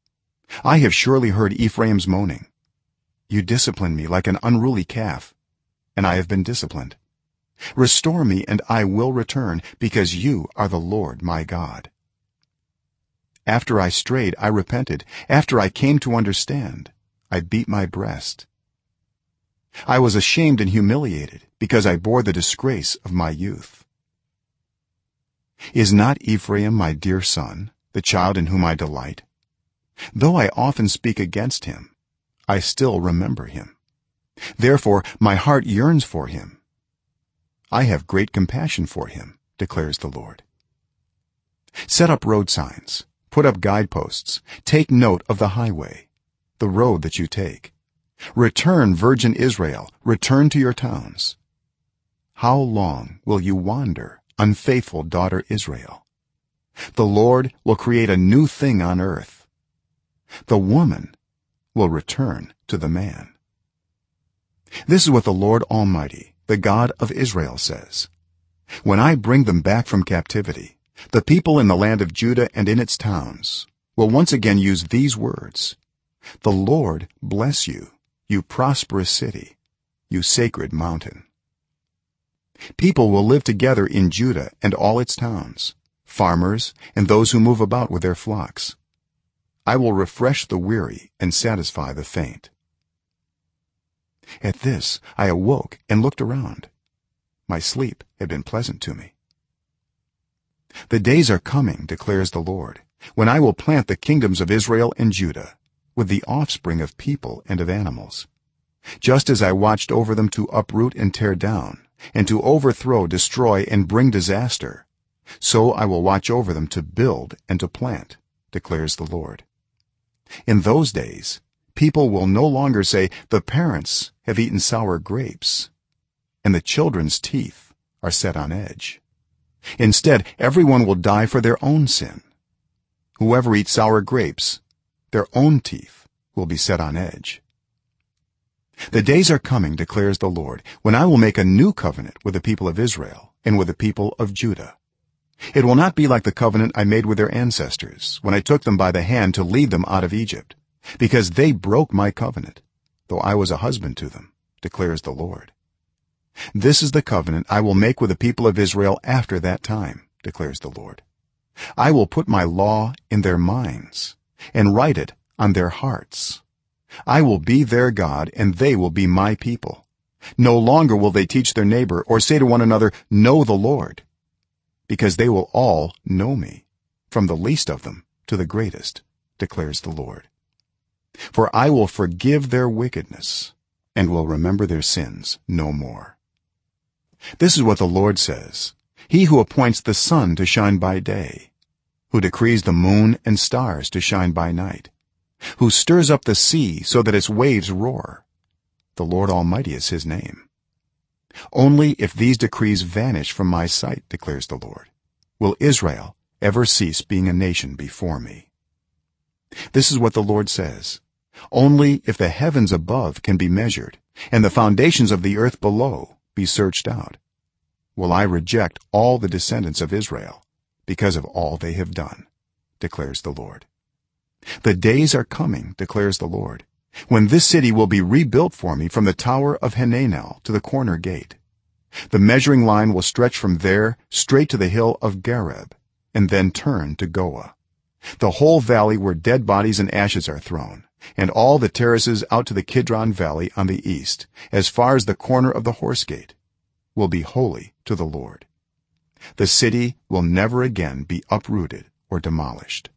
I have surely heard Ephraim's moaning. You discipline me like an unruly calf, and I have been disciplined. Restore me, and I will return, because you are the Lord my God. After I strayed, I repented. After I came to understand, I beat my breast. I was ashamed and humiliated, because I bore the disgrace of my youth. Is not Ephraim my dear son, the child in whom I delight? Though I often speak against him, I still remember him. Therefore my heart yearns for him. I have great compassion for him, declares the Lord. Set up road signs, put up guideposts, take note of the highway, the road that you take. Return, virgin Israel, return to your towns. How long will you wander, unfaithful daughter Israel? The Lord will create a new thing on earth. The woman will return to the man. This is what the Lord Almighty, the god of Israel says, when I bring them back from captivity, the people in the land of Judah and in its towns will once again use these words: the Lord bless you, you prosperous city, you sacred mountain. People will live together in Judah and all its towns, farmers and those who move about with their flocks. I will refresh the weary and satisfy the faint. At this I awoke and looked around. My sleep had been pleasant to me. The days are coming, declares the Lord, when I will plant the kingdoms of Israel and Judah with the offspring of people and of animals, just as I watched over them to uproot and tear down, and to overthrow, destroy, and bring disaster, so I will watch over them to build and to plant, declares the Lord. In those days people will no longer say, the parents have eaten sour grapes and the children's teeth are set on edge. Instead, everyone will die for their own sin. Whoever eats sour grapes, their own teeth will be set on edge. The days are coming, declares the Lord, when I will make a new covenant with the people of Israel and with the people of Judah. It will not be like the covenant I made with their ancestors when I took them by the hand to lead them out of Egypt, because they broke my covenant, though I was a husband to them, declares the Lord. This is the covenant I will make with the people of Israel after that time, declares the Lord. I will put my law in their minds and write it on their hearts. I will be their God and they will be my people. No longer will they teach their neighbor or say to one another, know the Lord, because they will all know me, from the least of them to the greatest, declares the Lord. For I will forgive their wickedness and will remember their sins no more. This is what the Lord says, he who appoints the sun to shine by day, who decrees the moon and stars to shine by night, who stirs up the sea so that its waves roar. The Lord Almighty is his name. Only if these decrees vanish from my sight, declares the Lord, will Israel ever cease being a nation before me. This is what the Lord says, only if the heavens above can be measured and the foundations of the earth below be searched out will I reject all the descendants of Israel because of all they have done, declares the Lord. The days are coming, declares the Lord, when this city will be rebuilt for me from the tower of Hananel to the corner gate. The measuring line will stretch from there straight to the hill of Gareb and then turn to Goah. The whole valley where dead bodies and ashes are thrown, and all the terraces out to the Kidron valley on the east, as far as the corner of the horse gate, will be holy to the Lord. The city will never again be uprooted or demolished.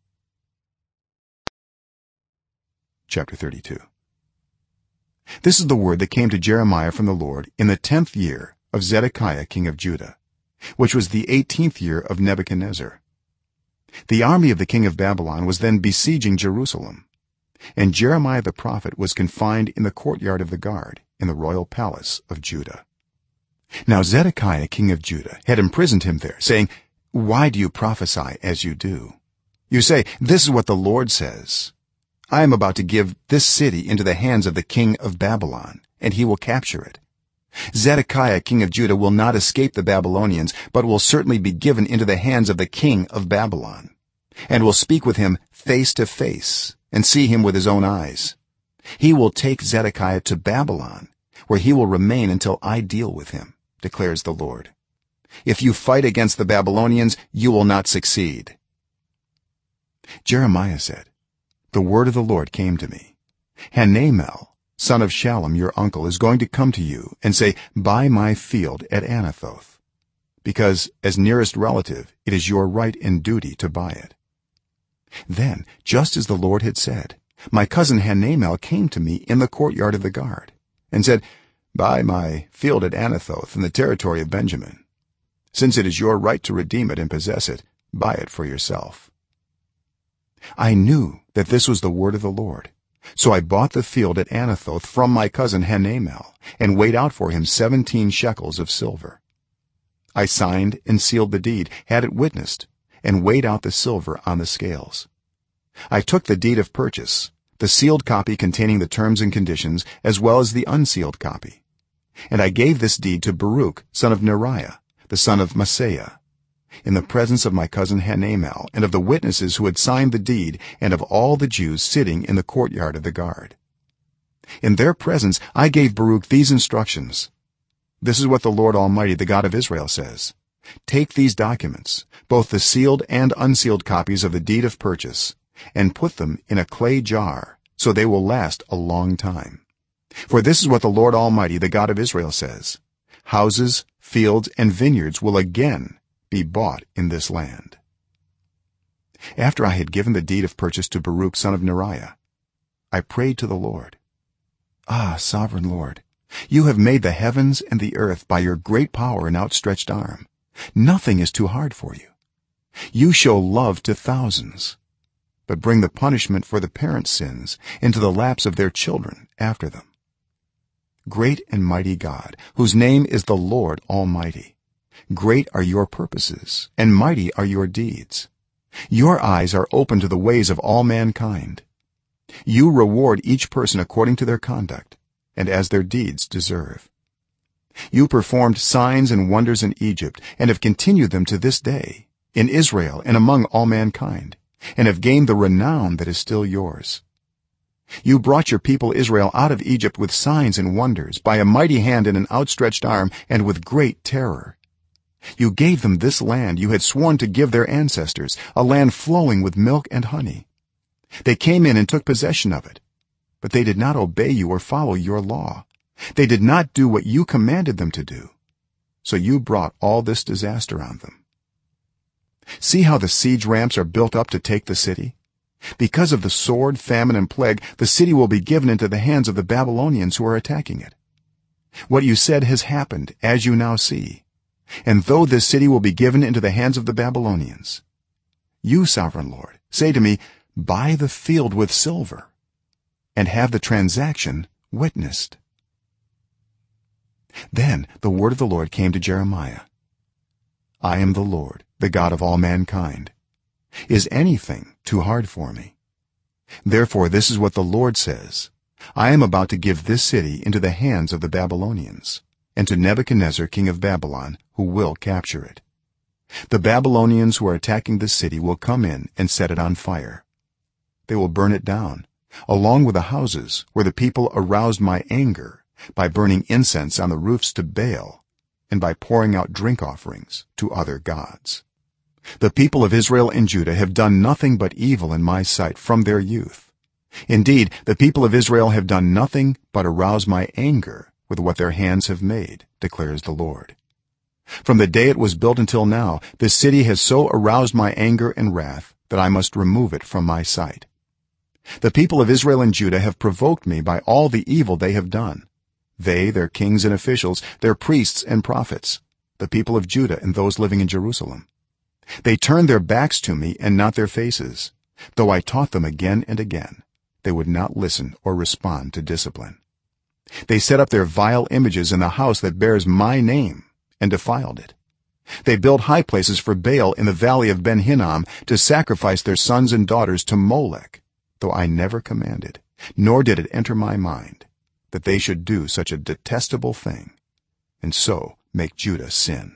Chapter 32. This is the word that came to Jeremiah from the Lord in the 10th year of Zedekiah king of Judah, which was the 18th year of Nebuchadnezzar. The army of the king of Babylon was then besieging Jerusalem, and Jeremiah the prophet was confined in the courtyard of the guard in the royal palace of Judah. Now Zedekiah king of Judah had imprisoned him there, saying, why do you prophesy as you do? You say, this is what the Lord says, I am about to give this city into the hands of the king of Babylon, and he will capture it. Zedekiah king of Judah will not escape the Babylonians, but will certainly be given into the hands of the king of Babylon, and will speak with him face to face and see him with his own eyes. He will take Zedekiah to Babylon, where he will remain until I deal with him, declares the Lord. If you fight against the Babylonians, you will not succeed. Jeremiah said, the word of the Lord came to me. Hanamel, son of Shallum, your uncle, is going to come to you and say, buy my field at Anathoth, because as nearest relative it is your right and duty to buy it. Then, just as the Lord had said, my cousin Hanamel came to me in the courtyard of the guard and said, buy my field at Anathoth in the territory of Benjamin. Since it is your right to redeem it and possess it, buy it for yourself. I knew that this was the word of the Lord, so I bought the field at Anathoth from my cousin Hanamel and weighed out for him 17 shekels of silver. I signed and sealed the deed, had it witnessed, and weighed out the silver on the scales. I took the deed of purchase, the sealed copy containing the terms and conditions, as well as the unsealed copy, and I gave this deed to Baruch son of Neriah the son of Maaseiah in the presence of my cousin Hanamel and of the witnesses who had signed the deed and of all the Jews sitting in the courtyard of the guard. In their presence I gave Baruch these instructions: this is what the Lord Almighty, the God of Israel, says: take these documents, both the sealed and unsealed copies of the deed of purchase, and put them in a clay jar, so they will last a long time. For this is what the Lord Almighty, the God of Israel, says: houses, fields, and vineyards will again be bought in this land. After I had given the deed of purchase to Baruch son of Neriah, I prayed to the Lord: sovereign Lord, you have made the heavens and the earth by your great power and outstretched arm. Nothing is too hard for you. You show love to thousands, but bring the punishment for the parents' sins into the laps of their children after them. Great and mighty God, whose name is the Lord Almighty, great are your purposes and mighty are your deeds. Your eyes are open to the ways of all mankind. You reward each person according to their conduct and as their deeds deserve. You performed signs and wonders in Egypt and have continued them to this day in Israel and among all mankind, and have gained the renown that is still yours. You brought your people Israel out of Egypt with signs and wonders, by a mighty hand and an outstretched arm, and with great terror. You gave them this land you had sworn to give their ancestors, a land flowing with milk and honey. They came in and took possession of it, but they did not obey you or follow your law. They did not do what you commanded them to do, so you brought all this disaster on them. See how the siege ramps are built up to take the city. Because of the sword, famine, and plague, the city will be given into the hands of the Babylonians who are attacking it. What you said has happened, as you now see. And though this city will be given into the hands of the Babylonians, you, sovereign Lord, say to me, buy the field with silver and have the transaction witnessed. Then the word of the Lord came to Jeremiah: I am the Lord, the God of all mankind. Is anything too hard for me? Therefore this is what the Lord says: I am about to give this city into the hands of the Babylonians, and to Nebuchadnezzar king of Babylon, who will capture it. The Babylonians who are attacking this city will come in and set it on fire. They will burn it down, along with the houses where the people aroused my anger by burning incense on the roofs to Baal and by pouring out drink offerings to other gods. The people of Israel and Judah have done nothing but evil in my sight from their youth. Indeed, the people of Israel have done nothing but arouse my anger with what their hands have made, declares the Lord. From the day it was built until now, this city has so aroused my anger and wrath that I must remove it from my sight. The people of Israel and Judah have provoked me by all the evil they have done. They, their kings and officials, their priests and prophets, the people of Judah and those living in Jerusalem. They turned their backs to me and not their faces. Though I taught them again and again, they would not listen or respond to discipline. They set up their vile images in the house that bears my name and defiled it. They built high places for Baal in the valley of Ben Hinnom to sacrifice their sons and daughters to Molech, though I never commanded, nor did it enter my mind, that they should do such a detestable thing and so make Judah sin.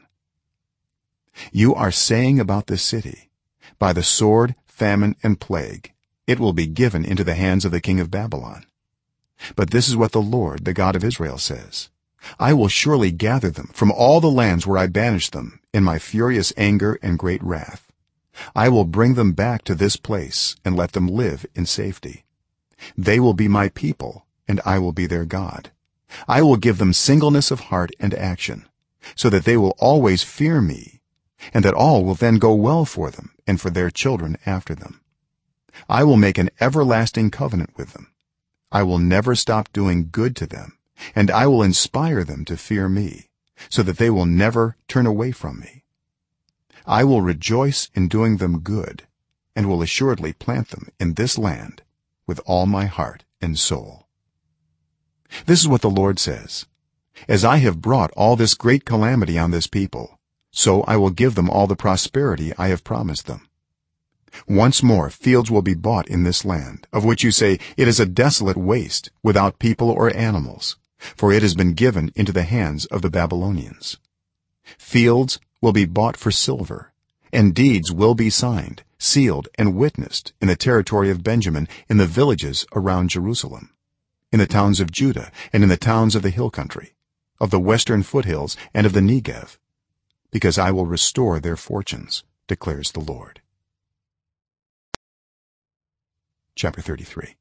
You are saying about this city, by the sword, famine, and plague it will be given into the hands of the king of Babylon. But this is what the Lord, the God of Israel, says: I will surely gather them from all the lands where I banished them in my furious anger and great wrath. I will bring them back to this place and let them live in safety. They will be my people, and I will be their God. I will give them singleness of heart and action, so that they will always fear me, and that all will then go well for them and for their children after them. I will make an everlasting covenant with them. I will never stop doing good to them, and I will inspire them to fear me, so that they will never turn away from me. I will rejoice in doing them good, and will assuredly plant them in this land with all my heart and soul. This is what the Lord says: As I have brought all this great calamity on this people, so I will give them all the prosperity I have promised them. Once more fields will be bought in this land, of which you say, it is a desolate waste, without people or animals, for it has been given into the hands of the babylonians. Fields will be bought for silver, and deeds will be signed, sealed and witnessed in the territory of Benjamin, in the villages around Jerusalem, in the towns of Judah, and in the towns of the hill country, of the western foothills and of the Negev, because I will restore their fortunes, declares the Lord. Chapter 33.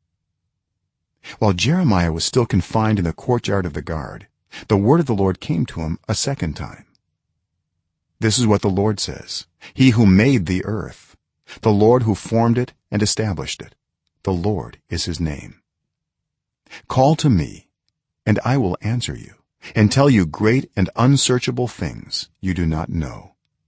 While Jeremiah was still confined in the courtyard of the guard, the word of the Lord came to him a second time. This is what the Lord says: He who made the earth, the Lord who formed it and established it, the Lord is his name. Call to me, and I will answer you, and tell you great and unsearchable things you do not know.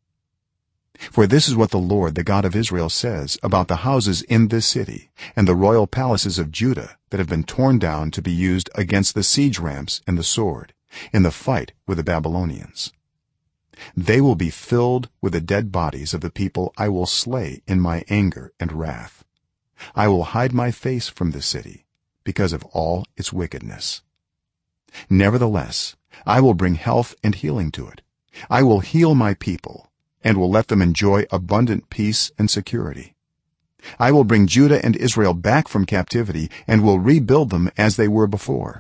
For this is what the Lord, the God of Israel, says about the houses in this city and the royal palaces of Judah that have been torn down to be used against the siege ramps and the sword in the fight with the Babylonians. They will be filled with the dead bodies of the people I will slay in my anger and wrath. I will hide my face from the city because of all its wickedness. Nevertheless, I will bring health and healing to it. I will heal my people and will let them enjoy abundant peace and security. I will bring Judah and Israel back from captivity and will rebuild them as they were before.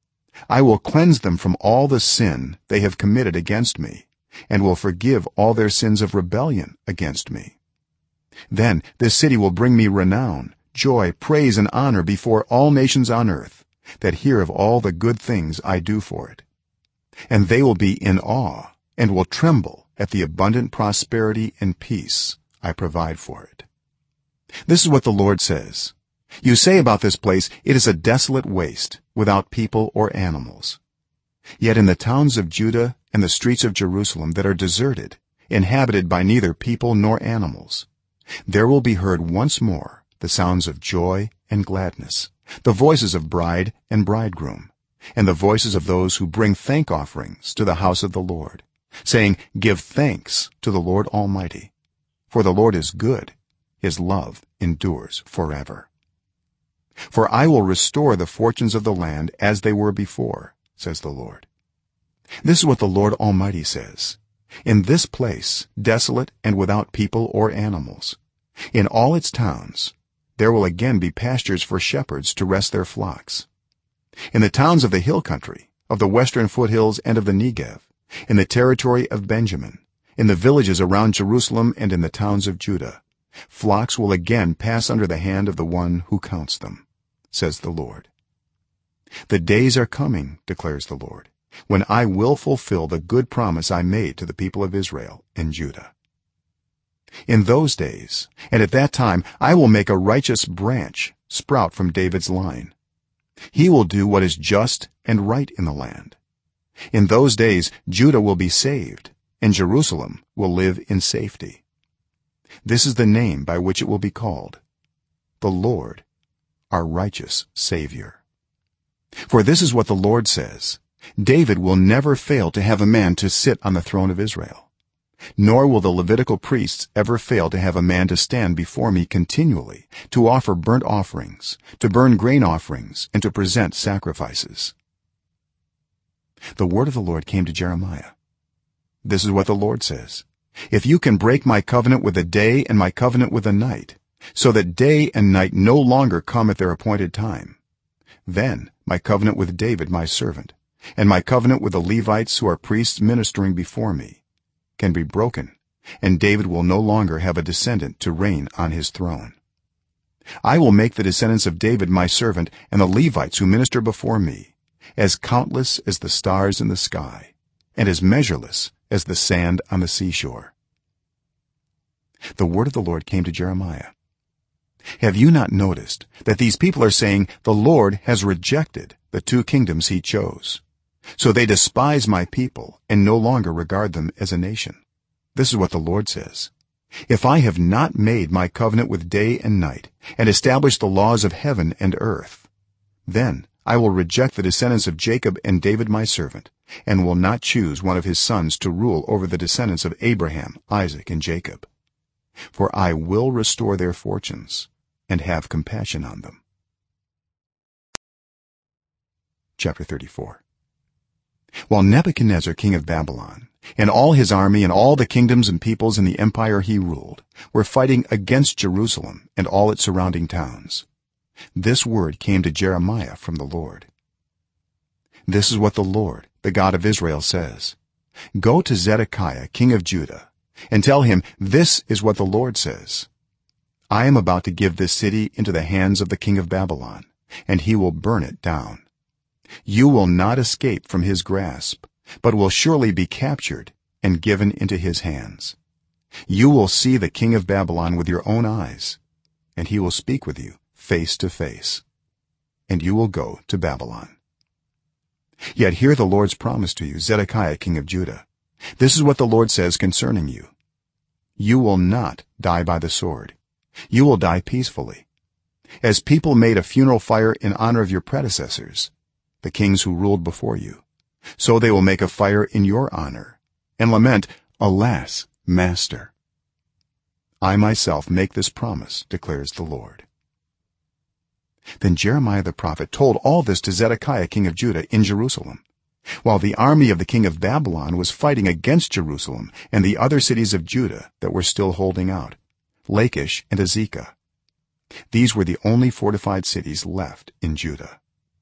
I will cleanse them from all the sin they have committed against me and will forgive all their sins of rebellion against me. Then this city will bring me renown, joy, praise and honor before all nations on earth that hear of all the good things I do for it. And they will be in awe and will tremble at the abundant prosperity and peace I provide for it. This is what the Lord says: You say about this place, it is a desolate waste, without people or animals. Yet in the towns of Judah and the streets of Jerusalem that are deserted, inhabited by neither people nor animals, there will be heard once more the sounds of joy and gladness, the voices of bride and bridegroom, and the voices of those who bring thank offerings to the house of the Lord, saying, Give thanks to the Lord Almighty, for the Lord is good, his love endures forever. For I will restore the fortunes of the land as they were before, says the Lord. This is what the Lord Almighty says: In this place, desolate and without people or animals, in all its towns there will again be pastures for shepherds to rest their flocks. In the towns of the hill country, of the western foothills and of the Negev, in the territory of Benjamin, in the villages around Jerusalem and in the towns of Judah, flocks will again pass under the hand of the one who counts them, says the Lord. The days are coming, declares the Lord, when I will fulfill the good promise I made to the people of Israel and Judah. In those days and at that time I will make a righteous branch sprout from David's line. He will do what is just and right in the land. In those days Judah will be saved and Jerusalem will live in safety. This is the name by which it will be called: the Lord, our righteous Savior. For this is what the Lord says: David will never fail to have a man to sit on the throne of Israel, nor will the Levitical priests ever fail to have a man to stand before me continually, to offer burnt offerings, to burn grain offerings, and to present sacrifices. The word of the Lord came to Jeremiah. This is what the Lord says: If you can break my covenant with the day and my covenant with the night, so that day and night no longer come at their appointed time, then my covenant with David my servant and my covenant with the Levites who are priests ministering before me can be broken, and David will no longer have a descendant to reign on his throne. I will make the descendants of David my servant and the Levites who minister before me as countless as the stars in the sky and as measureless as the sand on the seashore. The word of the Lord came to Jeremiah. Have you not noticed that these people are saying, the Lord has rejected the two kingdoms he chose? So they despise my people and no longer regard them as a nation. This is what the Lord says: If I have not made my covenant with day and night and established the laws of heaven and earth, then I will reject the descendants of Jacob and David my servant and will not choose one of his sons to rule over the descendants of Abraham, Isaac and Jacob. For I will restore their fortunes and have compassion on them. chapter 34. While Nebuchadnezzar king of Babylon and all his army and all the kingdoms and peoples in the empire he ruled were fighting against Jerusalem and all its surrounding towns, this word came to Jeremiah from the Lord. This is what the Lord, the God of Israel, says: Go to Zedekiah king of Judah and tell him, this is what the Lord says: I am about to give this city into the hands of the king of Babylon, and he will burn it down. You will not escape from his grasp, but will surely be captured and given into his hands. You will see the king of Babylon with your own eyes, and he will speak with you face to face, and you will go to Babylon. Yet hear the Lord's promise to you, Zedekiah king of Judah. This is what the Lord says concerning you: You will not die by the sword. You will die peacefully. As people made a funeral fire in honor of your predecessors, the kings who ruled before you, so they will make a fire in your honor and lament, Alas, master. I myself make this promise, declares the Lord. Then Jeremiah the prophet told all this to Zedekiah king of Judah in Jerusalem, while the army of the king of Babylon was fighting against Jerusalem and the other cities of Judah that were still holding out, Lachish and Azekah. These were the only fortified cities left in Judah.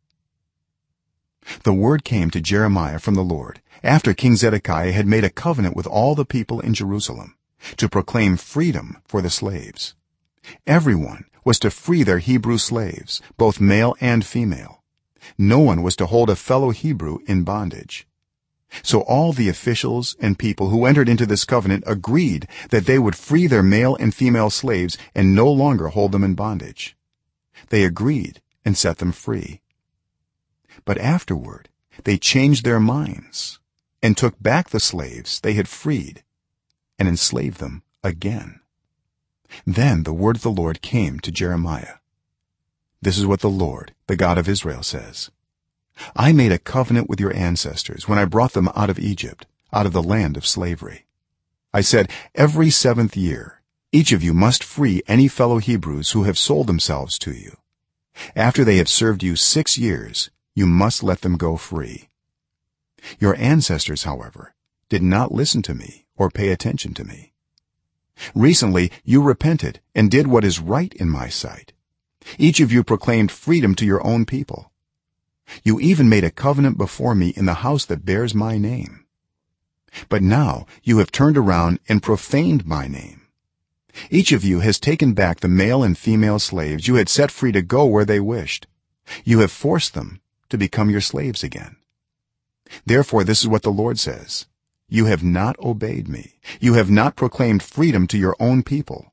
The word came to Jeremiah from the Lord after King Zedekiah had made a covenant with all the people in Jerusalem to proclaim freedom for the slaves. Everyone was to free their Hebrew slaves, both male and female. No one was to hold a fellow Hebrew in bondage. So all the officials and people who entered into this covenant agreed that they would free their male and female slaves and no longer hold them in bondage. They agreed and set them free. But afterward they changed their minds and took back the slaves they had freed and enslaved them again. Then the word of the Lord came to Jeremiah. This is what the Lord, the God of Israel, says: I made a covenant with your ancestors when I brought them out of Egypt, out of the land of slavery. I said, every 7th year each of you must free any fellow Hebrews who have sold themselves to you. After they have served you 6 years, you must let them go free. Your ancestors, however, did not listen to me or pay attention to me. Recently you repented and did what is right in my sight. Each of you proclaimed freedom to your own people. You even made a covenant before me in the house that bears my name. But now you have turned around and profaned my name. Each of you has taken back the male and female slaves you had set free to go where they wished. You have forced them to become your slaves again. Therefore this is what the Lord says: You have not obeyed me. You have not proclaimed freedom to your own people.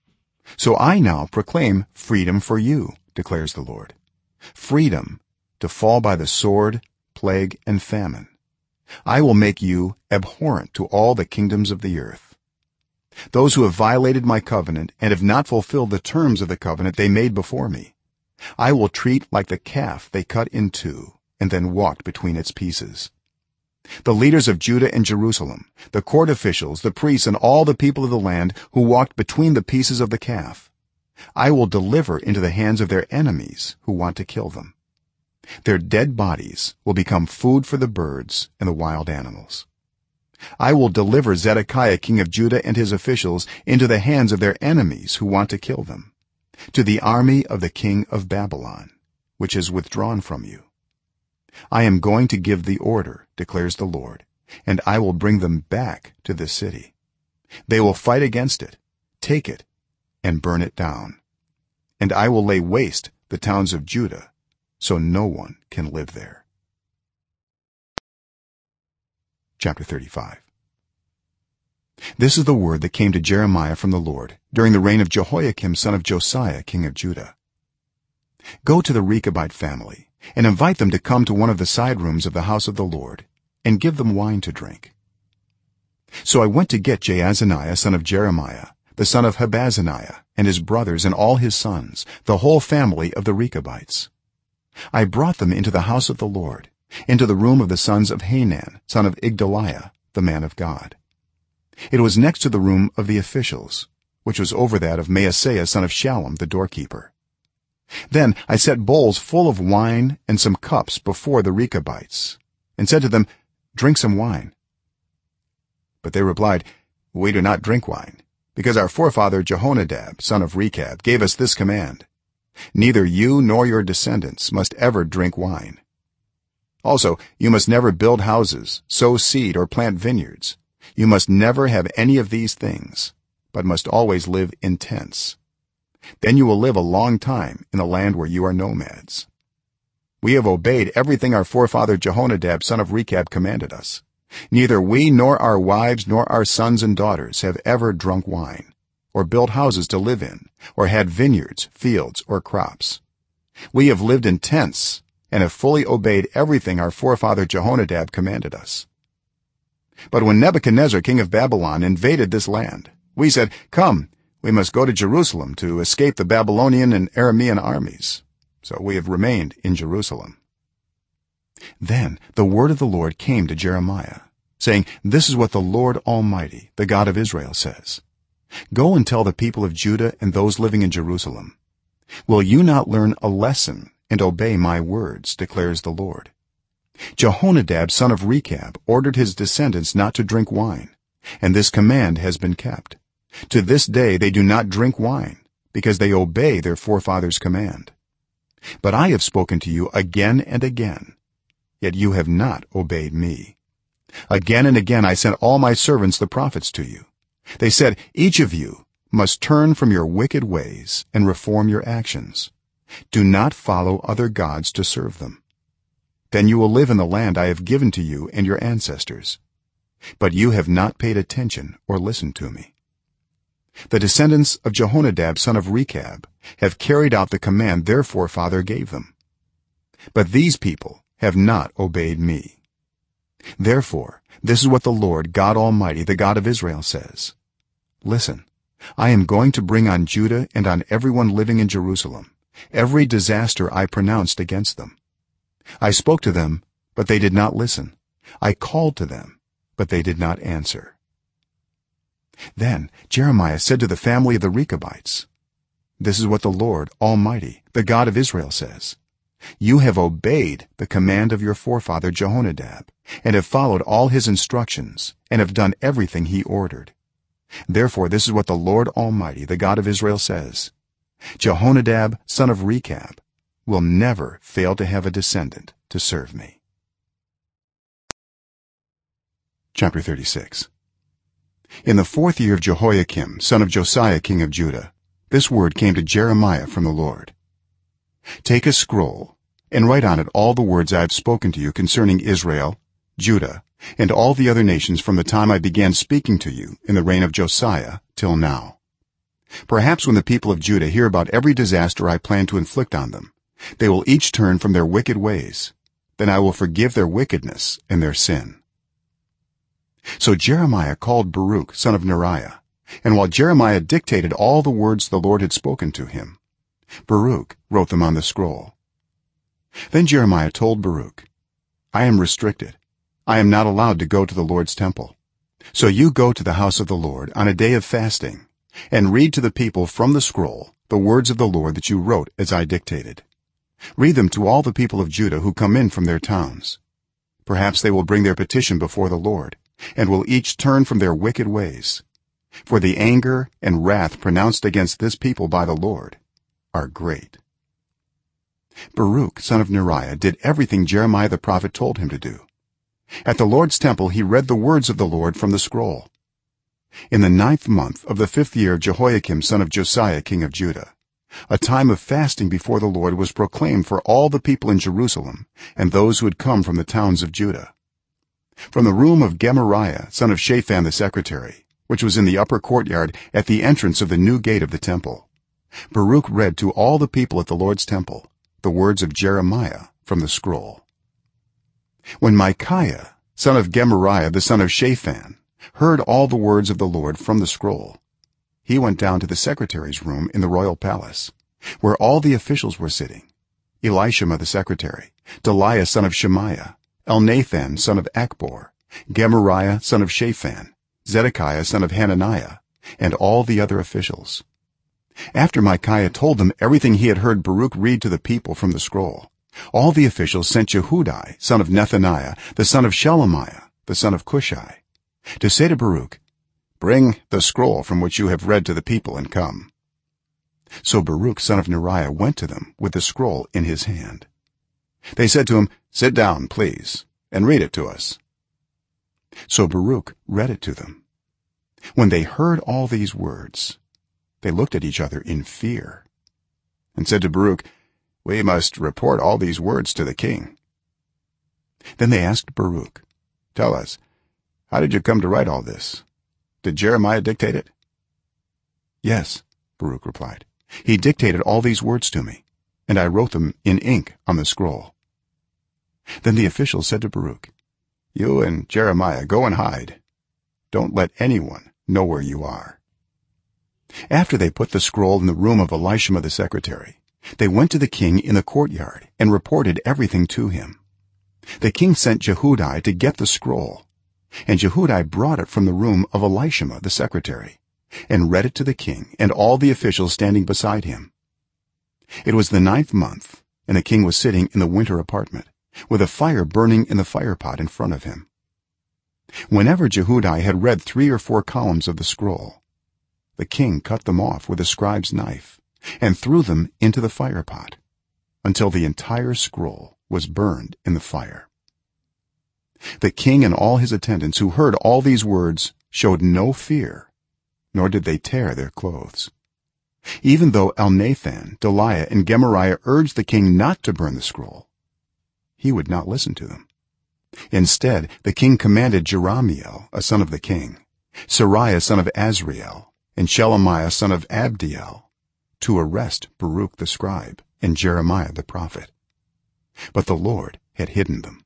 So I now proclaim freedom for you, declares the Lord. Freedom to fall by the sword, plague, and famine. I will make you abhorrent to all the kingdoms of the earth. Those who have violated my covenant and have not fulfilled the terms of the covenant they made before me, I will treat like the calf they cut in two and then walked between its pieces. The leaders of Judah and Jerusalem, the court officials, the priests, and all the people of the land who walked between the pieces of the calf, I will deliver into the hands of their enemies who want to kill them. Their dead bodies will become food for the birds and the wild animals. I will deliver Zedekiah king of Judah and his officials into the hands of their enemies who want to kill them, to the army of the king of Babylon, which has withdrawn from you. I am going to give the order, declares the Lord, and I will bring them back to this city. They will fight against it, take it, and burn it down. And I will lay waste the towns of Judah, so no one can live there. Chapter 35. This is the word that came to Jeremiah from the Lord during the reign of Jehoiakim son of Josiah king of Judah. Go to the Rechabite family and invite them to come to one of the side rooms of the house of the Lord and give them wine to drink. So I went to get Jaazaniah son of Jeremiah, the son of Habazaniah, and his brothers and all his sons, the whole family of the Rechabites. I brought them into the house of the Lord, into the room of the sons of Hanan son of Igdaliah, the man of God. It was next to the room of the officials, which was over that of Maaseiah son of Shallum the doorkeeper. then I set bowls full of wine and some cups before the Rechabites and said to them, drink some wine. But they replied, we do not drink wine, because our forefather Jehonadab son of Rechab gave us this command, neither you nor your descendants must ever drink wine. Also, you must never build houses, sow seed, or plant vineyards. You must never have any of these things, but must always live in tents. Then you will live a long time in a land where you are nomads. We have obeyed everything our forefather Jehonadab son of Rechab commanded us. Neither we nor our wives nor our sons and daughters have ever drunk wine, or built houses to live in, or had vineyards, fields, or crops. We have lived in tents and have fully obeyed everything our forefather Jehonadab commanded us. But when Nebuchadnezzar king of Babylon invaded this land, we said, come, we must go to Jerusalem to escape the Babylonian and Aramean armies. So we have remained in Jerusalem. Then the word of the Lord came to Jeremiah, saying, this is what the Lord Almighty, the God of Israel, says, go and tell the people of Judah and those living in Jerusalem, will you not learn a lesson and obey my words, declares the Lord. Jehonadab son of Rechab ordered his descendants not to drink wine, and this command has been kept. To this day they do not drink wine, because they obey their forefathers' command. But I have spoken to you again and again, yet you have not obeyed me. Again and again I sent all my servants the prophets to you. They said, each of you must turn from your wicked ways and reform your actions. Do not follow other gods to serve them. Then you will live in the land I have given to you and your ancestors. But you have not paid attention or listened to me. The descendants of Jehonadab son of Rechab have carried out the command their forefather gave them. But these people have not obeyed me. Therefore, this is what the Lord God Almighty, the God of Israel, says, listen, I am going to bring on Judah and on everyone living in Jerusalem every disaster I pronounced against them. I spoke to them, but they did not listen. I called to them, but they did not answer. Then Jeremiah said to the family of the Rechabites, this is what the Lord Almighty, the God of Israel, says, you have obeyed the command of your forefather Jehonadab and have followed all his instructions and have done everything he ordered. Therefore this is what the Lord Almighty, the God of Israel, says, Jehonadab son of Rechab will never fail to have a descendant to serve me. Chapter 36. In the 4th year of Jehoiakim son of Josiah king of Judah, this word came to Jeremiah from the Lord. Take a scroll and write on it all the words I have spoken to you concerning Israel, Judah, and all the other nations from the time I began speaking to you in the reign of Josiah till now. Perhaps when the people of Judah hear about every disaster I plan to inflict on them, they will each turn from their wicked ways. Then I will forgive their wickedness and their sin. So Jeremiah called Baruch son of Neriah, and while Jeremiah dictated all the words the Lord had spoken to him, Baruch wrote them on the scroll. Then Jeremiah told Baruch, I am restricted. I am not allowed to go to the Lord's temple. So you go to the house of the Lord on a day of fasting and read to the people from the scroll the words of the Lord that you wrote as I dictated. Read them to all the people of Judah who come in from their towns. Perhaps they will bring their petition before the Lord and will each turn from their wicked ways, for the anger and wrath pronounced against this people by the Lord are great. Baruch son of Neriah did everything Jeremiah the prophet told him to do. At the Lord's temple he read the words of the Lord from the scroll. In the 9th month of the 5th year of Jehoiakim son of Josiah king of Judah, a time of fasting before the Lord was proclaimed for all the people in Jerusalem and those who had come from the towns of Judah. From the room of Gemariah son of Shaphan the secretary, which was in the upper courtyard at the entrance of the new gate of the temple, Baruch read to all the people at the Lord's temple the words of Jeremiah from the scroll. When Micaiah son of Gemariah the son of Shaphan heard all the words of the Lord from the scroll, he went down to the secretary's room in the royal palace, where all the officials were sitting: Elishama the secretary, Delaiah son of Shemaiah, Elnathan son of Akbor, Gemariah son of Shaphan, Zedekiah son of Hananiah, and all the other officials. after micaiah told them everything he had heard Baruch read to the people from the scroll, all the officials sent Jehudi son of Nethaniah the son of Shelemiah the son of Cushai to say to Baruch, "Bring the scroll from which you have read to the people and come." So Baruch son of Neriah went to them with the scroll in his hand. They said to him, "Sit down, please, and read it to us." So Baruch read it to them. When they heard all these words, they looked at each other in fear and said to Baruch, "We must report all these words to the king." Then they asked Baruch, "Tell us, how did you come to write all this? Did Jeremiah dictate it?" "Yes," Baruch replied, "he dictated all these words to me, and I wrote them in ink on the scroll." Then the officials said to Baruch, "You and Jeremiah go and hide. Don't let anyone know where you are." After they put the scroll in the room of Elishama the secretary, they went to the king in the courtyard and reported everything to him. The king sent Jehudi to get the scroll, and Jehudi brought it from the room of Elishama the secretary and read it to the king and all the officials standing beside him. It was the 9th month, and the king was sitting in the winter apartment with a fire burning in the firepot in front of him. Whenever Jehudi had read 3 or 4 columns of the scroll, the king cut them off with a scribe's knife and threw them into the firepot until the entire scroll was burned in the fire. The king and all his attendants who heard all these words showed no fear, nor did they tear their clothes. Even though Elnathan, Delaiah, and Gemariah urged the king not to burn the scroll, he would not listen to them. Instead, the king commanded Jerahmeel, a son of the king, Seraiah son of Azriel, and Shelemiah son of Abdiel to arrest Baruch the scribe and Jeremiah the prophet. But the Lord had hidden them.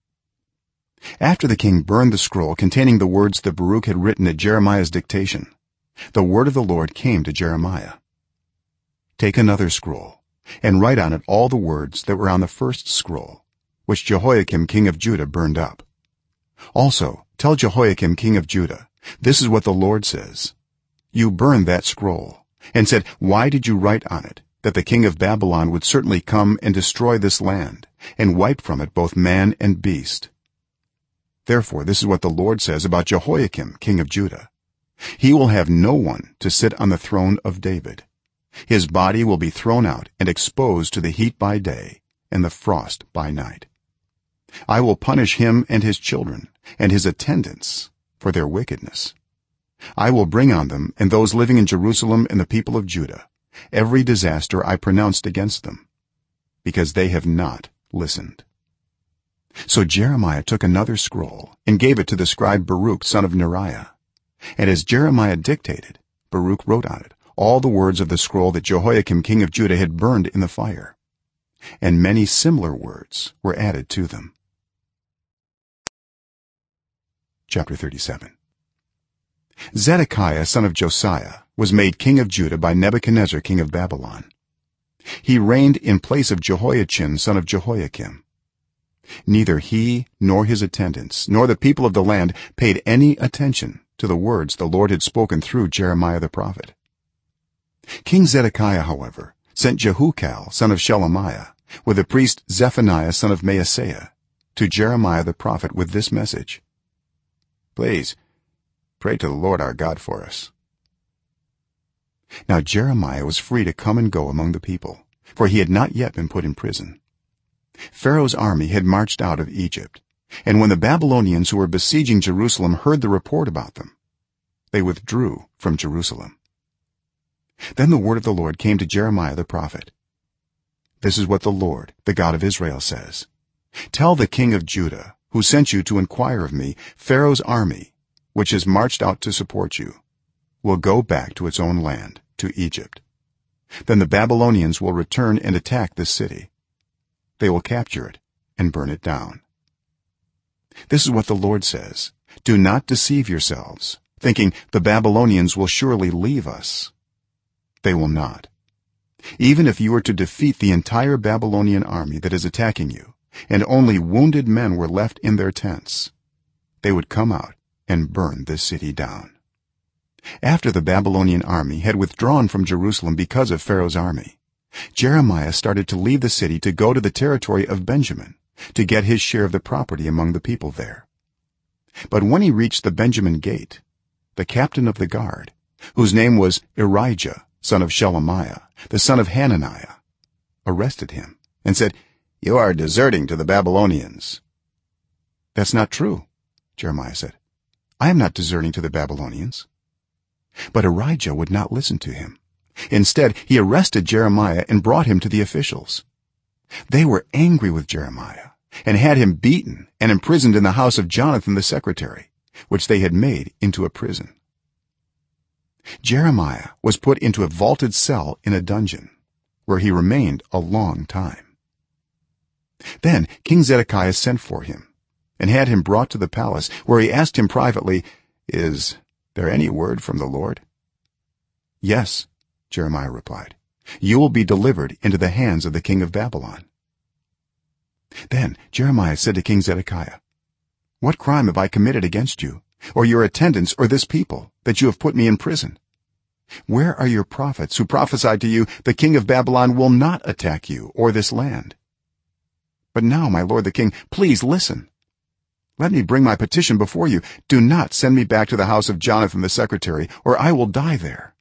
After the king burned the scroll containing the words that Baruch had written at Jeremiah's dictation, the word of the Lord came to Jeremiah. "Take another scroll and write on it all the words that were on the first scroll, which Jehoiakim king of Judah burned up. Also tell Jehoiakim king of Judah, this is what the Lord says: You burned that scroll and said, 'Why did you write on it that the king of Babylon would certainly come and destroy this land and wipe from it both man and beast?' Therefore this is what the Lord says about Jehoiakim king of Judah: He will have no one to sit on the throne of David. His body will be thrown out and exposed to the heat by day and the frost by night. I will punish him and his children and his attendants for their wickedness. I will bring on them and those living in Jerusalem and the people of Judah every disaster I pronounced against them, because they have not listened." So Jeremiah took another scroll and gave it to the scribe Baruch son of Neriah, and as Jeremiah dictated, Baruch wrote on it all the words of the scroll that Jehoiakim king of Judah had burned in the fire, and many similar words were added to them. Chapter 37. Zedekiah son of Josiah was made king of Judah by Nebuchadnezzar king of Babylon. He reigned in place of Jehoiachin son of Jehoiakim. Neither he nor his attendants nor the people of the land paid any attention to the words the Lord had spoken through Jeremiah the prophet. King Zedekiah, however, sent Jehukal son of Shelemiah with the priest Zephaniah son of Maaseiah to Jeremiah the prophet with this message: "Please pray to the Lord our God for us." Now Jeremiah was free to come and go among the people, for he had not yet been put in prison. Pharaoh's army had marched out of Egypt, and when the Babylonians who were besieging Jerusalem heard the report about them, they withdrew from Jerusalem. Then the word of the Lord came to Jeremiah the prophet: "This is what the Lord, the God of Israel, says: Tell the king of Judah, who sent you to inquire of me, Pharaoh's army, which has marched out to support you, will go back to its own land, to Egypt. Then the Babylonians will return and attack this city. They will capture it and burn it down. This is what the Lord says: Do not deceive yourselves, thinking the Babylonians will surely leave us. They will not. Even if you were to defeat the entire Babylonian army that is attacking you, and only wounded men were left in their tents, they would come out and burn this city down. after the babylonian army had withdrawn from jerusalem because of pharaoh's army, jeremiah started to leave the city to go to the territory of benjamin to get his share of the property among the people there. But when he reached the benjamin gate, the captain of the guard, whose name was Irijah son of Shelemiah the son of Hananiah, arrested him and said, "You are deserting to the babylonians." "That's not true," jeremiah said. "I am not deserting to the babylonians." But Irijah would not listen to him. Instead, he arrested jeremiah and brought him to the officials. They were angry with jeremiah and had him beaten and imprisoned in the house of jonathan the secretary, which they had made into a prison. Jeremiah was put into a vaulted cell in a dungeon, where he remained a long time. Then king zedekiah sent for him and had him brought to the palace, where he asked him privately, "Is there any word from the lord?" "Yes," jeremiah replied. "You will be delivered into the hands of the king of babylon." Then jeremiah said to king zedekiah, "What crime have I committed against you, or your attendants, or this people, that you have put me in prison? Where are your prophets who prophesied to you, 'The king of babylon will not attack you or this land'? But now, my lord the king, please listen. Let me bring my petition before you. Do not send me back to the house of jonathan the secretary, or I will die there."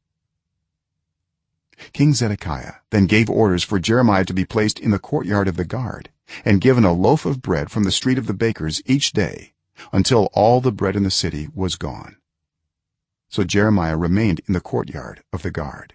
King zedekiah then gave orders for jeremiah to be placed in the courtyard of the guard and given a loaf of bread from the street of the bakers each day, until all the bread in the city was gone. So jeremiah remained in the courtyard of the guard.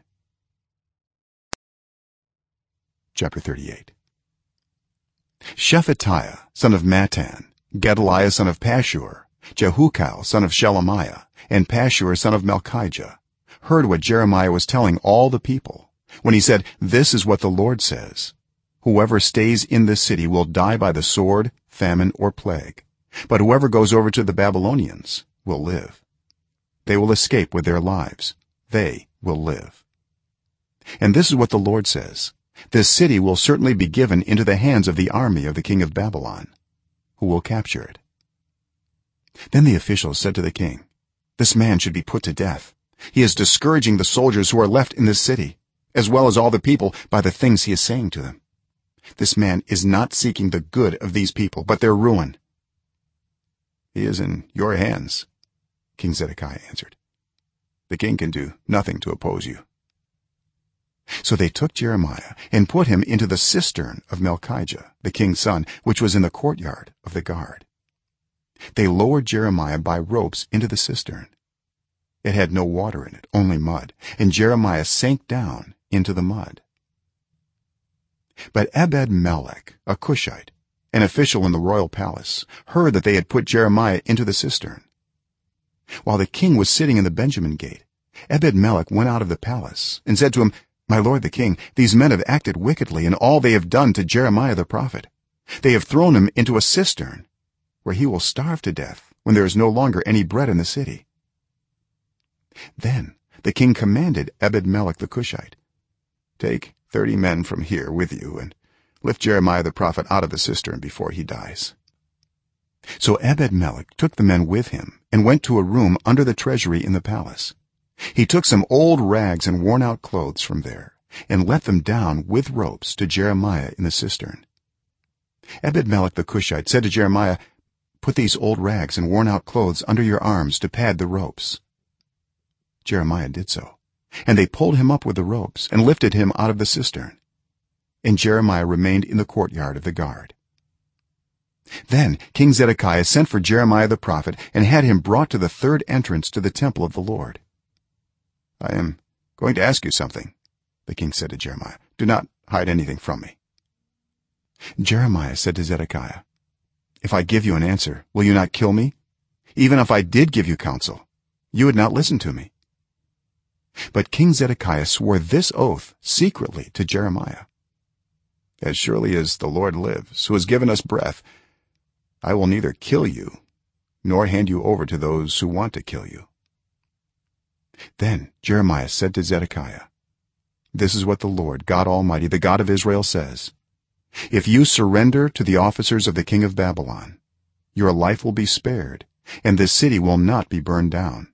Chapter 38. Shephatiah son of mattan, gedaliah son of pashur, jehukal son of shelemiah, and pashur son of malchijah heard what jeremiah was telling all the people, when he said, "This is what the lord says: whoever stays in this city will die by the sword, famine, or plague, but whoever goes over to the babylonians will live. They will escape with their lives, they will live. And this is what the lord says: this city will certainly be given into the hands of the army of the king of babylon, who will capture it." Then the officials said to the king, "This man should be put to death. He is discouraging the soldiers who are left in this city, as well as all the people, by the things he is saying to them. This man is not seeking the good of these people, but their ruin." "He is in your hands," king zedekiah answered. "The king can do nothing to oppose you." So they took jeremiah and put him into the cistern of malchijah the king's son, which was in the courtyard of the guard. They lowered jeremiah by ropes into the cistern. It had no water in it, only mud, and jeremiah sank down into the mud. But Ebed-melech, a Cushite, an official in the royal palace, heard that they had put jeremiah into the cistern. While the king was sitting in the benjamin gate, Ebed-melech went out of the palace and said to him, "My lord the king, these men have acted wickedly in all they have done to jeremiah the prophet. They have thrown him into a cistern, where he will starve to death when there is no longer any bread in the city." Then the king commanded Ebed-melech the Cushite, "Take 30 men from here with you and lift jeremiah the prophet out of the cistern before he dies." So Ebed-melech took the men with him and went to a room under the treasury in the palace. He took some old rags and worn-out clothes from there and let them down with ropes to jeremiah in the cistern. Ebed-melech the Cushite said to jeremiah, "Put these old rags and worn-out clothes under your arms to pad the ropes." Jeremiah did so, and they pulled him up with the ropes and lifted him out of the cistern, and jeremiah remained in the courtyard of the guard. Then king zedekiah sent for jeremiah the prophet and had him brought to the third entrance to the temple of the lord. "I am going to ask you something," the king said to jeremiah. "Do not hide anything from me." Jeremiah said to zedekiah, "If I give you an answer, will you not kill me? Even if I did give you counsel, you would not listen to me." But king zedekiah swore this oath secretly to jeremiah: "As surely as the lord lives, who has given us breath, I will neither kill you nor hand you over to those who want to kill you." Then jeremiah said to zedekiah, "This is what the lord god almighty, the god of israel, says: if you surrender to the officers of the king of babylon, your life will be spared and this city will not be burned down,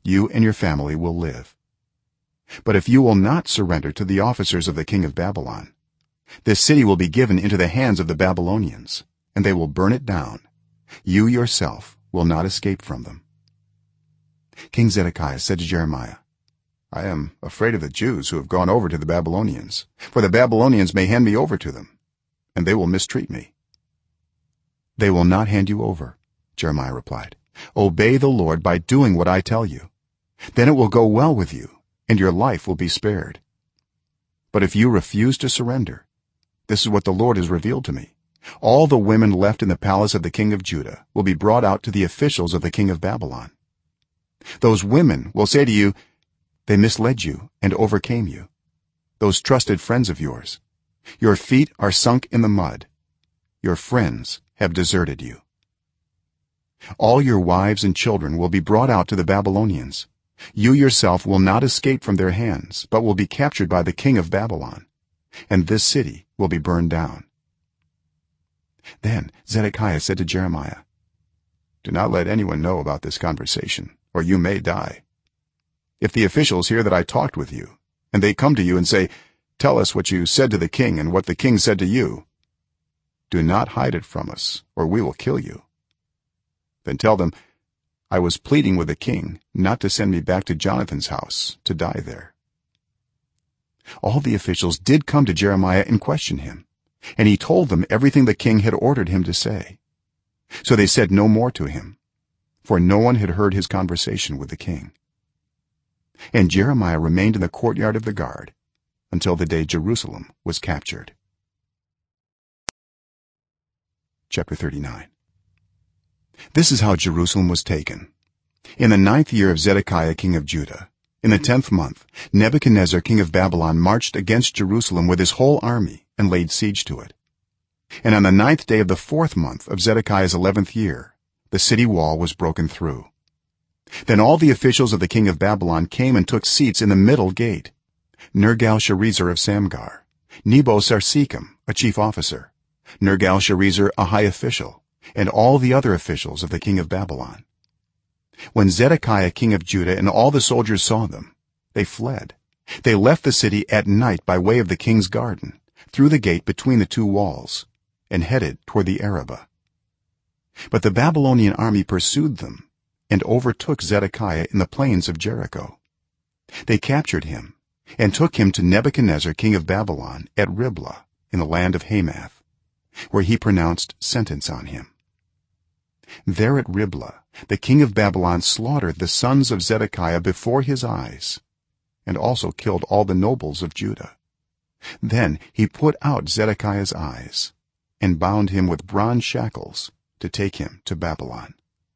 you and your family will live. But if you will not surrender to the officers of the king of Babylon, this city will be given into the hands of the Babylonians, and they will burn it down. You yourself will not escape from them." King Zedekiah said to Jeremiah, "I am afraid of the Jews who have gone over to the Babylonians, for the Babylonians may hand me over to them, and they will mistreat me." "They will not hand you over," Jeremiah replied. "Obey the Lord by doing what I tell you. Then it will go well with you, and your life will be spared. But if you refuse to surrender, this is what the Lord has revealed to me: all the women left in the palace of the king of Judah will be brought out to the officials of the king of Babylon. Those women will say to you, 'They misled you and overcame you, those trusted friends of yours. Your feet are sunk in the mud. Your friends have deserted you.' All your wives and children will be brought out to the Babylonians. You yourself will not escape from their hands, but will be captured by the king of Babylon, and this city will be burned down." Then Zedekiah said to Jeremiah, "Do not let anyone know about this conversation, or you may die. If the officials hear that I talked with you, and they come to you and say, 'Tell us what you said to the king and what the king said to you,' do not hide it from us, or we will kill you. Then tell them, 'I was pleading with the king not to send me back to Jonathan's house to die there.'" All the officials did come to Jeremiah and question him, and he told them everything the king had ordered him to say. So they said no more to him, for no one had heard his conversation with the king. And Jeremiah remained in the courtyard of the guard until the day Jerusalem was captured. Chapter 39. This is how Jerusalem was taken. In the 9th year of Zedekiah king of Judah, in the 10th month, Nebuchadnezzar king of Babylon marched against Jerusalem with his whole army and laid siege to it. And on the 9th day of the 4th month of Zedekiah's 11th year, the city wall was broken through. Then all the officials of the king of Babylon came and took seats in the middle gate: Nergal-Sharezer of Samgar, Nebo-Sarsekim, a chief officer, Nergal-Sharezer, a high official, and all the other officials of the king of Babylon. When Zedekiah king of Judah and all the soldiers saw them, they fled. They left the city at night by way of the king's garden, through the gate between the two walls, and headed toward the Arabah. But the Babylonian army pursued them and overtook Zedekiah in the plains of Jericho. They captured him and took him to Nebuchadnezzar king of Babylon at Riblah in the land of Hamath, where he pronounced sentence on him. There at Riblah the king of Babylon slaughtered the sons of Zedekiah before his eyes, and also killed all the nobles of Judah. Then he put out Zedekiah's eyes and bound him with bronze shackles to take him to Babylon.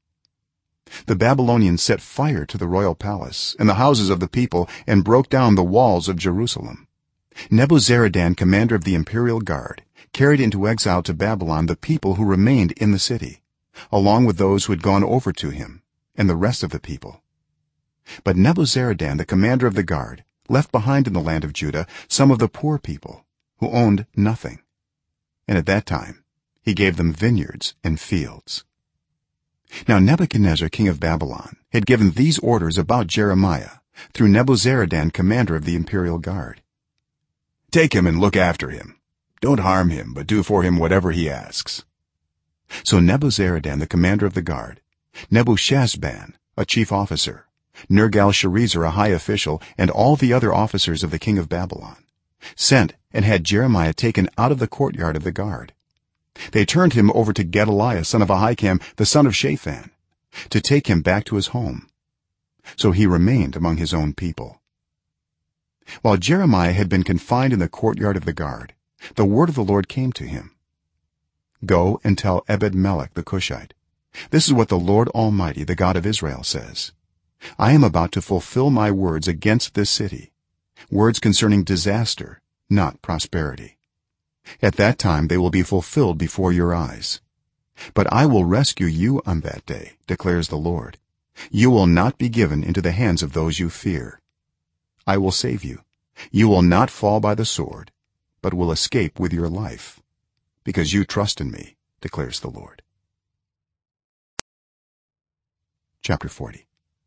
The Babylonians set fire to the royal palace and the houses of the people and broke down the walls of Jerusalem. Nebuzaradan, commander of the imperial guard, carried into exile to Babylon the people who remained in the city, along with those who had gone over to him, and the rest of the people. But Nebuzaradan, the commander of the guard, left behind in the land of Judah some of the poor people who owned nothing, and at that time he gave them vineyards and fields. Now Nebuchadnezzar king of Babylon had given these orders about Jeremiah through Nebuzaradan, commander of the imperial guard: "Take him and look after him. Don't harm him, but do for him whatever he asks." So Nebuzaradan, the commander of the guard, Nebushazban, a chief officer, Nergal-Sharezer, a high official, and all the other officers of the king of Babylon sent and had Jeremiah taken out of the courtyard of the guard. They turned him over to Gedaliah son of Ahikam, the son of Shaphan, to take him back to his home. So he remained among his own people. While Jeremiah had been confined in the courtyard of the guard, the word of the Lord came to him: "Go and tell Ebed-melech the Cushite, this is what the Lord Almighty, the God of Israel, says: I am about to fulfill my words against this city, words concerning disaster, not prosperity. At that time they will be fulfilled before your eyes. But I will rescue you on that day, declares the Lord. You will not be given into the hands of those you fear. I will save you. You will not fall by the sword, but will escape with your life, because you trust in me, declares the Lord." Chapter 40.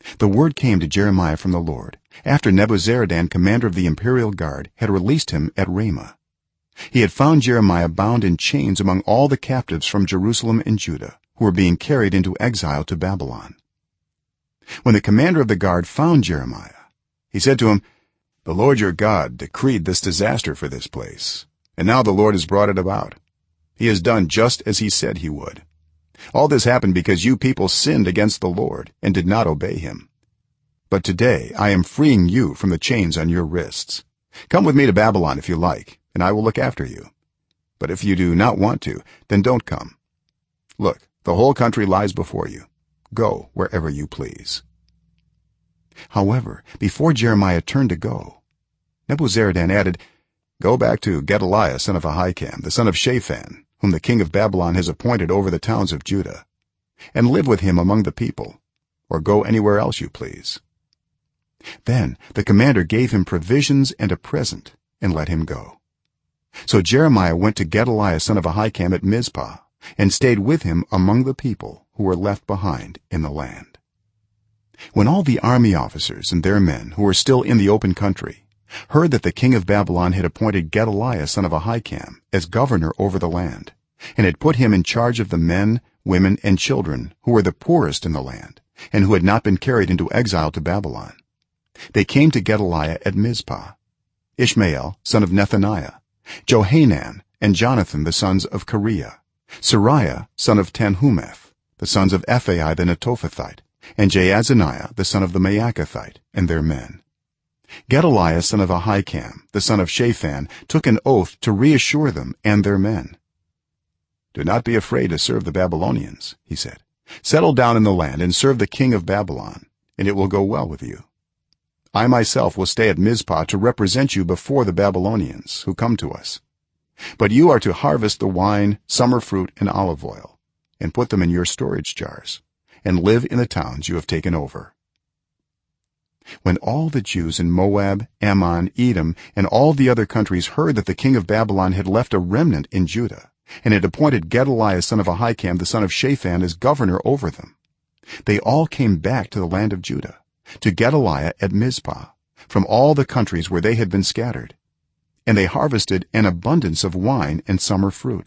the word came to jeremiah from the lord after nebuzaradan commander of the imperial guard had released him at ramah. He had found jeremiah bound in chains among all the captives from jerusalem and judah who were being carried into exile to babylon. When the commander of the guard found jeremiah, he said to him, "The lord your god decreed this disaster for this place, and now the lord has brought it about. He has done just as he said he would. All this happened because you people sinned against the lord and did not obey him. But today I am freeing you from the chains on your wrists. Come with me to babylon if you like, and I will look after you. But if you do not want to, then don't come. Look, the whole country lies before you. Go wherever you please." However, before jeremiah turned to go, nebuzaradan added, "Go back to gedaliah son of ahikam the son of shaphan, whom the king of babylon has appointed over the towns of judah, and live with him among the people, or go anywhere else you please." Then the commander gave him provisions and a present and let him go. So jeremiah went to gedaliah son of ahikam at mizpah and stayed with him among the people who were left behind in the land. When all the army officers and their men who were still in the open country heard that the king of babylon had appointed gedaliah son of ahikam as governor over the land and had put him in charge of the men, women, and children who were the poorest in the land and who had not been carried into exile to babylon, they came to gedaliah at mizpah: ishmael son of nethaniah, johanan and jonathan the sons of kareah, Seraiah son of tanhumeth, the sons of ephai the netophathite, and jaazaniah the son of the maacathite, and their men. gedaliah son of ahikam the son of shaphan took an oath to reassure them and their men. "Do not be afraid to serve the babylonians," he said. "Settle down in the land and serve the king of babylon, and it will go well with you. I myself will stay at mizpah to represent you before the babylonians who come to us. But you are to harvest the wine, summer fruit, and olive oil, and put them in your storage jars, and live in the towns you have taken over." When all the jews in moab, ammon, edom, and all the other countries heard that the king of babylon had left a remnant in judah and had appointed gedaliah son of ahikam the son of shaphan as governor over them, they all came back to the land of judah, to gedaliah at mizpah, from all the countries where they had been scattered, and they harvested an abundance of wine and summer fruit.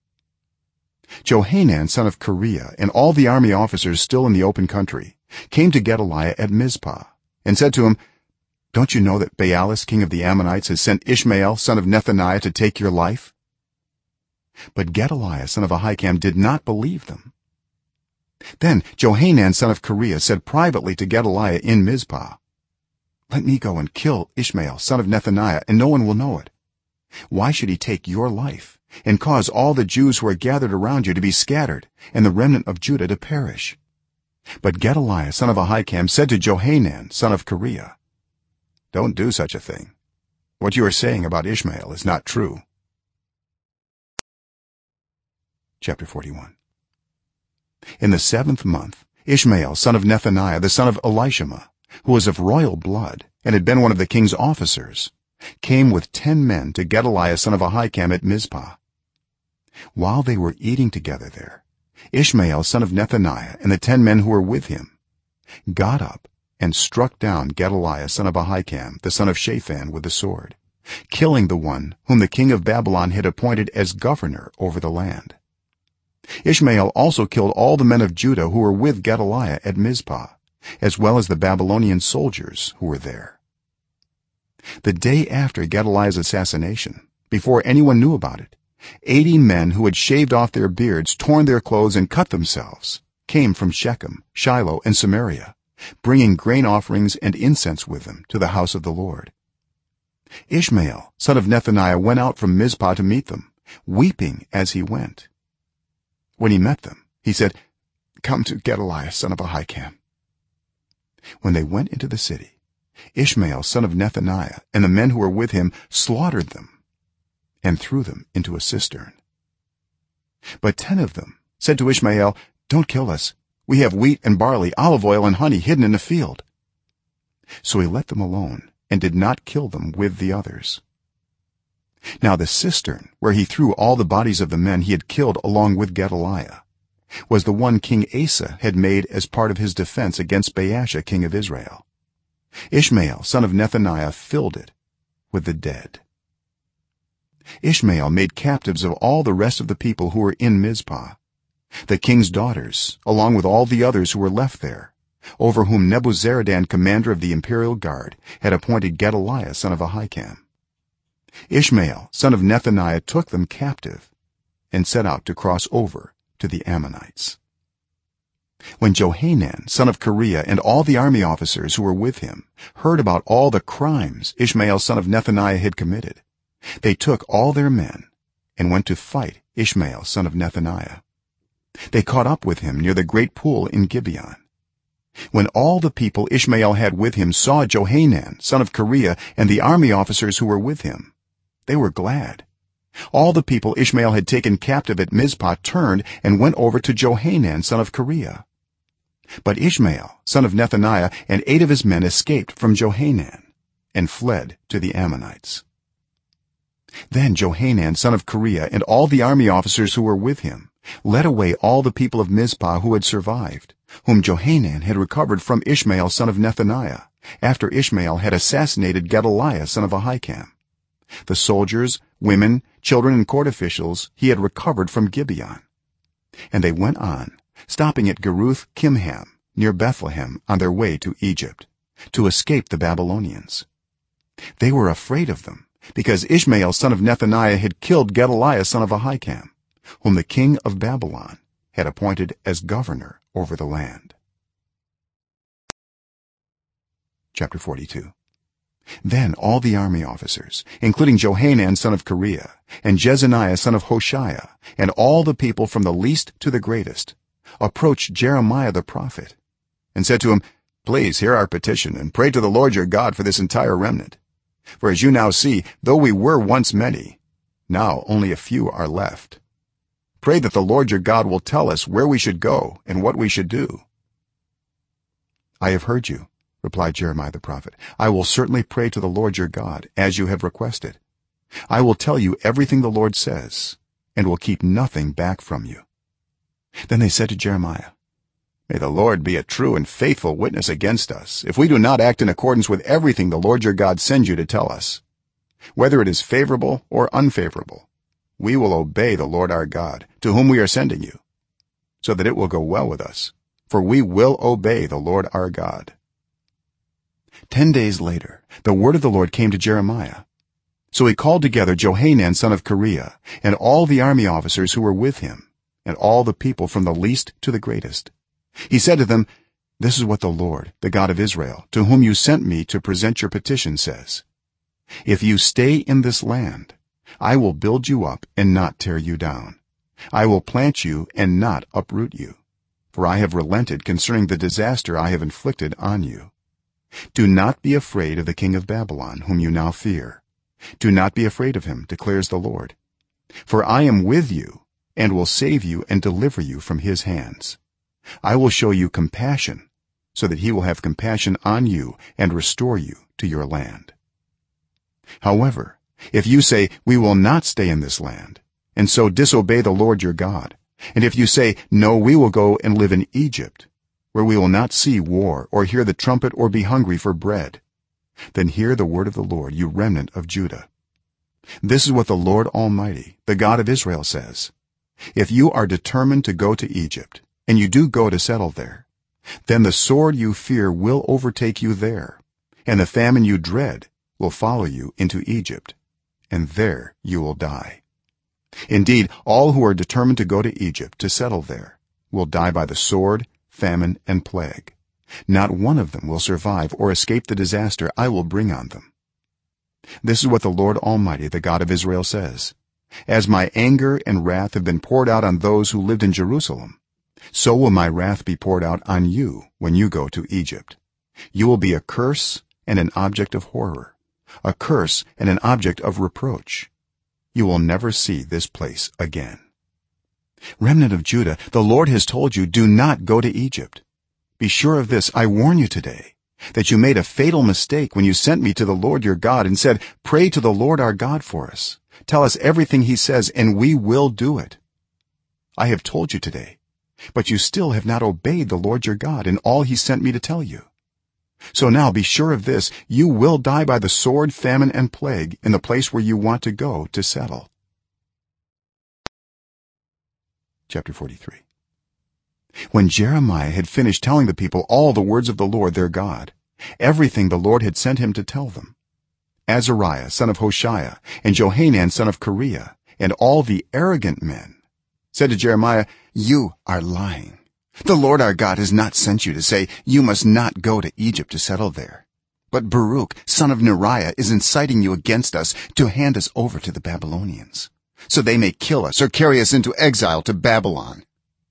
johanan son of kareah and all the army officers still in the open country came to gedaliah at mizpah and said to him, "Don't you know that Baalis king of the ammonites has sent ishmael son of nethaniah to take your life?" But gedaliah son of ahikam did not believe them. Then johanan son of kareah said privately to gedaliah in mizpah, "Let me go and kill ishmael son of nethaniah, and no one will know it. Why should he take your life and cause all the jews who are gathered around you to be scattered and the remnant of judah to perish?" But gedaliah son of ahikam said to johanan son of kareah, "Don't do such a thing. What you are saying about ishmael is not true." Chapter 41. In the 7th month, ishmael son of nethaniah the son of elishama, who was of royal blood and had been one of the king's officers, came with 10 men to gedaliah son of ahikam at mizpah. While they were eating together there, ishmael son of nethaniah and the 10 men who were with him got up and struck down gedaliah son of ahikam the son of shaphan with the sword, killing the one whom the king of babylon had appointed as governor over the land. ishmael also killed all the men of judah who were with gedaliah at mizpah, as well as the babylonian soldiers who were there. The day after gedaliah's assassination, before anyone knew about it, 80 men who had shaved off their beards, torn their clothes, and cut themselves came from shechem, shiloh, and samaria, bringing grain offerings and incense with them to the house of the lord. ishmael son of nethaniah went out from mizpah to meet them, weeping as he went. When he met them, he said, "Come to gedaliah son of ahikam." When they went into the city, ishmael son of nethaniah and the men who were with him slaughtered them and threw them into a cistern. But 10 of them said to ishmael, "Don't kill us. We have wheat and barley, olive oil and honey hidden in a field." So he let them alone and did not kill them with the others. Now the cistern where he threw all the bodies of the men he had killed along with gedaliah was the one King Asa had made as part of his defense against Baasha king of Israel. Ishmael son of Nethaniah filled it with the dead. Ishmael made captives of all the rest of the people who were in Mizpah, the king's daughters along with all the others who were left there, over whom Nebuzaradan commander of the imperial guard had appointed Gedaliah son of Ahikam. Ishmael son of Nethaniah took them captive and set out to cross over to the Ammonites. When Johanan son of Kareah and all the army officers who were with him heard about all the crimes Ishmael son of Nethaniah had committed, they took all their men and went to fight Ishmael son of Nethaniah. They caught up with him near the great pool in Gibeon. When all the people Ishmael had with him saw Johanan son of Kareah and the army officers who were with him, they were glad. All the people Ishmael had taken captive at Mizpah turned and went over to Johanan son of Kareah. But Ishmael son of Nethaniah and 8 of his men escaped from Johanan and fled to the Ammonites. Then Johanan son of Kareah and all the army officers who were with him led away all the people of Mizpah who had survived, whom Johanan had recovered from Ishmael son of Nethaniah after Ishmael had assassinated Gedaliah son of Ahikam. The soldiers, women, children and court officials he had recovered from Gibeon. And they went on, stopping at Geruth Kimham near Bethlehem on their way to Egypt to escape the Babylonians. They were afraid of them because Ishmael son of Nethaniah had killed Gedaliah son of Ahikam, whom the king of Babylon had appointed as governor over the land. Chapter 42. Then all the army officers, including Johanan son of Kareah and Jezaniah son of Hoshaiah and all the people from the least to the greatest, approached Jeremiah the prophet and said to him, "Please hear our petition and pray to the Lord your God for this entire remnant. For as you now see, though we were once many, now only a few are left. Pray that the Lord your God will tell us where we should go and what we should do." "I have heard you," replied Jeremiah the prophet. "I will certainly pray to the Lord your God as you have requested. I will tell you everything the Lord says and will keep nothing back from you." Then they said to Jeremiah, "May the Lord be a true and faithful witness against us if we do not act in accordance with everything the Lord your God sends you to tell us. Whether it is favorable or unfavorable, we will obey the Lord our God, to whom we are sending you, so that it will go well with us, for we will obey the Lord our God." 10 days later the word of the Lord came to Jeremiah. So he called together Johanan son of Kareah and all the army officers who were with him and all the people from the least to the greatest. He said to them, "This is what the Lord, the God of Israel, to whom you sent me to present your petition, says: If you stay in this land, I will build you up and not tear you down. I will plant you and not uproot you, for I have relented concerning the disaster I have inflicted on you. Do not be afraid of the king of Babylon, whom you now fear. Do not be afraid of him, declares the Lord. For I am with you and will save you and deliver you from his hands. I will show you compassion, so that he will have compassion on you and restore you to your land. However, if you say, 'We will not stay in this land,' and so disobey the Lord your God, and if you say, 'No, we will go and live in Egypt, where we will not see war or hear the trumpet or be hungry for bread,' then hear the word of the Lord, you remnant of Judah. This is what the Lord Almighty, the God of Israel, says: If you are determined to go to Egypt, and you do go to settle there, then the sword you fear will overtake you there, and the famine you dread will follow you into Egypt, and there you will die. Indeed, all who are determined to go to Egypt to settle there will die by the sword, famine and plague. Not one of them will survive or escape the disaster I will bring on them. This is what the Lord Almighty, the God of Israel, says: As my anger and wrath have been poured out on those who lived in Jerusalem, so will my wrath be poured out on you when you go to Egypt. You will be a curse and an object of horror, a curse and an object of reproach. You will never see this place again. Remnant of Judah, the Lord has told you, do not go to Egypt. Be sure of this, I warn you today, that you made a fatal mistake when you sent me to the Lord your God and said, "Pray to the Lord our God for us. Tell us everything he says and we will do it." I have told you today, but you still have not obeyed the lord your god in all he sent me to tell you. So now be sure of this, you will die by the sword, famine, and plague in the place where you want to go to settle. Chapter 43. When Jeremiah had finished telling the people all the words of the Lord their God, everything the Lord had sent him to tell them, Azariah son of Hoshaiah and Johanan son of Kareah and all the arrogant men said to Jeremiah, "You are lying. The Lord our God has not sent you to say, 'You must not go to Egypt to settle there.' But Baruch son of Neriah is inciting you against us to hand us over to the Babylonians, so they may kill us or carry us into exile to Babylon."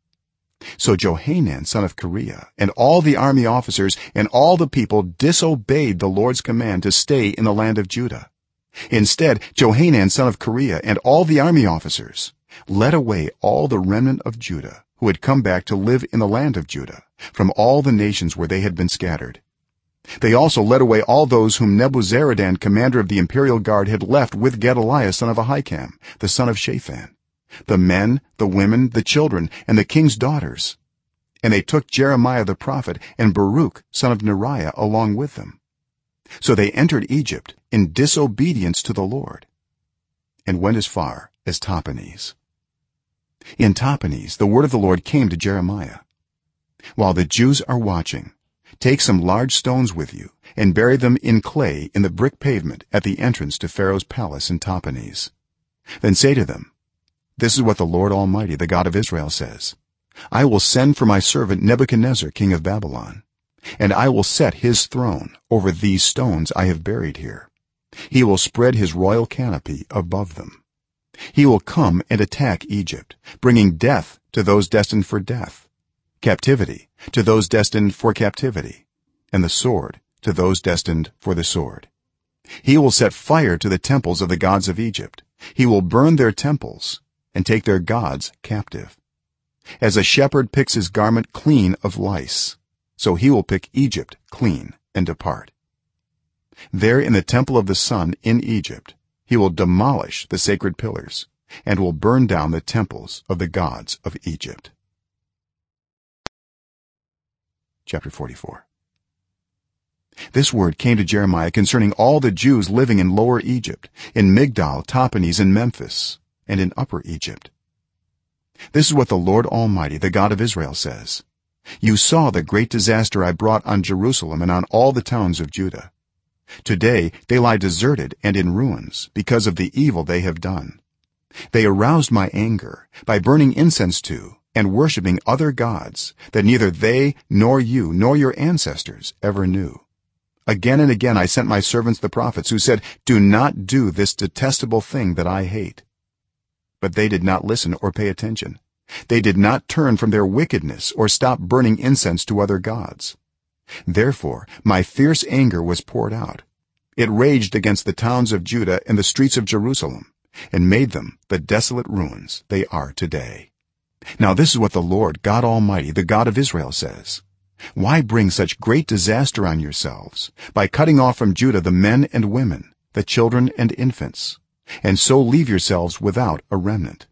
So Johanan son of Kareah and all the army officers and all the people disobeyed the Lord's command to stay in the land of Judah. Instead, Johanan son of Kareah and all the army officers led away all the remnant of Judah who had come back to live in the land of Judah from all the nations where they had been scattered. They also led away all those whom Nebuzaradan commander of the imperial guard had left with Gedaliah son of Ahikam the son of Shaphan, the men, the women, the children, and the king's daughters, and they took Jeremiah the prophet and Baruch son of Neriah along with them. So they entered Egypt in disobedience to the Lord and went as far as Tahpanhes. In Tahpanhes the word of the Lord came to Jeremiah: "While the Jews are watching, take some large stones with you and bury them in clay in the brick pavement at the entrance to Pharaoh's palace in Tahpanhes. Then say to them, 'This is what the Lord Almighty, the God of Israel, says: I will send for my servant Nebuchadnezzar king of Babylon, and I will set his throne over these stones I have buried here. He will spread his royal canopy above them. He will come and attack Egypt, bringing death to those destined for death, captivity to those destined for captivity, and the sword to those destined for the sword. He will set fire to the temples of the gods of Egypt. He will burn their temples and take their gods captive. As a shepherd picks his garment clean of lice, so he will pick Egypt clean and depart. There in the temple of the sun in Egypt he will demolish the sacred pillars and will burn down the temples of the gods of Egypt." Chapter 44. This word came to Jeremiah concerning all the Jews living in Lower Egypt, in Migdal, Tahpanhes, and Memphis, and in Upper Egypt. This is what the Lord Almighty, the God of Israel, says: "You saw the great disaster I brought on Jerusalem and on all the towns of Judah. Today they lie deserted and in ruins because of the evil they have done. They aroused my anger by burning incense to and worshiping other gods that neither they nor you nor your ancestors ever knew. Again and again I sent my servants the prophets, who said, 'Do not do this detestable thing that I hate.' But they did not listen or pay attention. They did not turn from their wickedness or stop burning incense to other gods. Therefore my fierce anger was poured out. It raged against the towns of Judah and the streets of Jerusalem, and made them the desolate ruins they are today. Now this is what the Lord God Almighty, the God of Israel, says: Why bring such great disaster on yourselves by cutting off from Judah the men and women, the children and infants, and so leave yourselves without a remnant?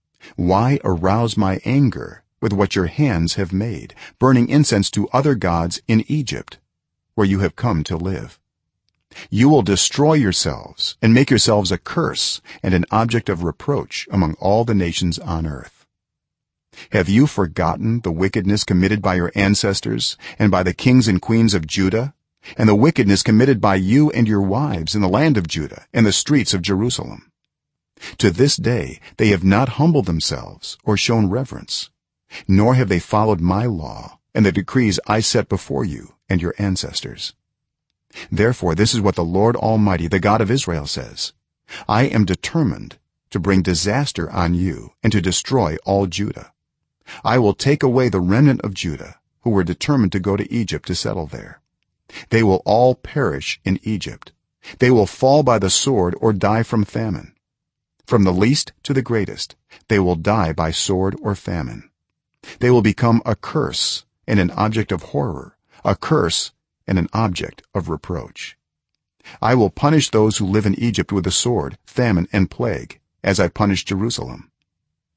Why arouse my anger with what your hands have made, burning incense to other gods in Egypt, where you have come to live? You will destroy yourselves and make yourselves a curse and an object of reproach among all the nations on earth. Have you forgotten the wickedness committed by your ancestors and by the kings and queens of Judah, and the wickedness committed by you and your wives in the land of Judah and the streets of Jerusalem? To this day they have not humbled themselves or shown reverence, nor have they followed my law and the decrees I set before you and your ancestors. Therefore this is what the Lord Almighty, the God of Israel, says: I am determined to bring disaster on you and to destroy all Judah. I will take away the remnant of Judah who were determined to go to Egypt to settle there. They will all perish in Egypt. They will fall by the sword or die from famine. From the least to the greatest they will die by sword or famine. They will become a curse and an object of horror, a curse and an object of reproach. I will punish those who live in Egypt with the sword, famine, and plague, as I punished Jerusalem.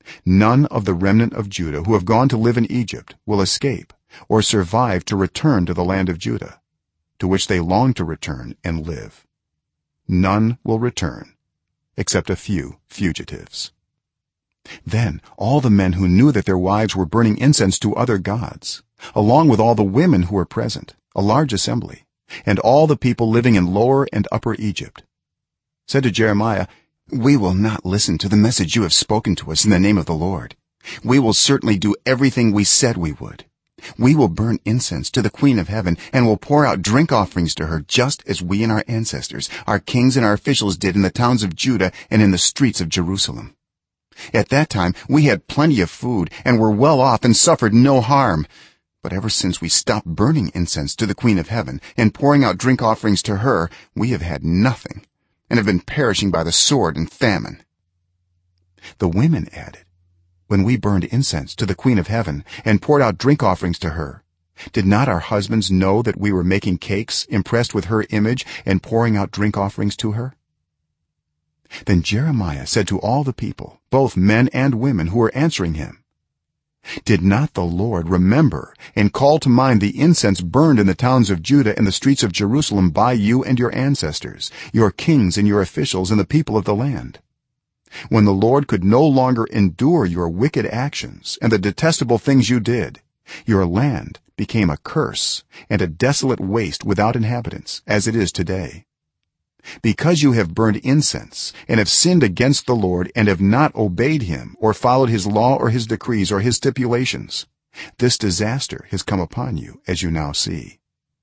none of the remnant of judah who have gone to live in egypt will escape or survive to return to the land of judah to which they long to return and live. None will return except a few fugitives." Then all the men who knew that their wives were burning incense to other gods, along with all the women who were present, a large assembly, and all the people living in lower and upper egypt, said to Jeremiah, "We will not listen to the message you have spoken to us in the name of the Lord. We will certainly do everything we said we would. We will burn incense to the queen of heaven and will pour out drink offerings to her, just as we and our ancestors, our kings and our officials did in the towns of judah and in the streets of jerusalem. At that time we had plenty of food and were well off and suffered no harm, but ever since we stopped burning incense to the queen of heaven and pouring out drink offerings to her, we have had nothing and have been perishing by the sword and famine." The women added, "When we burned incense to the queen of heaven and poured out drink offerings to her, did not our husbands know that we were making cakes impressed with her image and pouring out drink offerings to her?" Then Jeremiah said to all the people, both men and women who were answering him, "Did not the Lord remember and call to mind the incense burned in the towns of judah and the streets of jerusalem by you and your ancestors, your kings and your officials and the people of the land? When the Lord could no longer endure your wicked actions and the detestable things you did, your land became a curse and a desolate waste without inhabitants, as it is today. Because you have burned incense and have sinned against the Lord and have not obeyed him or followed his law or his decrees or his stipulations, this disaster has come upon you, as you now see."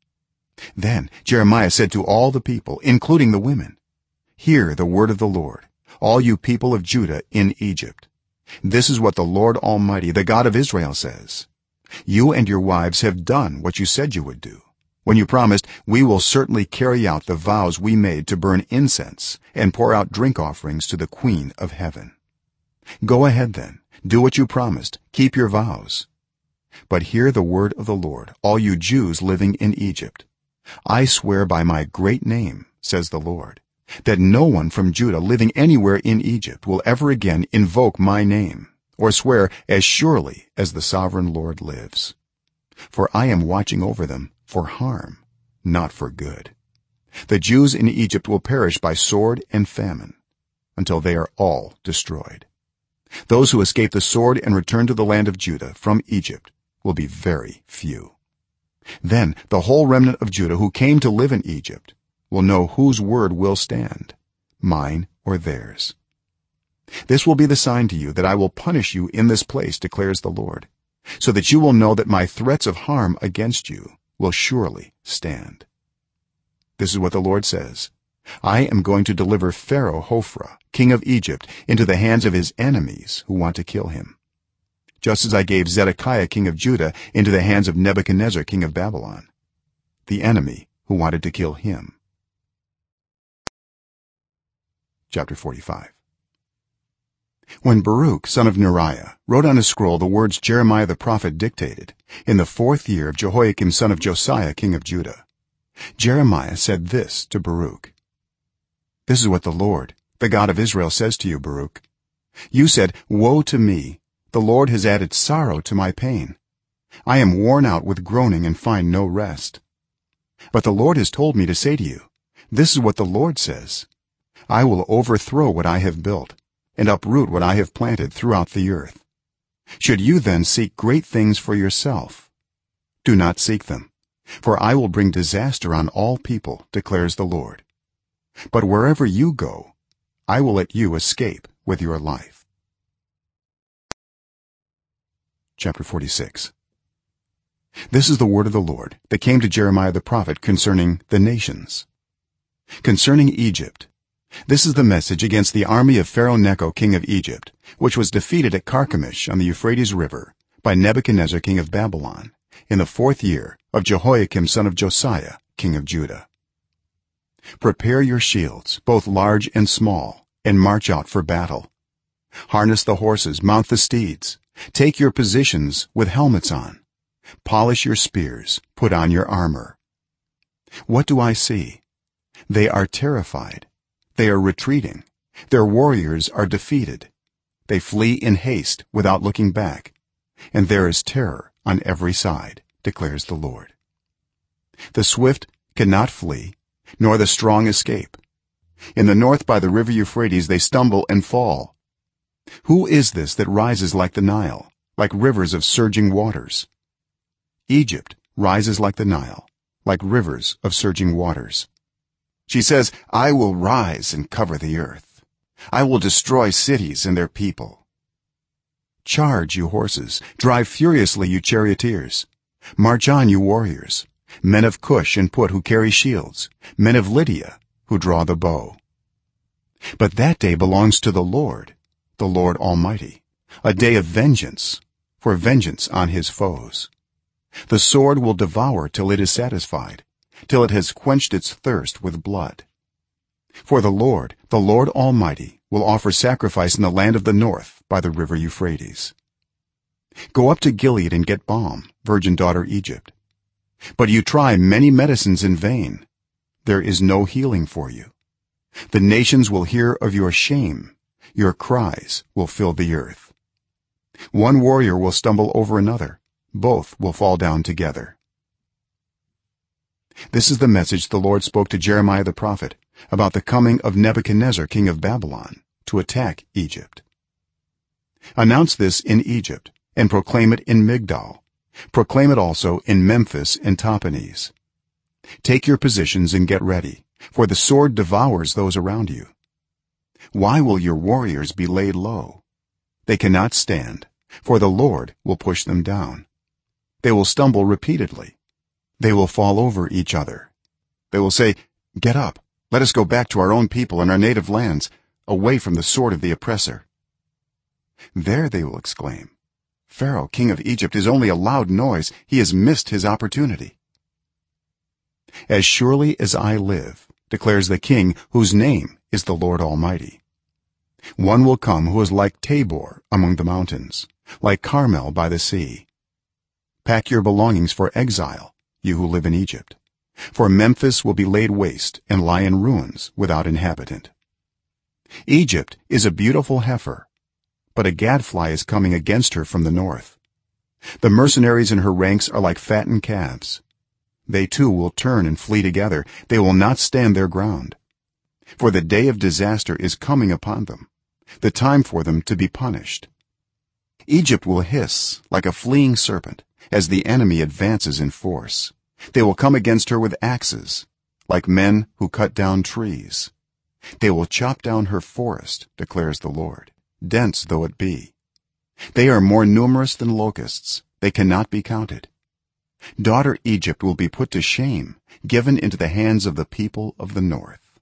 Then Jeremiah said to all the people, including the women, "Hear the word of the Lord, all you people of judah in egypt. This is what the Lord Almighty, the God of Israel, says: You and your wives have done what you said you would do when you promised, 'We will certainly carry out the vows we made to burn incense and pour out drink offerings to the queen of heaven.' Go ahead then, do what you promised, keep your vows. But hear the word of the Lord, all you Jews living in Egypt. I swear by my great name, says the Lord, that no one from Judah living anywhere in Egypt will ever again invoke my name or swear as surely as the sovereign Lord lives. For I am watching over them for harm, not for good. The Jews in Egypt will perish by sword and famine until they are all destroyed. Those who escape the sword and return to the land of Judah from Egypt will be very few. Then the whole remnant of Judah who came to live in Egypt will know whose word will stand, mine or theirs. This will be the sign to you that I will punish you in this place, declares the Lord, so that you will know that my threats of harm against you will surely stand. This is what the Lord says: I am going to deliver Pharaoh Hophra, king of Egypt, into the hands of his enemies who want to kill him, just as I gave Zedekiah king of Judah into the hands of Nebuchadnezzar king of Babylon, the enemy who wanted to kill him. Chapter 45. When Baruch son of Neriah wrote on a scroll the words Jeremiah the prophet dictated in the 4th year of Jehoiakim son of Josiah king of Judah, Jeremiah said this to Baruch: This is what the Lord, the God of Israel, says to you, Baruch. You said, Woe to me, the Lord has added sorrow to my pain. I am worn out with groaning and find no rest. But the Lord has told me to say to you, This is what the Lord says: I will overthrow what I have built and uproot what I have planted throughout the earth. Should you then seek great things for yourself? Do not seek them, for I will bring disaster on all people, declares the Lord. But wherever you go, I will let you escape with your life. Chapter 46. This is the word of the Lord that came to Jeremiah the prophet concerning the nations. Concerning Egypt, this is the message against the army of Pharaoh Necho king of Egypt, which was defeated at Carchemish on the Euphrates river by Nebuchadnezzar king of Babylon in the 4th year of Jehoiakim son of Josiah king of Judah. Prepare your shields, both large and small, and march out for battle. Harness the horses, mount the steeds, take your positions with helmets on. Polish your spears, put on your armor. What do I see? They are terrified. They are retreating. Their warriors are defeated. they flee in haste without looking back, and there is terror on every side, declares the Lord. The swift cannot flee, nor the strong escape. In the north by the river Euphrates they stumble and fall. Who is this that rises like the Nile, like rivers of surging waters? Egypt rises like the Nile, like rivers of surging waters. She says, I will rise and cover the earth. I will destroy cities and their people. Charge, you horses, drive furiously, you charioteers. March on, you warriors, men of Cush and Put who carry shields, men of Lydia who draw the bow. But that day belongs to the Lord Almighty, a day of vengeance, for vengeance on his foes. The sword will devour till it is satisfied, till it has quenched its thirst with blood. For the Lord Almighty will offer sacrifice in the land of the north by the river Euphrates. Go up to Gilead and get balm, virgin daughter Egypt. But you try many medicines in vain. There is no healing for you. The nations will hear of your shame. Your cries will fill the earth. One warrior will stumble over another. Both will fall down together. This is the message the Lord spoke to Jeremiah the prophet about the coming of Nebuchadnezzar king of Babylon to attack Egypt. Announce this in Egypt and proclaim it in Migdol. Proclaim it also in Memphis and Tahpanhes. Take your positions and get ready, for the sword devours those around you. Why will your warriors be laid low? They cannot stand, for the Lord will push them down. They will stumble repeatedly. They will fall over each other. They will say, get up, let us go back to our own people and our native lands, away from the sword of the oppressor. There they will exclaim, Pharaoh king of Egypt is only a loud noise. He has missed his opportunity. As surely as I live, declares the king whose name is the Lord Almighty, one will come who is like Tabor among the mountains, like Carmel by the sea. Pack your belongings for exile, you who live in Egypt, for Memphis will be laid waste and lie in ruins without inhabitant. Egypt is a beautiful heifer, but a gadfly is coming against her from the north. The mercenaries in her ranks are like fattened calves. They too will turn and flee together. They will not stand their ground. For the day of disaster is coming upon them, the time for them to be punished. Egypt will hiss like a fleeing serpent as the enemy advances in force. They will come against her with axes, like men who cut down trees. They will chop down her forest, declares the Lord, dense though it be. They are more numerous than locusts. They cannot be counted. Daughter Egypt will be put to shame, given into the hands of the people of the north.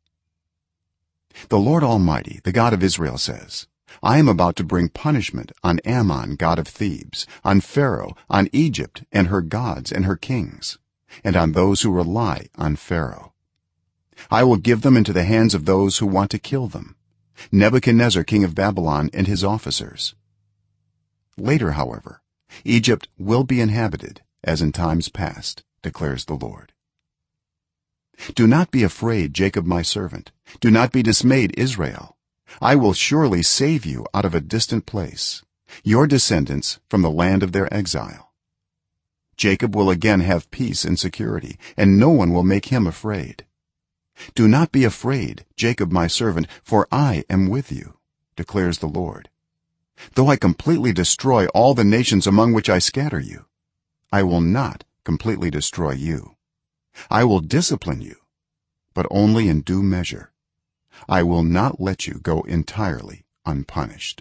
The Lord Almighty, the God of Israel, says, I am about to bring punishment on Ammon god of Thebes, on Pharaoh, on Egypt and her gods and her kings, and on those who rely on Pharaoh. I will give them into the hands of those who want to kill them, Nebuchadnezzar king of Babylon and his officers. Later, however, Egypt will be inhabited as in times past, declares the Lord. Do not be afraid, Jacob my servant. Do not be dismayed, Israel. I will surely save you out of a distant place, your descendants from the land of their exile. Jacob will again have peace and security, and no one will make him afraid. Do not be afraid, Jacob my servant, for I am with you, declares the Lord. Though I completely destroy all the nations among which I scatter you, I will not completely destroy you. I will discipline you, but only in due measure. I will not let you go entirely unpunished.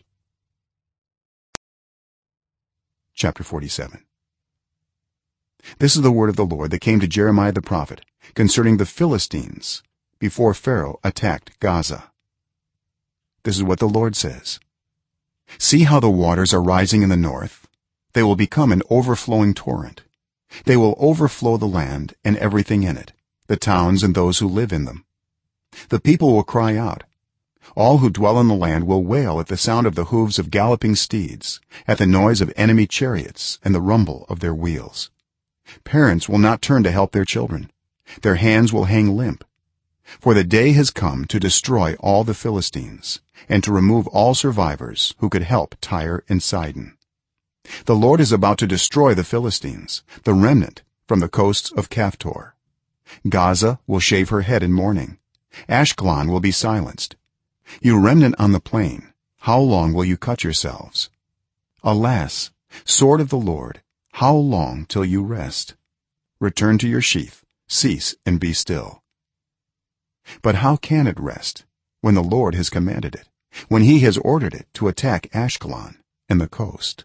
Chapter 47. This is the word of the Lord that came to Jeremiah the prophet concerning the Philistines before Pharaoh attacked Gaza. This is what the Lord says: See how the waters are rising in the north. They will become an overflowing torrent. They will overflow the land and everything in it, the towns and those who live in them. The people will cry out. All who dwell in the land will wail at the sound of the hooves of galloping steeds, at the noise of enemy chariots and the rumble of their wheels. Parents will not turn to help their children. Their hands will hang limp. for the day has come to destroy all the Philistines and to remove all survivors who could help Tyre and Sidon. The Lord is about to destroy the Philistines, the remnant from the coasts of Caphtor. Gaza will shave her head in mourning. Ashkelon will be silenced. You remnant on the plain, how long will you cut yourselves? Alas, sword of the Lord, how long till you rest? Return to your sheath, cease and be still. But how can it rest when the Lord has commanded it, when he has ordered it to attack Ashkelon and the coast?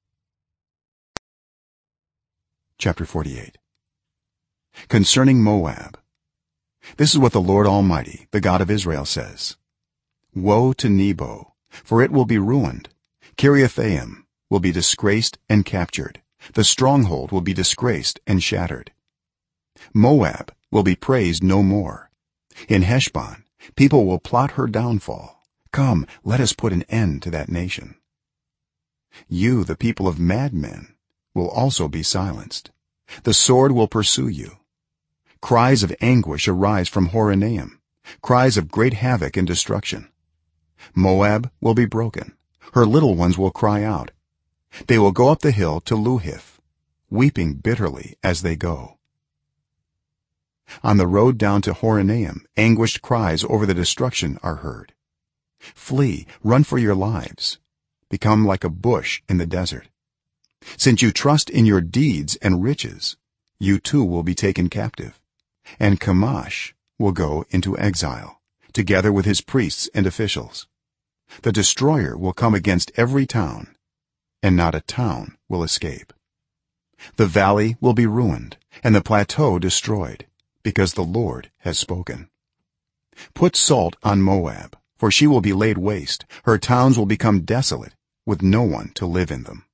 Chapter 48. Concerning Moab. This is what the Lord Almighty, the God of Israel, says: Woe to Nebo, for it will be ruined. Kiriathaim will be disgraced and captured. The stronghold will be disgraced and shattered. Moab will be praised no more. In Heshbon people will plot her downfall. Come, let us put an end to that nation. You, the people of madmen, will also be silenced. The sword will pursue you. Cries of anguish arise from Horonaim, cries of great havoc and destruction. Moab will be broken. Her little ones will cry out. They will go up the hill to Luhith, weeping bitterly as they go. On the road down to Horonaim anguished cries over the destruction are heard. Flee, run for your lives. Become like a bush in the desert. Since you trust in your deeds and riches, you too will be taken captive, and Chemosh will go into exile together with his priests and officials. The destroyer will come against every town, and not a town will escape. The valley will be ruined and the plateau destroyed, because the Lord has spoken. Put salt on Moab, for she will be laid waste. Her towns will become desolate, with no one to live in them.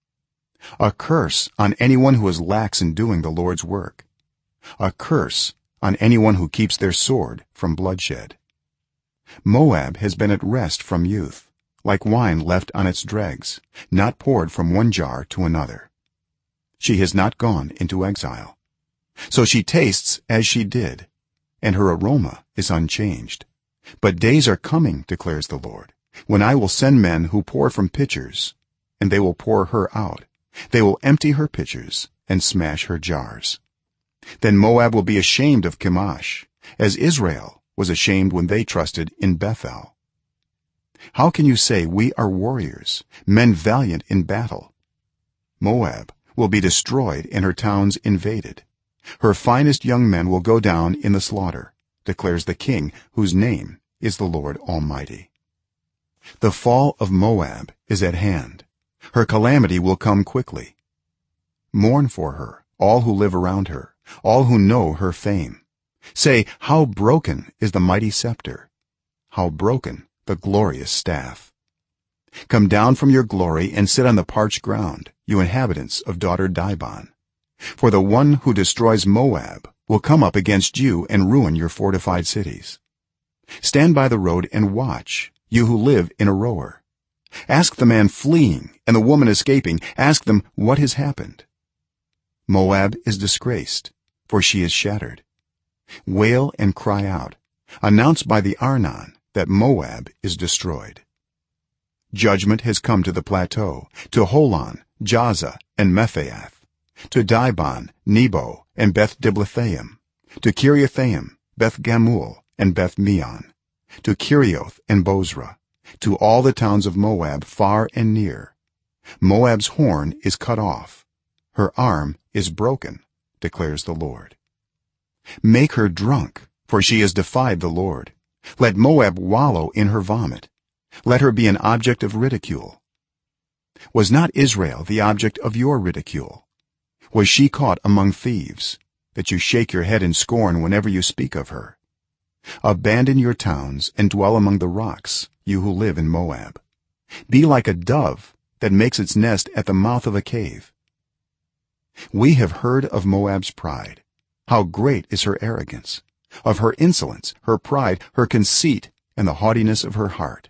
A curse on anyone who is lax in doing the Lord's work. A curse on anyone who keeps their sword from bloodshed. Moab has been at rest from youth, like wine left on its dregs, not poured from one jar to another. She has not gone into exile, so she tastes as she did, and her aroma is unchanged. But days are coming, declares the Lord, when I will send men who pour from pitchers, and they will pour her out. They will empty her pitchers and smash her jars. Then Moab will be ashamed of Chemosh, as Israel was ashamed when they trusted in Bethel. How can you say, we are warriors, men valiant in battle? Moab will be destroyed and her towns invaded. Her finest young men will go down in the slaughter, declares the King, whose name is the Lord Almighty. The fall of Moab is at hand. Her calamity will come quickly. Mourn for her, all who live around her, all who know her fame. Say, how broken is the mighty scepter, how broken the glorious staff. Come down from your glory and sit on the parched ground, you inhabitants of daughter Dibon. For the one who destroys Moab will come up against you and ruin your fortified cities. Stand by the road and watch, you who live in Aroer. Ask the man fleeing and the woman escaping, ask them what has happened. Moab is disgraced, for she is shattered. Wail and cry out, announce by the Arnon that Moab is destroyed. Judgment has come to the plateau, to Holon, Jaza, and Mephaath, to Dibon, Nebo, and Beth Diblathaim, to Kiriathaim, Beth Gamul, and Beth Meon, to Kerioth and Bozrah, to all the towns of Moab far and near. Moab's horn is cut off, her arm is broken, declares the Lord. Make her drunk, for she has defied the Lord. Let Moab wallow in her vomit. Let her be an object of ridicule. Was not Israel the object of your ridicule? Was she caught among thieves, that you shake your head in scorn whenever you speak of her? Abandon your towns and dwell among the rocks, you who live in Moab. Be like a dove that makes its nest at the mouth of a cave. We have heard of Moab's pride, how great is her arrogance, of her insolence, her pride, her conceit, and the haughtiness of her heart.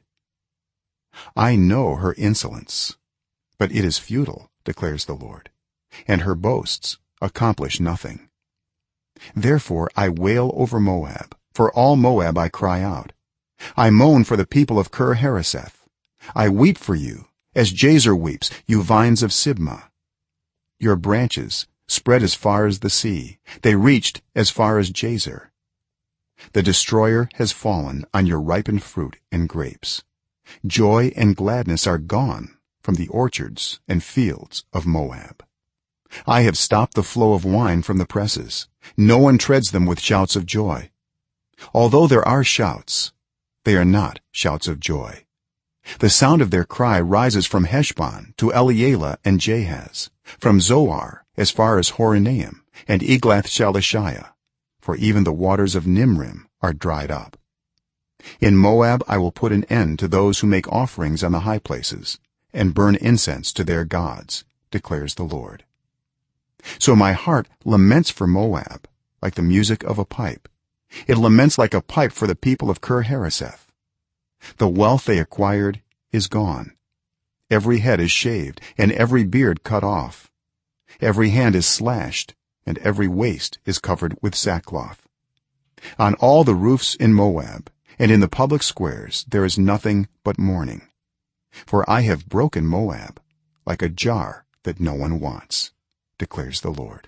I know her insolence, but it is futile, declares the Lord, and her boasts accomplish nothing. Therefore I wail over Moab, for all Moab I cry out. I moan for the people of Kir-Hareseth. I weep for you as Jazer weeps, you vines of Sibmah. Your branches spread as far as the sea, they reached as far as Jazer. The destroyer has fallen on your ripened fruit and grapes. Joy and gladness are gone from the orchards and fields of Moab. I have stopped the flow of wine from the presses. No one treads them with shouts of joy. Although there are shouts, they are not shouts of joy. The sound of their cry rises from Heshbon to Elealeh and Jahaz, from Zoar as far as Horonaim and Eglath-Shalishah, for even the waters of Nimrim are dried up. In Moab I will put an end to those who make offerings on the high places and burn incense to their gods, declares the Lord. So my heart laments for Moab like the music of a pipe. It laments like a pipe for the people of Kir-Hareseth. The wealth they acquired is gone. Every head is shaved and every beard cut off. Every hand is slashed and every waist is covered with sackcloth. On all the roofs in Moab and in the public squares there is nothing but mourning, for I have broken Moab like a jar that no one wants, declares the Lord.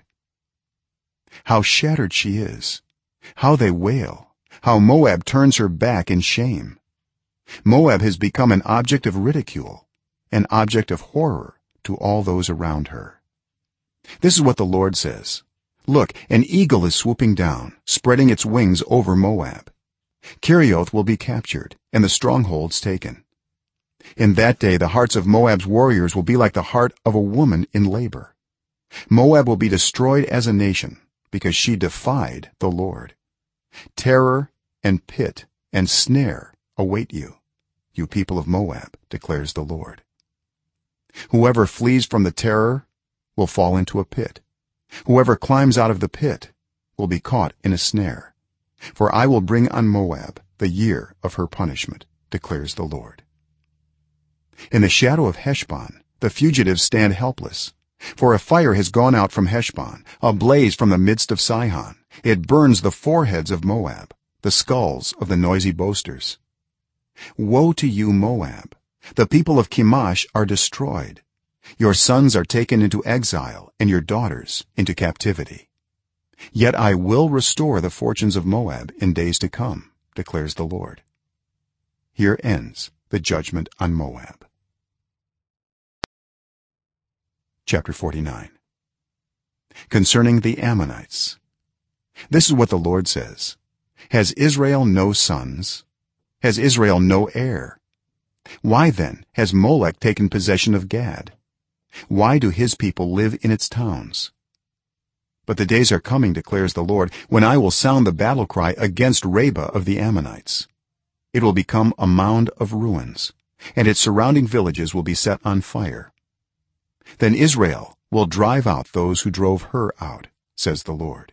How shattered she is, how they wail, how Moab turns her back in shame. Moab has become an object of ridicule, an object of horror to all those around her. This is what the Lord says: look, an eagle is swooping down, spreading its wings over Moab. Kerioth will be captured and the strongholds taken. In that day the hearts of Moab's warriors will be like the heart of a woman in labor. Moab will be destroyed as a nation because she defied the Lord. Terror and pit and snare await you, you people of Moab, declares the Lord. Whoever flees from the terror will fall into a pit. Whoever climbs out of the pit will be caught in a snare. For I will bring on Moab the year of her punishment, declares the Lord. In the shadow of Heshbon the fugitives stand helpless, for a fire has gone out from Heshbon, a blaze from the midst of Sihon. It burns the foreheads of Moab, the skulls of the noisy boasters. Woe to you, Moab! The people of Chemosh are destroyed. Your sons are taken into exile and your daughters into captivity. Yet I will restore the fortunes of Moab in days to come, declares the Lord. Here ends the judgment on Moab. Chapter 49. Concerning the Ammonites. This is what the Lord says: has Israel no sons? Has Israel no heir? Why then has Molech taken possession of Gad? Why do his people live in its towns? But the days are coming, declares the Lord, when I will sound the battle cry against Rabbah of the Ammonites. It will become a mound of ruins, and its surrounding villages will be set on fire. Then Israel will drive out those who drove her out, says the Lord.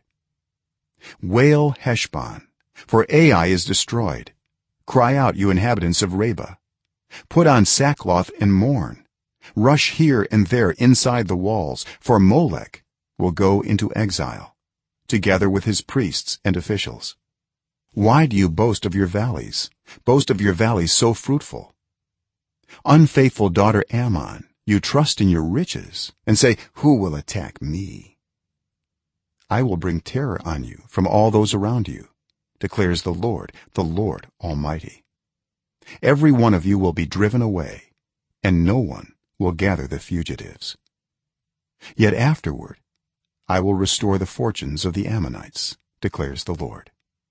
Wail, Heshbon, for Ai is destroyed. Cry out, you inhabitants of Rabbah. Put on sackcloth and mourn. Rush here and there inside the walls, for Molech will go into exile, together with his priests and officials. Why do you boast of your valleys so fruitful? Unfaithful daughter Ammon, you trust in your riches and say, who will attack me? I will bring terror on you from all those around you, declares the Lord Almighty. Every one of you will be driven away, and no one will gather the fugitives. Yet afterward I will restore the fortunes of the Ammonites, declares the Lord.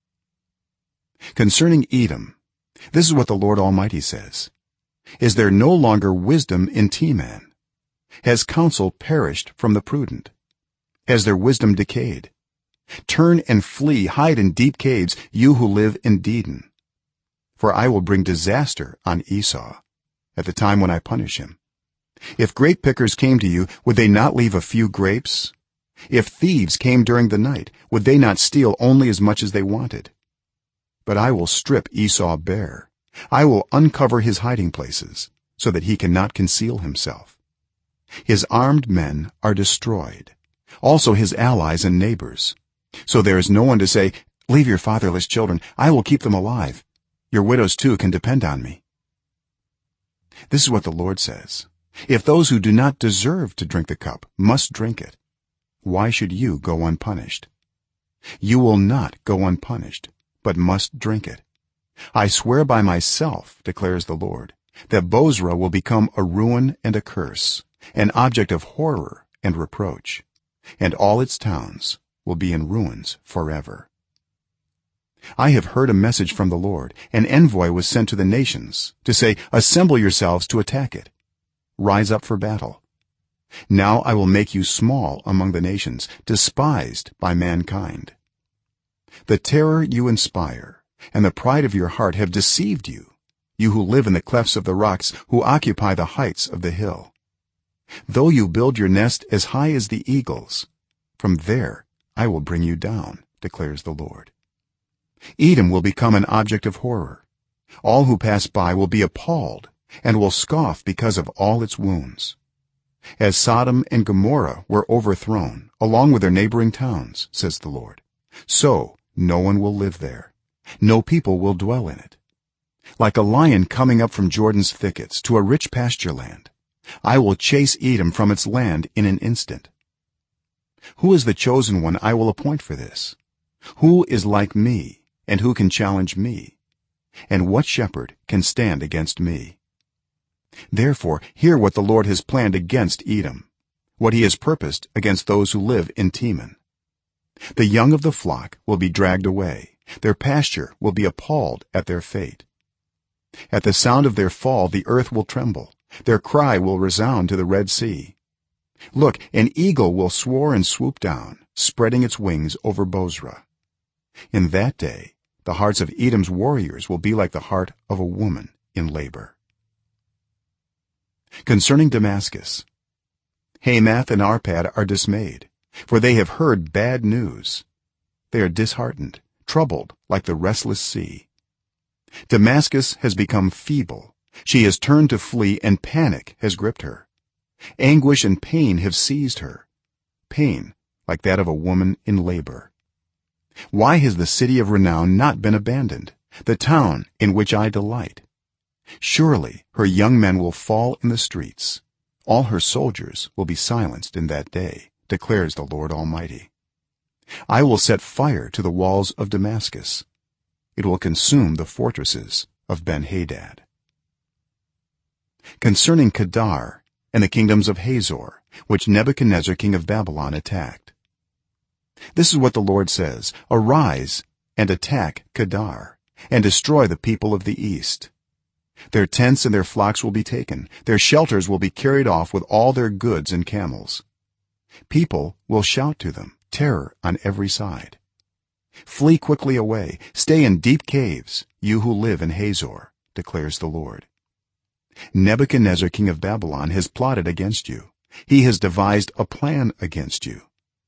Concerning Edom, this is what the Lord Almighty says: is there no longer wisdom in Teman? Has counsel perished from the prudent? Has their wisdom decayed? Turn and flee, hide in deep caves, you who live in Dedan. For I will bring disaster on Esau at the time when I punish him. If grape pickers came to you, would they not leave a few grapes? If thieves came during the night, would they not steal only as much as they wanted? But I will strip Esau bare. I will uncover his hiding places, so that he cannot conceal himself. His armed men are destroyed, also his allies and neighbors. So there is no one to say, leave your fatherless children, I will keep them alive. Your widows too can depend on me. This is what the Lord says: if those who do not deserve to drink the cup must drink it, why should you go unpunished? You will not go unpunished, but must drink it. I swear by myself, declares the Lord, that Bozrah will become a ruin and a curse, an object of horror and reproach, and all its towns will be in ruins forever. I have heard a message from the Lord. An envoy was sent to the nations to say, assemble yourselves to attack it. Rise up for battle. Now I will make you small among the nations, despised by mankind. The terror you inspire and the pride of your heart have deceived you, you who live in the clefts of the rocks, who occupy the heights of the hill. Though you build your nest as high as the eagles, from there I will bring you down, declares the Lord. Edom will become an object of horror. All who pass by will be appalled and will scoff because of all its wounds. As Sodom and Gomorrah were overthrown along with their neighboring towns, says the Lord, so no one will live there, no people will dwell in it. Like a lion coming up from Jordan's thickets to a rich pasture land, I will chase Edom from its land in an instant. Who is the chosen one I will appoint for this? Who is like me, and who can challenge me? And what shepherd can stand against me? Therefore hear what the Lord has planned against Edom, what he has purposed against those who live in Teman. The young of the flock will be dragged away, their pasture will be appalled at their fate. At the sound of their fall the earth will tremble, their cry will resound to the Red Sea. Look, an eagle will soar and swoop down, spreading its wings over Bozrah. In that day the hearts of Edom's warriors will be like the heart of a woman in labor. Concerning Damascus, Hamath and Arpad are dismayed, for they have heard bad news. They are disheartened, troubled like the restless sea. Damascus has become feeble, she has turned to flee, and panic has gripped her. Anguish and pain have seized her, pain like that of a woman in labor. Why has the city of renown not been abandoned, the town in which I delight? Surely her young men will fall in the streets, all her soldiers will be silenced in that day, declares the Lord Almighty. I will set fire to the walls of Damascus, it will consume the fortresses of Ben-Hadad. Concerning Kedar and the kingdoms of Hazor, which Nebuchadnezzar king of Babylon attacked, this is what the Lord says: arise and attack Kedar and destroy the people of the east. Their tents and their flocks will be taken, their shelters will be carried off with all their goods and camels. People will shout to them, terror on every side. Flee quickly away, stay in deep caves, you who live in Hazor, declares the Lord. Nebuchadnezzar king of Babylon has plotted against you, he has devised a plan against you.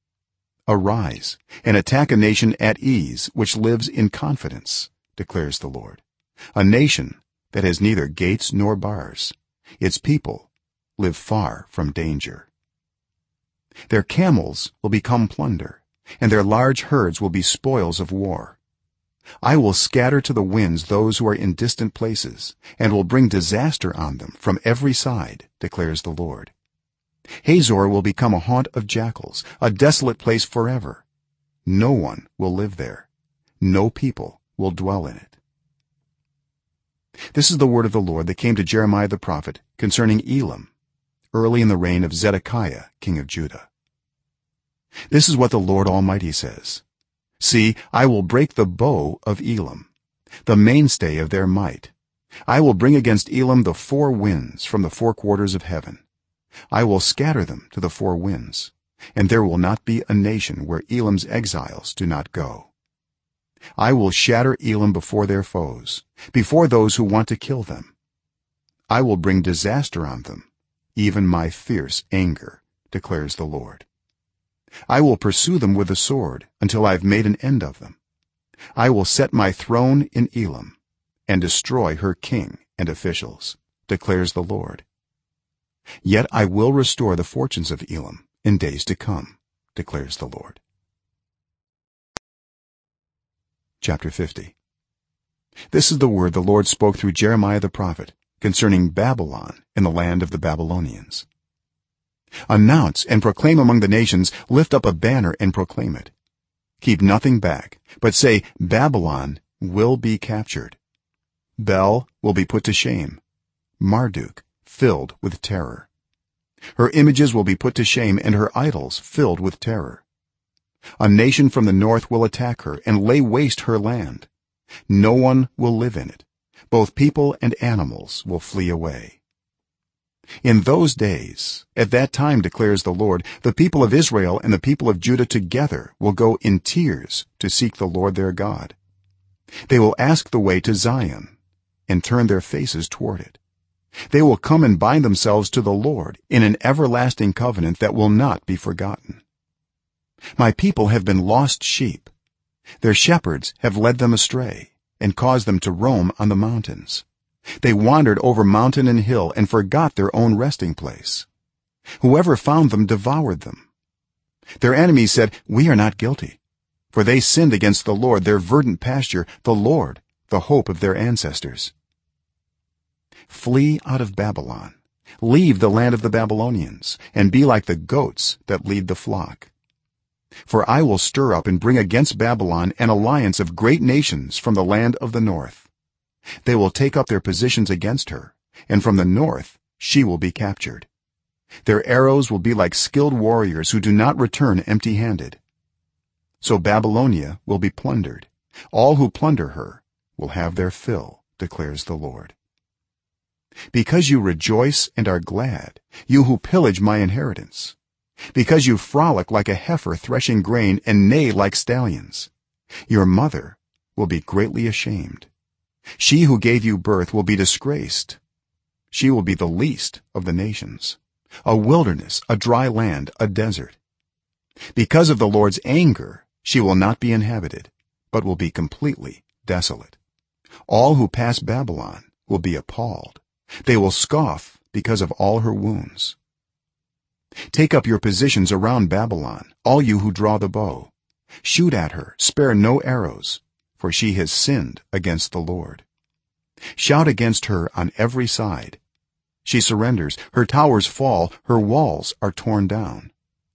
Arise and attack a nation at ease which lives in confidence, declares the Lord, a nation that has neither gates nor bars, its people live far from danger. Their camels will become plunder, and their large herds will be spoils of war. I will scatter to the winds those who are in distant places, and will bring disaster on them from every side, declares the Lord. Hazor will become a haunt of jackals, a desolate place forever. No one will live there, no people will dwell in it. This is the word of the Lord that came to Jeremiah the prophet concerning Elam, early in the reign of Zedekiah king of Judah. This is what the Lord Almighty says: see, I will break the bow of Elam, the mainstay of their might. I will bring against Elam the four winds from the four quarters of heaven. I will scatter them to the four winds, and there will not be a nation where Elam's exiles do not go. I will shatter Elam before their foes, before those who want to kill them. I will bring disaster on them, even my fierce anger, declares the Lord. I will pursue them with the sword until I have made an end of them. I will set my throne in Elam and destroy her king and officials, declares the Lord. Yet I will restore the fortunes of Elam in days to come, declares the Lord. chapter 50. This is the word the Lord spoke through Jeremiah the prophet concerning Babylon in the land of the Babylonians. Announce and proclaim among the nations, lift up a banner and proclaim it. Keep nothing back, but say, Babylon will be captured. Bel will be put to shame, Marduk filled with terror. Her images will be put to shame and her idols filled with terror. A nation from the north will attack her and lay waste her land. No one will live in it. Both people and animals will flee away. In those days, at that time, declares the Lord, the people of Israel and the people of Judah together will go in tears to seek the Lord their God. They will ask the way to Zion and turn their faces toward it. They will come and bind themselves to the Lord in an everlasting covenant that will not be forgotten. My people have been lost sheep. Their shepherds have led them astray and caused them to roam on the mountains. They wandered over mountain and hill and forgot their own resting place. Whoever found them devoured them. Their enemies said, we are not guilty, for they sinned against the Lord, their verdant pasture, the Lord, the hope of their ancestors. Flee out of Babylon, leave the land of the Babylonians, and be like the goats that lead the flock. For I will stir up and bring against Babylon an alliance of great nations from the land of the north. They will take up their positions against her, and from the north she will be captured. Their arrows will be like skilled warriors who do not return empty-handed. So Babylonia will be plundered. All who plunder her will have their fill, declares the Lord. Because you rejoice and are glad, you who pillage my inheritance, because you frolic like a heifer threshing grain and neigh like stallions, your mother will be greatly ashamed. She who gave you birth will be disgraced. She will be the least of the nations, a wilderness, a dry land, a desert. Because of the Lord's anger, she will not be inhabited, but will be completely desolate. All who pass Babylon will be appalled. They will scoff because of all her wounds. Take up your positions around Babylon, all you who draw the bow. Shoot at her, spare no arrows, for she has sinned against the Lord. Shout against her on every side. She surrenders, her towers fall, her walls are torn down.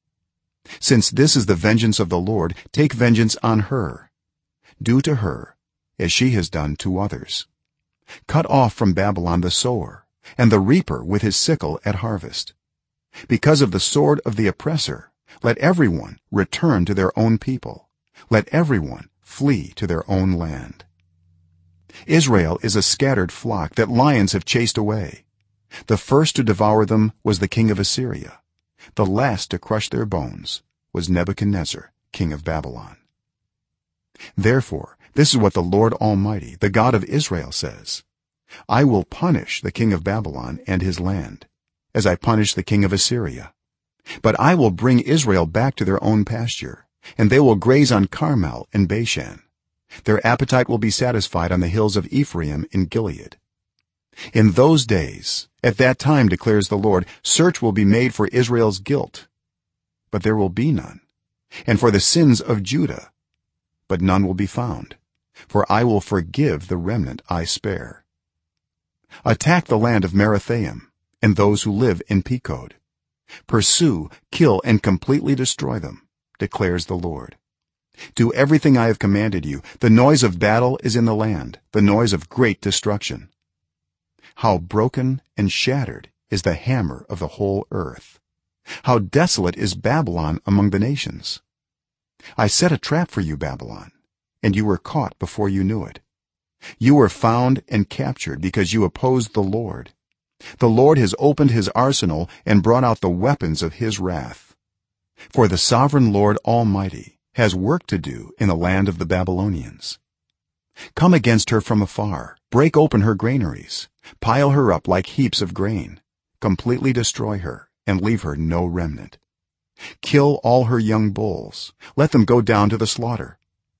Since this is the vengeance of the Lord, take vengeance on her. Do to her as she has done to others. Cut off from Babylon the sower, and the reaper with his sickle at harvest. Because of the sword of the oppressor, let everyone return to their own people. Let everyone flee to their own land. Israel is a scattered flock that lions have chased away. The first to devour them was the king of Assyria. The last to crush their bones was Nebuchadnezzar, king of Babylon. Therefore, this is what the Lord Almighty, the God of Israel, says: I will punish the king of Babylon and his land, as I punished the king of Assyria. But I will bring Israel back to their own pasture, and they will graze on Carmel and Bashan. Their appetite will be satisfied on the hills of Ephraim in Gilead. In those days, at that time, declares the Lord, search will be made for Israel's guilt, but there will be none, and for the sins of Judah, but none will be found, for I will forgive the remnant I spare. Attack the land of Merathaim and those who live in Pekod. Pursue, kill, and completely destroy them, declares the Lord. Do everything I have commanded you. The noise of battle is in the land, the noise of great destruction. How broken and shattered is the hammer of the whole earth. How desolate is Babylon among the nations. I set a trap for you, Babylon, and you were caught before you knew it. You were found and captured because you opposed the Lord. The Lord has opened his arsenal and brought out the weapons of his wrath. For the sovereign Lord Almighty has work to do in the land of the Babylonians. Come against her from afar, break open her granaries, pile her up like heaps of grain, completely destroy her and leave her no remnant. Kill all her young bulls, let them go down to the slaughter.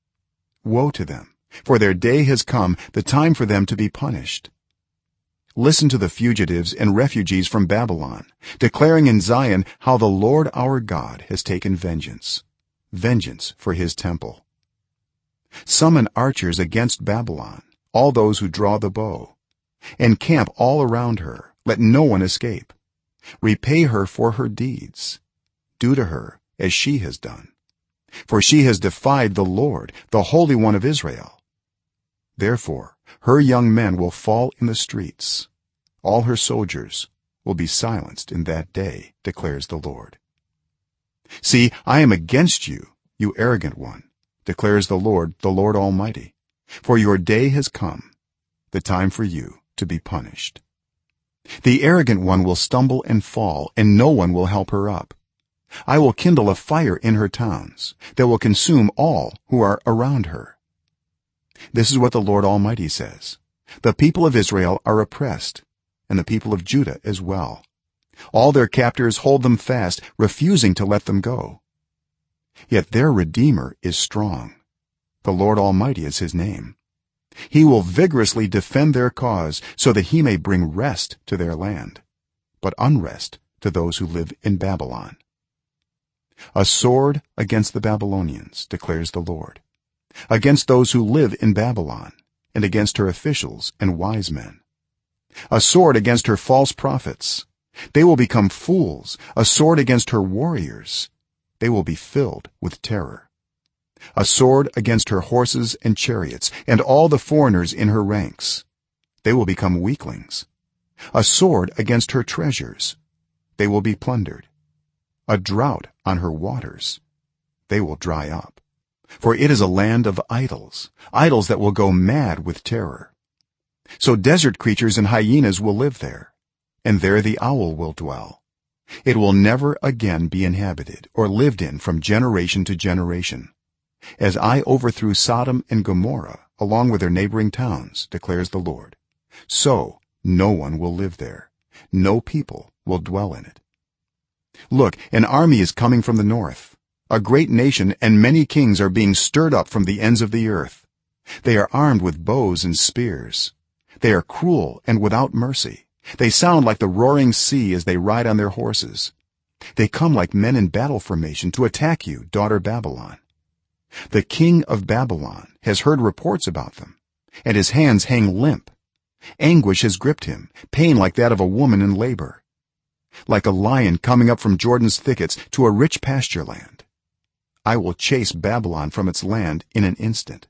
Woe to them, for their day has come, the time for them to be punished. Listen to the fugitives and refugees from Babylon, declaring in Zion how the Lord our God has taken vengeance for his temple. summon archers against babylon, all those who draw the bow. Encamp all around her, let no one escape. Repay her for her deeds, do to her as she has done, for she has defied the lord, the holy one of israel. Therefore her young men will fall in the streets, all her soldiers will be silenced in that day, declares the lord. See, I am against you, you arrogant one, declares the lord almighty, for your day has come, the time for you to be punished. The arrogant one will stumble and fall, and no one will help her up. I will kindle a fire in her towns that will consume all who are around her. This is what the lord almighty says: the people of israel are oppressed, and the people of judah as well. All their captors hold them fast, refusing to let them go. Yet their redeemer is strong, the lord almighty is his name. He will vigorously defend their cause, so that he may bring rest to their land, but unrest to those who live in babylon. A sword against the babylonians, declares the lord, against those who live in babylon, and against her officials and wise men. A sword against her false prophets, they will become fools. A sword against her warriors, they will be filled with terror. A sword against her horses and chariots, and all the foreigners in her ranks, they will become weaklings. A sword against her treasures, they will be plundered. A drought on her waters, they will dry up, for it is a land of idols, idols that will go mad with terror. So desert creatures and hyenas will live there, and there the owl will dwell. It will never again be inhabited or lived in from generation to generation. As I overthrew Sodom and Gomorrah along with their neighboring towns, declares the lord, so no one will live there, no people will dwell in it. Look, an army is coming from the north, a great nation, and many kings are being stirred up from the ends of the earth. They are armed with bows and spears. They are cruel and without mercy. They sound like the roaring sea as they ride on their horses. They come like men in battle formation to attack you, daughter Babylon. The king of babylon has heard reports about them, and his hands hang limp. Anguish has gripped him, pain like that of a woman in labor. Like a lion coming up from jordan's thickets to a rich pasture land, I will chase babylon from its land in an instant.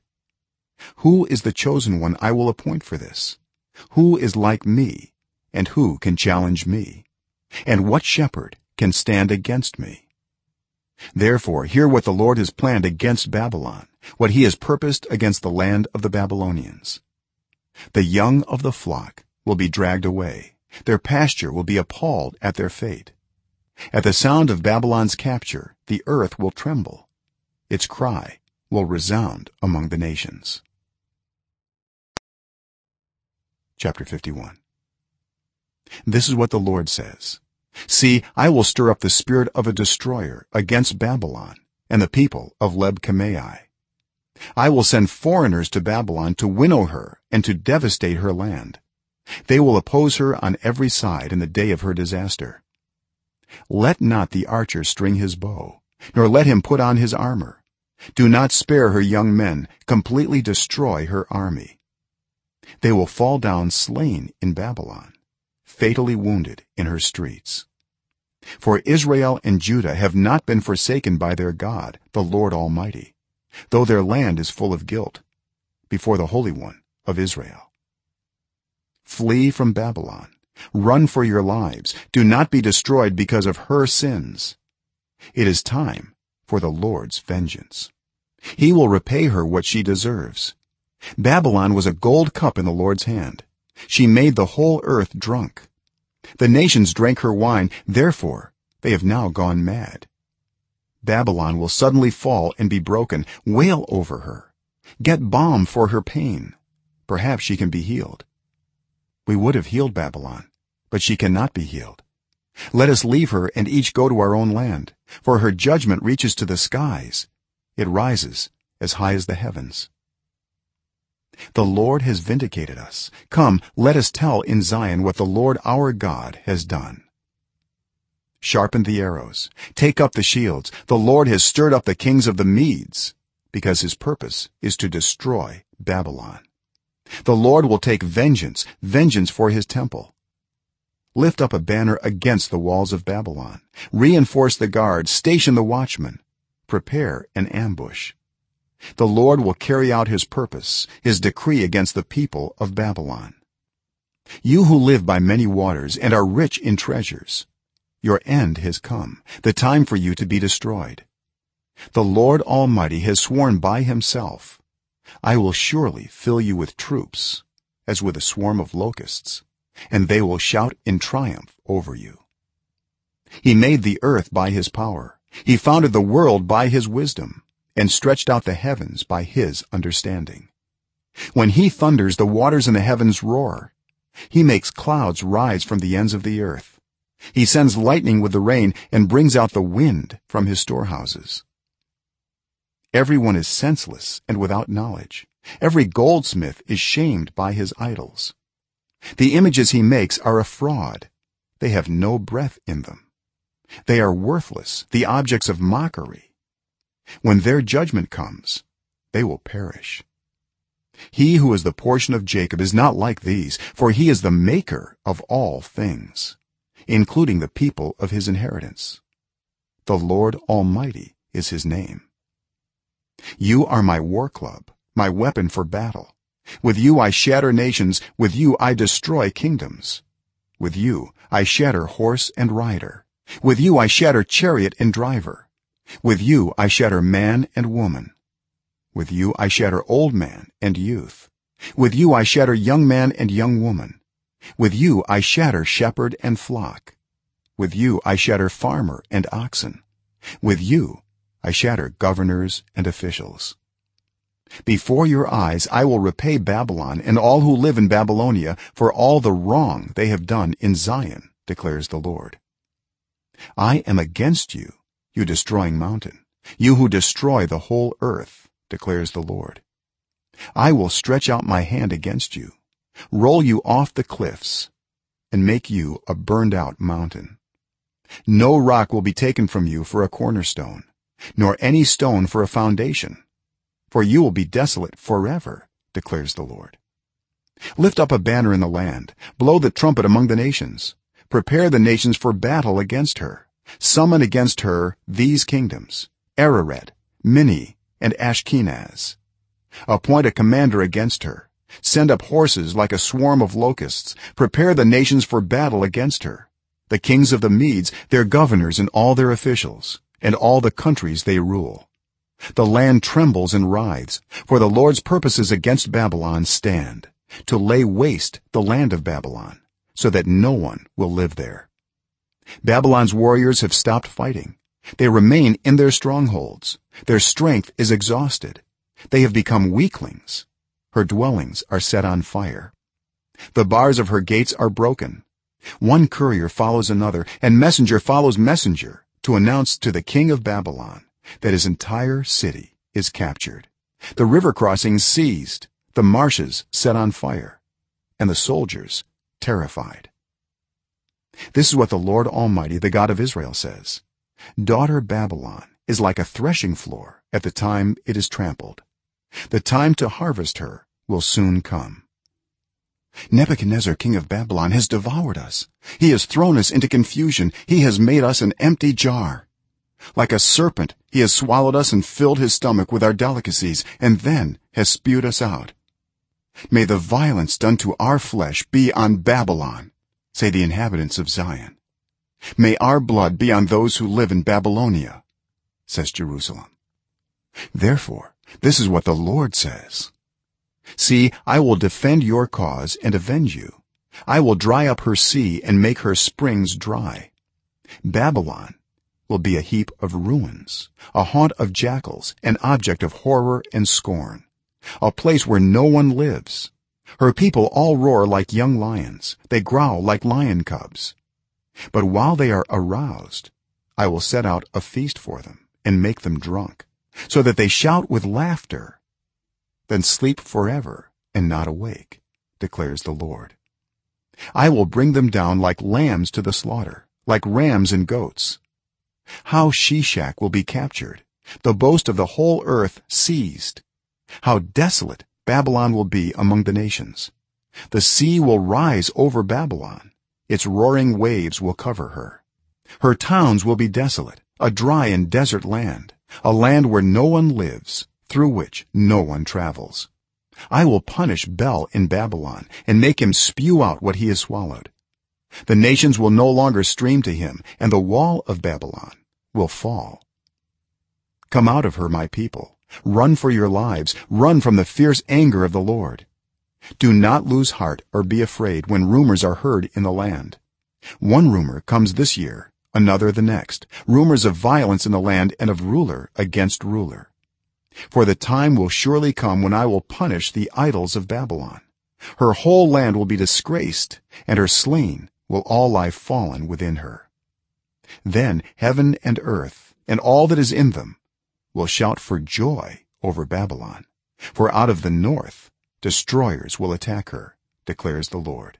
Who is the chosen one I will appoint for this? Who is like me, and who can challenge me? And what shepherd can stand against me? Therefore hear what the lord has planned against babylon, what he has purposed against the land of the babylonians. The young of the flock will be dragged away, their pasture will be appalled at their fate. At the sound of babylon's capture, the earth will tremble, its cry will resound among the nations. Chapter 51. This is what the lord says: see, I will stir up the spirit of a destroyer against babylon and the people of Leb-Kamai. I will send foreigners to babylon to winnow her and to devastate her land. They will oppose her on every side in the day of her disaster. Let not the archer string his bow, nor let him put on his armor. Do not spare her young men, completely destroy her army. They will fall down slain in babylon, fatally wounded in her streets. For israel and judah have not been forsaken by their god, the lord almighty, though their land is full of guilt before the holy one of israel. Flee from babylon, run for your lives, do not be destroyed because of her sins. It is time for the lord's vengeance. He will repay her what she deserves. Babylon was a gold cup in the lord's hand. She made the whole earth drunk. The nations drank her wine, therefore they have now gone mad. Babylon will suddenly fall and be broken. Wail over her, get balm for her pain, perhaps she can be healed. We would have healed babylon, but she cannot be healed. Let us leave her and each go to our own land, for her judgment reaches to the skies, it rises as high as the heavens. The lord has vindicated us. Come, let us tell in zion what the lord our god has done. Sharpen the arrows, take up the shields. The lord has stirred up the kings of the medes, because his purpose is to destroy Babylon. The Lord will take vengeance for his temple. Lift up a banner against the walls of Babylon, reinforce the guards, station the watchmen, prepare an ambush. The Lord will carry out his purpose, his decree against the people of Babylon. You who live by many waters and are rich in treasures, your end has come, the time for you to be destroyed. The Lord Almighty has sworn by himself, I will surely fill you with troops as with a swarm of locusts, and they will shout in triumph over you. He made the earth by his power, he founded the world by his wisdom, and stretched out the heavens by his understanding. When he thunders, the waters in the heavens roar. He makes clouds rise from the ends of the earth. He sends lightning with the rain and brings out the wind from his storehouses. Everyone is senseless and without knowledge. Every goldsmith is shamed by his idols. The images he makes are a fraud. They have no breath in them. They are worthless, the objects of mockery. When their judgment comes, they will perish. He who is the portion of Jacob is not like these, for he is the maker of all things, including the people of his inheritance. The Lord Almighty is his name. You are my war club, my weapon for battle. With you I shatter nations, with you I destroy kingdoms. With you I shatter horse and rider. With you I shatter chariot and driver. With you I shatter man and woman. With you I shatter old man and youth. With you I shatter young man and young woman. With you I shatter shepherd and flock. With you I shatter farmer and oxen. With you I shatter governors and officials. Before your eyes I will repay Babylon and all who live in Babylonia for all the wrong they have done in Zion, declares the Lord. I am against you, you destroying mountain, you who destroy the whole earth, declares the Lord. I will stretch out my hand against you, roll you off the cliffs, and make you a burned out mountain. No rock will be taken from you for a cornerstone, nor any stone for a foundation, for you will be desolate forever, declares the Lord. Lift up a banner in the land, blow the trumpet among the nations, prepare the nations for battle against her, summon against her these kingdoms: Ararat, Minni, and Ashkenaz. Appoint a commander against her, send up horses like a swarm of locusts, prepare the nations for battle against her, the kings of the Medes, their governors and all their officials, and all the countries they rule. The land trembles and writhes, for the Lord's purposes against Babylon stand, to lay waste the land of Babylon, so that no one will live there. Babylon's warriors have stopped fighting. They remain in their strongholds. Their strength is exhausted. They have become weaklings. Her dwellings are set on fire. The bars of her gates are broken. One courier follows another, and messenger follows messenger, to announce to the king of Babylon that his entire city is captured, the river crossings seized, the marshes set on fire, and the soldiers terrified. This is what the Lord Almighty, the God of Israel, says: Daughter Babylon is like a threshing floor at the time it is trampled. The time to harvest her will soon come. Nebuchadnezzar, king of Babylon, has devoured us. He has thrown us into confusion. He has made us an empty jar. Like a serpent he has swallowed us and filled his stomach with our delicacies, and then has spewed us out. May the violence done to our flesh be on Babylon, say the inhabitants of Zion. May our blood be on those who live in Babylonia, says Jerusalem. Therefore this is what the Lord says: See, I will defend your cause and avenge you. I will dry up her sea and make her springs dry. Babylon will be a heap of ruins, a haunt of jackals, an object of horror and scorn, a place where no one lives. Her people all roar like young lions, they growl like lion cubs. But while they are aroused, I will set out a feast for them and make them drunk, so that they shout with laughter, then sleep forever and not awake, declares the Lord. I will bring them down like lambs to the slaughter, like rams and goats. How Sheshach will be captured, the boast of the whole earth seized. How desolate Babylon will be among the nations. The sea will rise over Babylon, its roaring waves will cover her. Her towns will be desolate, a dry and desert land, a land where no one lives, through which no one travels. I will punish Bel in Babylon and make him spew out what he has swallowed. The nations will no longer stream to him, and the wall of Babylon will fall. Come out of her, my people, run for your lives, run from the fierce anger of the Lord. Do not lose heart or be afraid when rumors are heard in the land. One rumor comes this year, another the next, rumors of violence in the land and of ruler against ruler. For the time will surely come when I will punish the idols of Babylon. Her whole land will be disgraced, and her slain will all lie fallen within her. Then heaven and earth and all that is in them will shout for joy over Babylon, for out of the north destroyers will attack her, declares the Lord.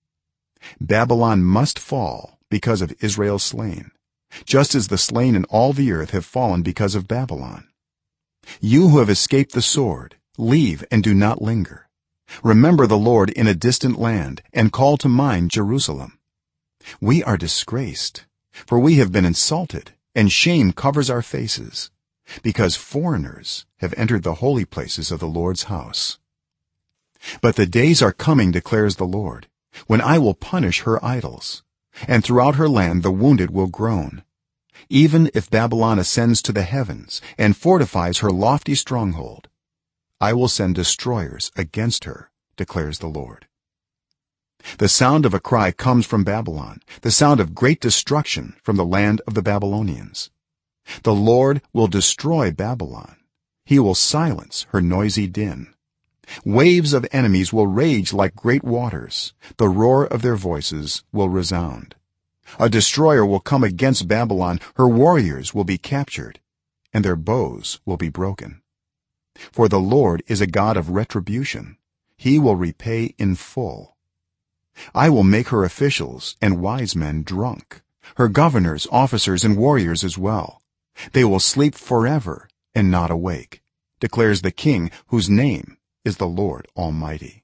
Babylon must fall because of Israel's slain, just as the slain in all the earth have fallen because of Babylon. You who have escaped the sword, leave and do not linger. Remember the Lord in a distant land and call to mind Jerusalem. We are disgraced, for we have been insulted, and shame covers our faces, because foreigners have entered the holy places of the Lord's house. But the days are coming, declares the Lord, when I will punish her idols, and throughout her land the wounded will groan. Even if Babylon ascends to the heavens and fortifies her lofty stronghold, I will send destroyers against her, declares the Lord. The sound of a cry comes from Babylon, the sound of great destruction from the land of the Babylonians. The Lord will destroy Babylon. He will silence her noisy din. Waves of enemies will rage like great waters. The roar of their voices will resound. A destroyer will come against Babylon. Her warriors will be captured, and their bows will be broken. For the Lord is a God of retribution. He will repay in full. I will make her officials and wise men drunk, her governors, officers, and warriors as well. They will sleep forever and not awake, declares the King, whose name is the Lord Almighty.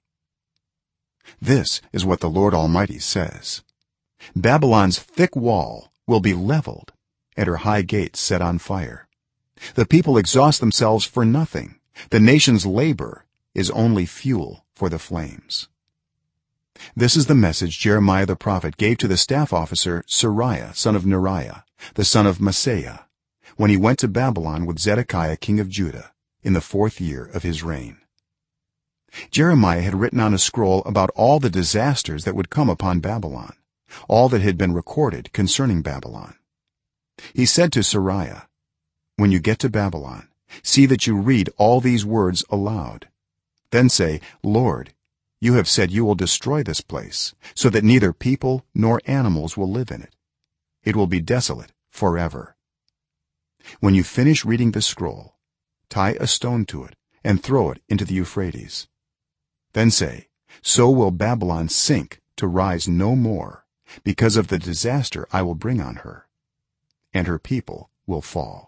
This is what the Lord Almighty says: Babylon's thick wall will be leveled and her high gates set on fire. The people exhaust themselves for nothing. The nation's labor is only fuel for the flames. This is the message Jeremiah the prophet gave to the staff officer Seraiah son of Neriah, the son of Maaseiah, when he went to Babylon with Zedekiah king of Judah in the 4th year of his reign. Jeremiah had written on a scroll about all the disasters that would come upon Babylon, all that had been recorded concerning Babylon. He said to Seraiah, when you get to Babylon, see that you read all these words aloud. Then say, Lord, you have said you will destroy this place, so that neither people nor animals will live in it. It will be desolate forever. When you finish reading the scroll, tie a stone to it and throw it into the Euphrates. Then say, so will Babylon sink to rise no more, because of the disaster I will bring on her, and her people will fall.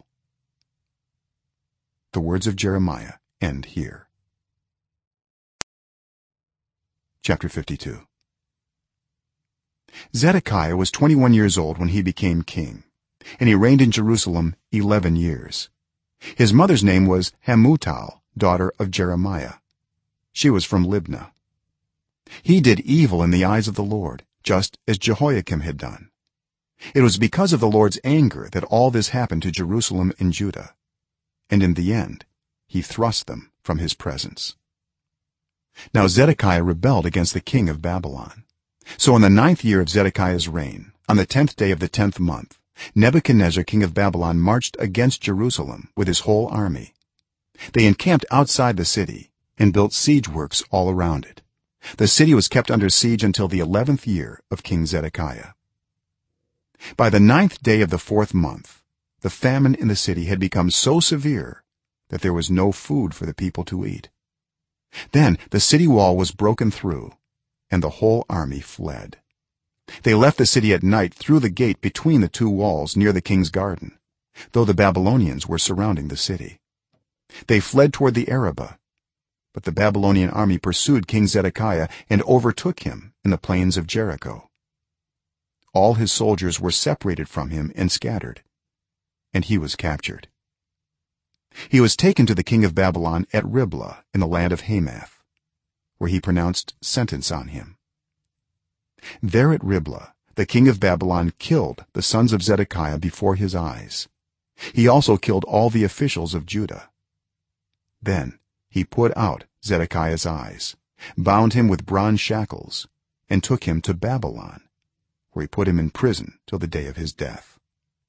The words of Jeremiah end here. Chapter 52. Zedekiah was 21 years old when he became king, and he reigned in Jerusalem 11 years. His mother's name was Hamutal, daughter of Jeremiah. She was from Libnah. He did evil in the eyes of the Lord, just as Jehoiakim had done. It was because of the Lord's anger that all this happened to Jerusalem and Judah, and in the end he thrust them from his presence. Now Zedekiah rebelled against the king of Babylon. So in the 9th year of Zedekiah's reign, on the 10th day of the 10th month, Nebuchadnezzar king of Babylon marched against Jerusalem with his whole army. They encamped outside the city and built siege works all around it. The city was kept under siege until the 11th year of King Zedekiah. By the 9th day of the 4th month, the famine in the city had become so severe that there was no food for the people to eat. Then the city wall was broken through, and the whole army fled. They left the city at night through the gate between the two walls near the king's garden. though the babylonians were surrounding the city. They fled toward the Arabah, but the Babylonian army pursued King Zedekiah and overtook him in the plains of Jericho. All his soldiers were separated from him and scattered, and he was captured. He was taken to the king of Babylon at Riblah in the land of Hamath, where he pronounced sentence on him. There at Riblah the king of Babylon killed the sons of Zedekiah before his eyes. He also killed all the officials of Judah. Then he put out Zedekiah's eyes, bound him with bronze shackles, and took him to Babylon, where he put him in prison till the day of his death.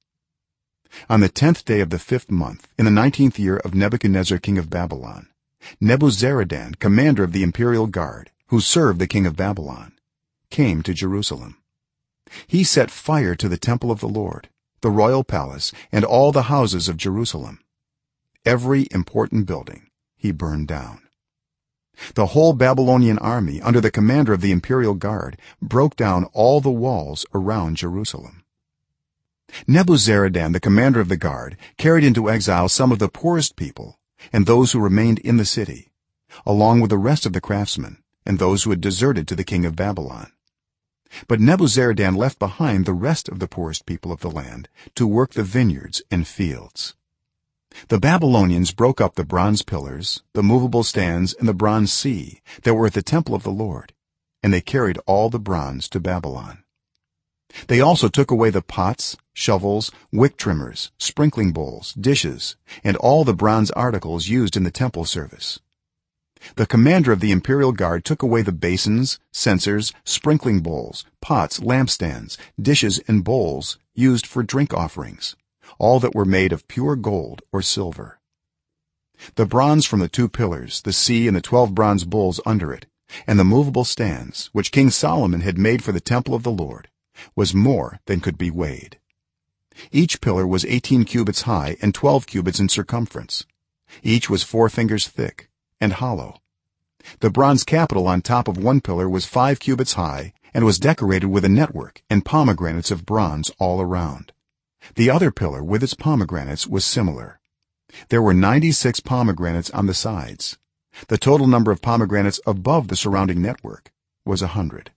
On the 10th day of the 5th month, in the 19th year of Nebuchadnezzar king of Babylon, Nebuzaradan, commander of the imperial guard, who served the king of Babylon, came to Jerusalem. He set fire to the temple of the Lord, the royal palace, and all the houses of Jerusalem. Every important building he burned down. The whole Babylonian army under the commander of the imperial guard broke down all the walls around Jerusalem. Nebuzaradan, the commander of the guard, carried into exile some of the poorest people and those who remained in the city, along with the rest of the craftsmen and those who had deserted to the king of Babylon. But Nebuzaradan left behind the rest of the poorest people of the land to work the vineyards and fields. The Babylonians broke up the bronze pillars, the movable stands, and the bronze sea that were at the temple of the Lord, and they carried all the bronze to Babylon. They also took away the pots, shovels, wick trimmers, sprinkling bowls, dishes, and all the bronze articles used in the temple service. The commander of the imperial guard took away the basins, censers, sprinkling bowls, pots, lampstands, dishes, and bowls used for drink offerings, all that were made of pure gold or silver. The bronze from the 2 pillars, the sea, and the 12 bronze bowls under it, and the movable stands which King Solomon had made for the temple of the Lord, was more than could be weighed. Each pillar was 18 cubits high and 12 cubits in circumference. Each was 4 fingers thick and hollow. The bronze capital on top of one pillar was 5 cubits high and was decorated with a network and pomegranates of bronze all around. The other pillar with its pomegranates was similar. There were 96 pomegranates on the sides. The total number of pomegranates above the surrounding network was 100.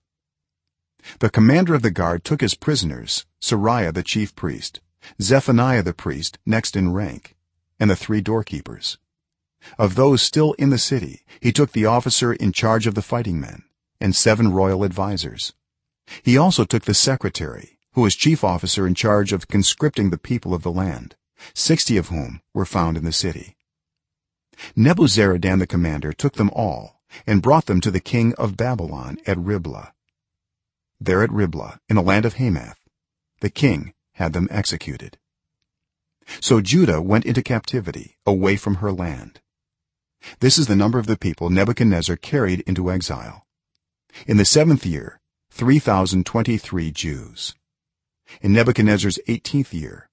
The commander of the guard took as prisoners Sariah the chief priest, Zephaniah the priest next in rank, and the 3 doorkeepers. Of those still in the city he took the officer in charge of the fighting men and 7 royal advisers. He also took the secretary, who was chief officer in charge of conscripting the people of the land, 60 of whom were found in the city. Nebuzaradan the commander took them all and brought them to the king of Babylon at Riblah. There at Riblah in the land of Hamath the king had them executed. So Judah went into captivity away from her land. This is the number of the people Nebuchadnezzar carried into exile. In the 7th year 3023 Jews. In Nebuchadnezzar's 18th year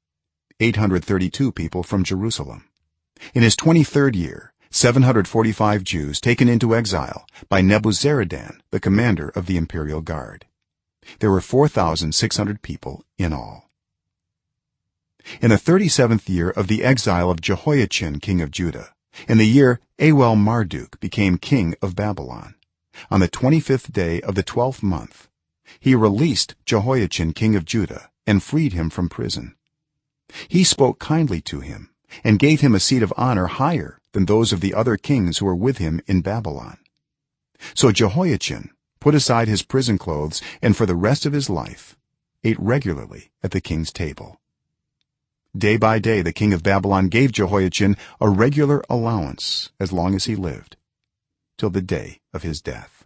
832 people from Jerusalem. In his 23rd year 745 Jews taken into exile by Nebuzaradan the commander of the imperial guard. There were 4600 people in all. In the 37th year of the exile of Jehoiachin king of Judah, in the year Awel-Marduk became king of Babylon, on the 25th day of the 12th month he released Jehoiachin king of Judah and freed him from prison. He spoke kindly to him and gave him a seat of honor higher than those of the other kings who were with him in Babylon. So Jehoiachin put aside his prison clothes and for the rest of his life ate regularly at the king's table. Day by day the king of Babylon gave Jehoiachin a regular allowance as long as he lived, till the day of his death.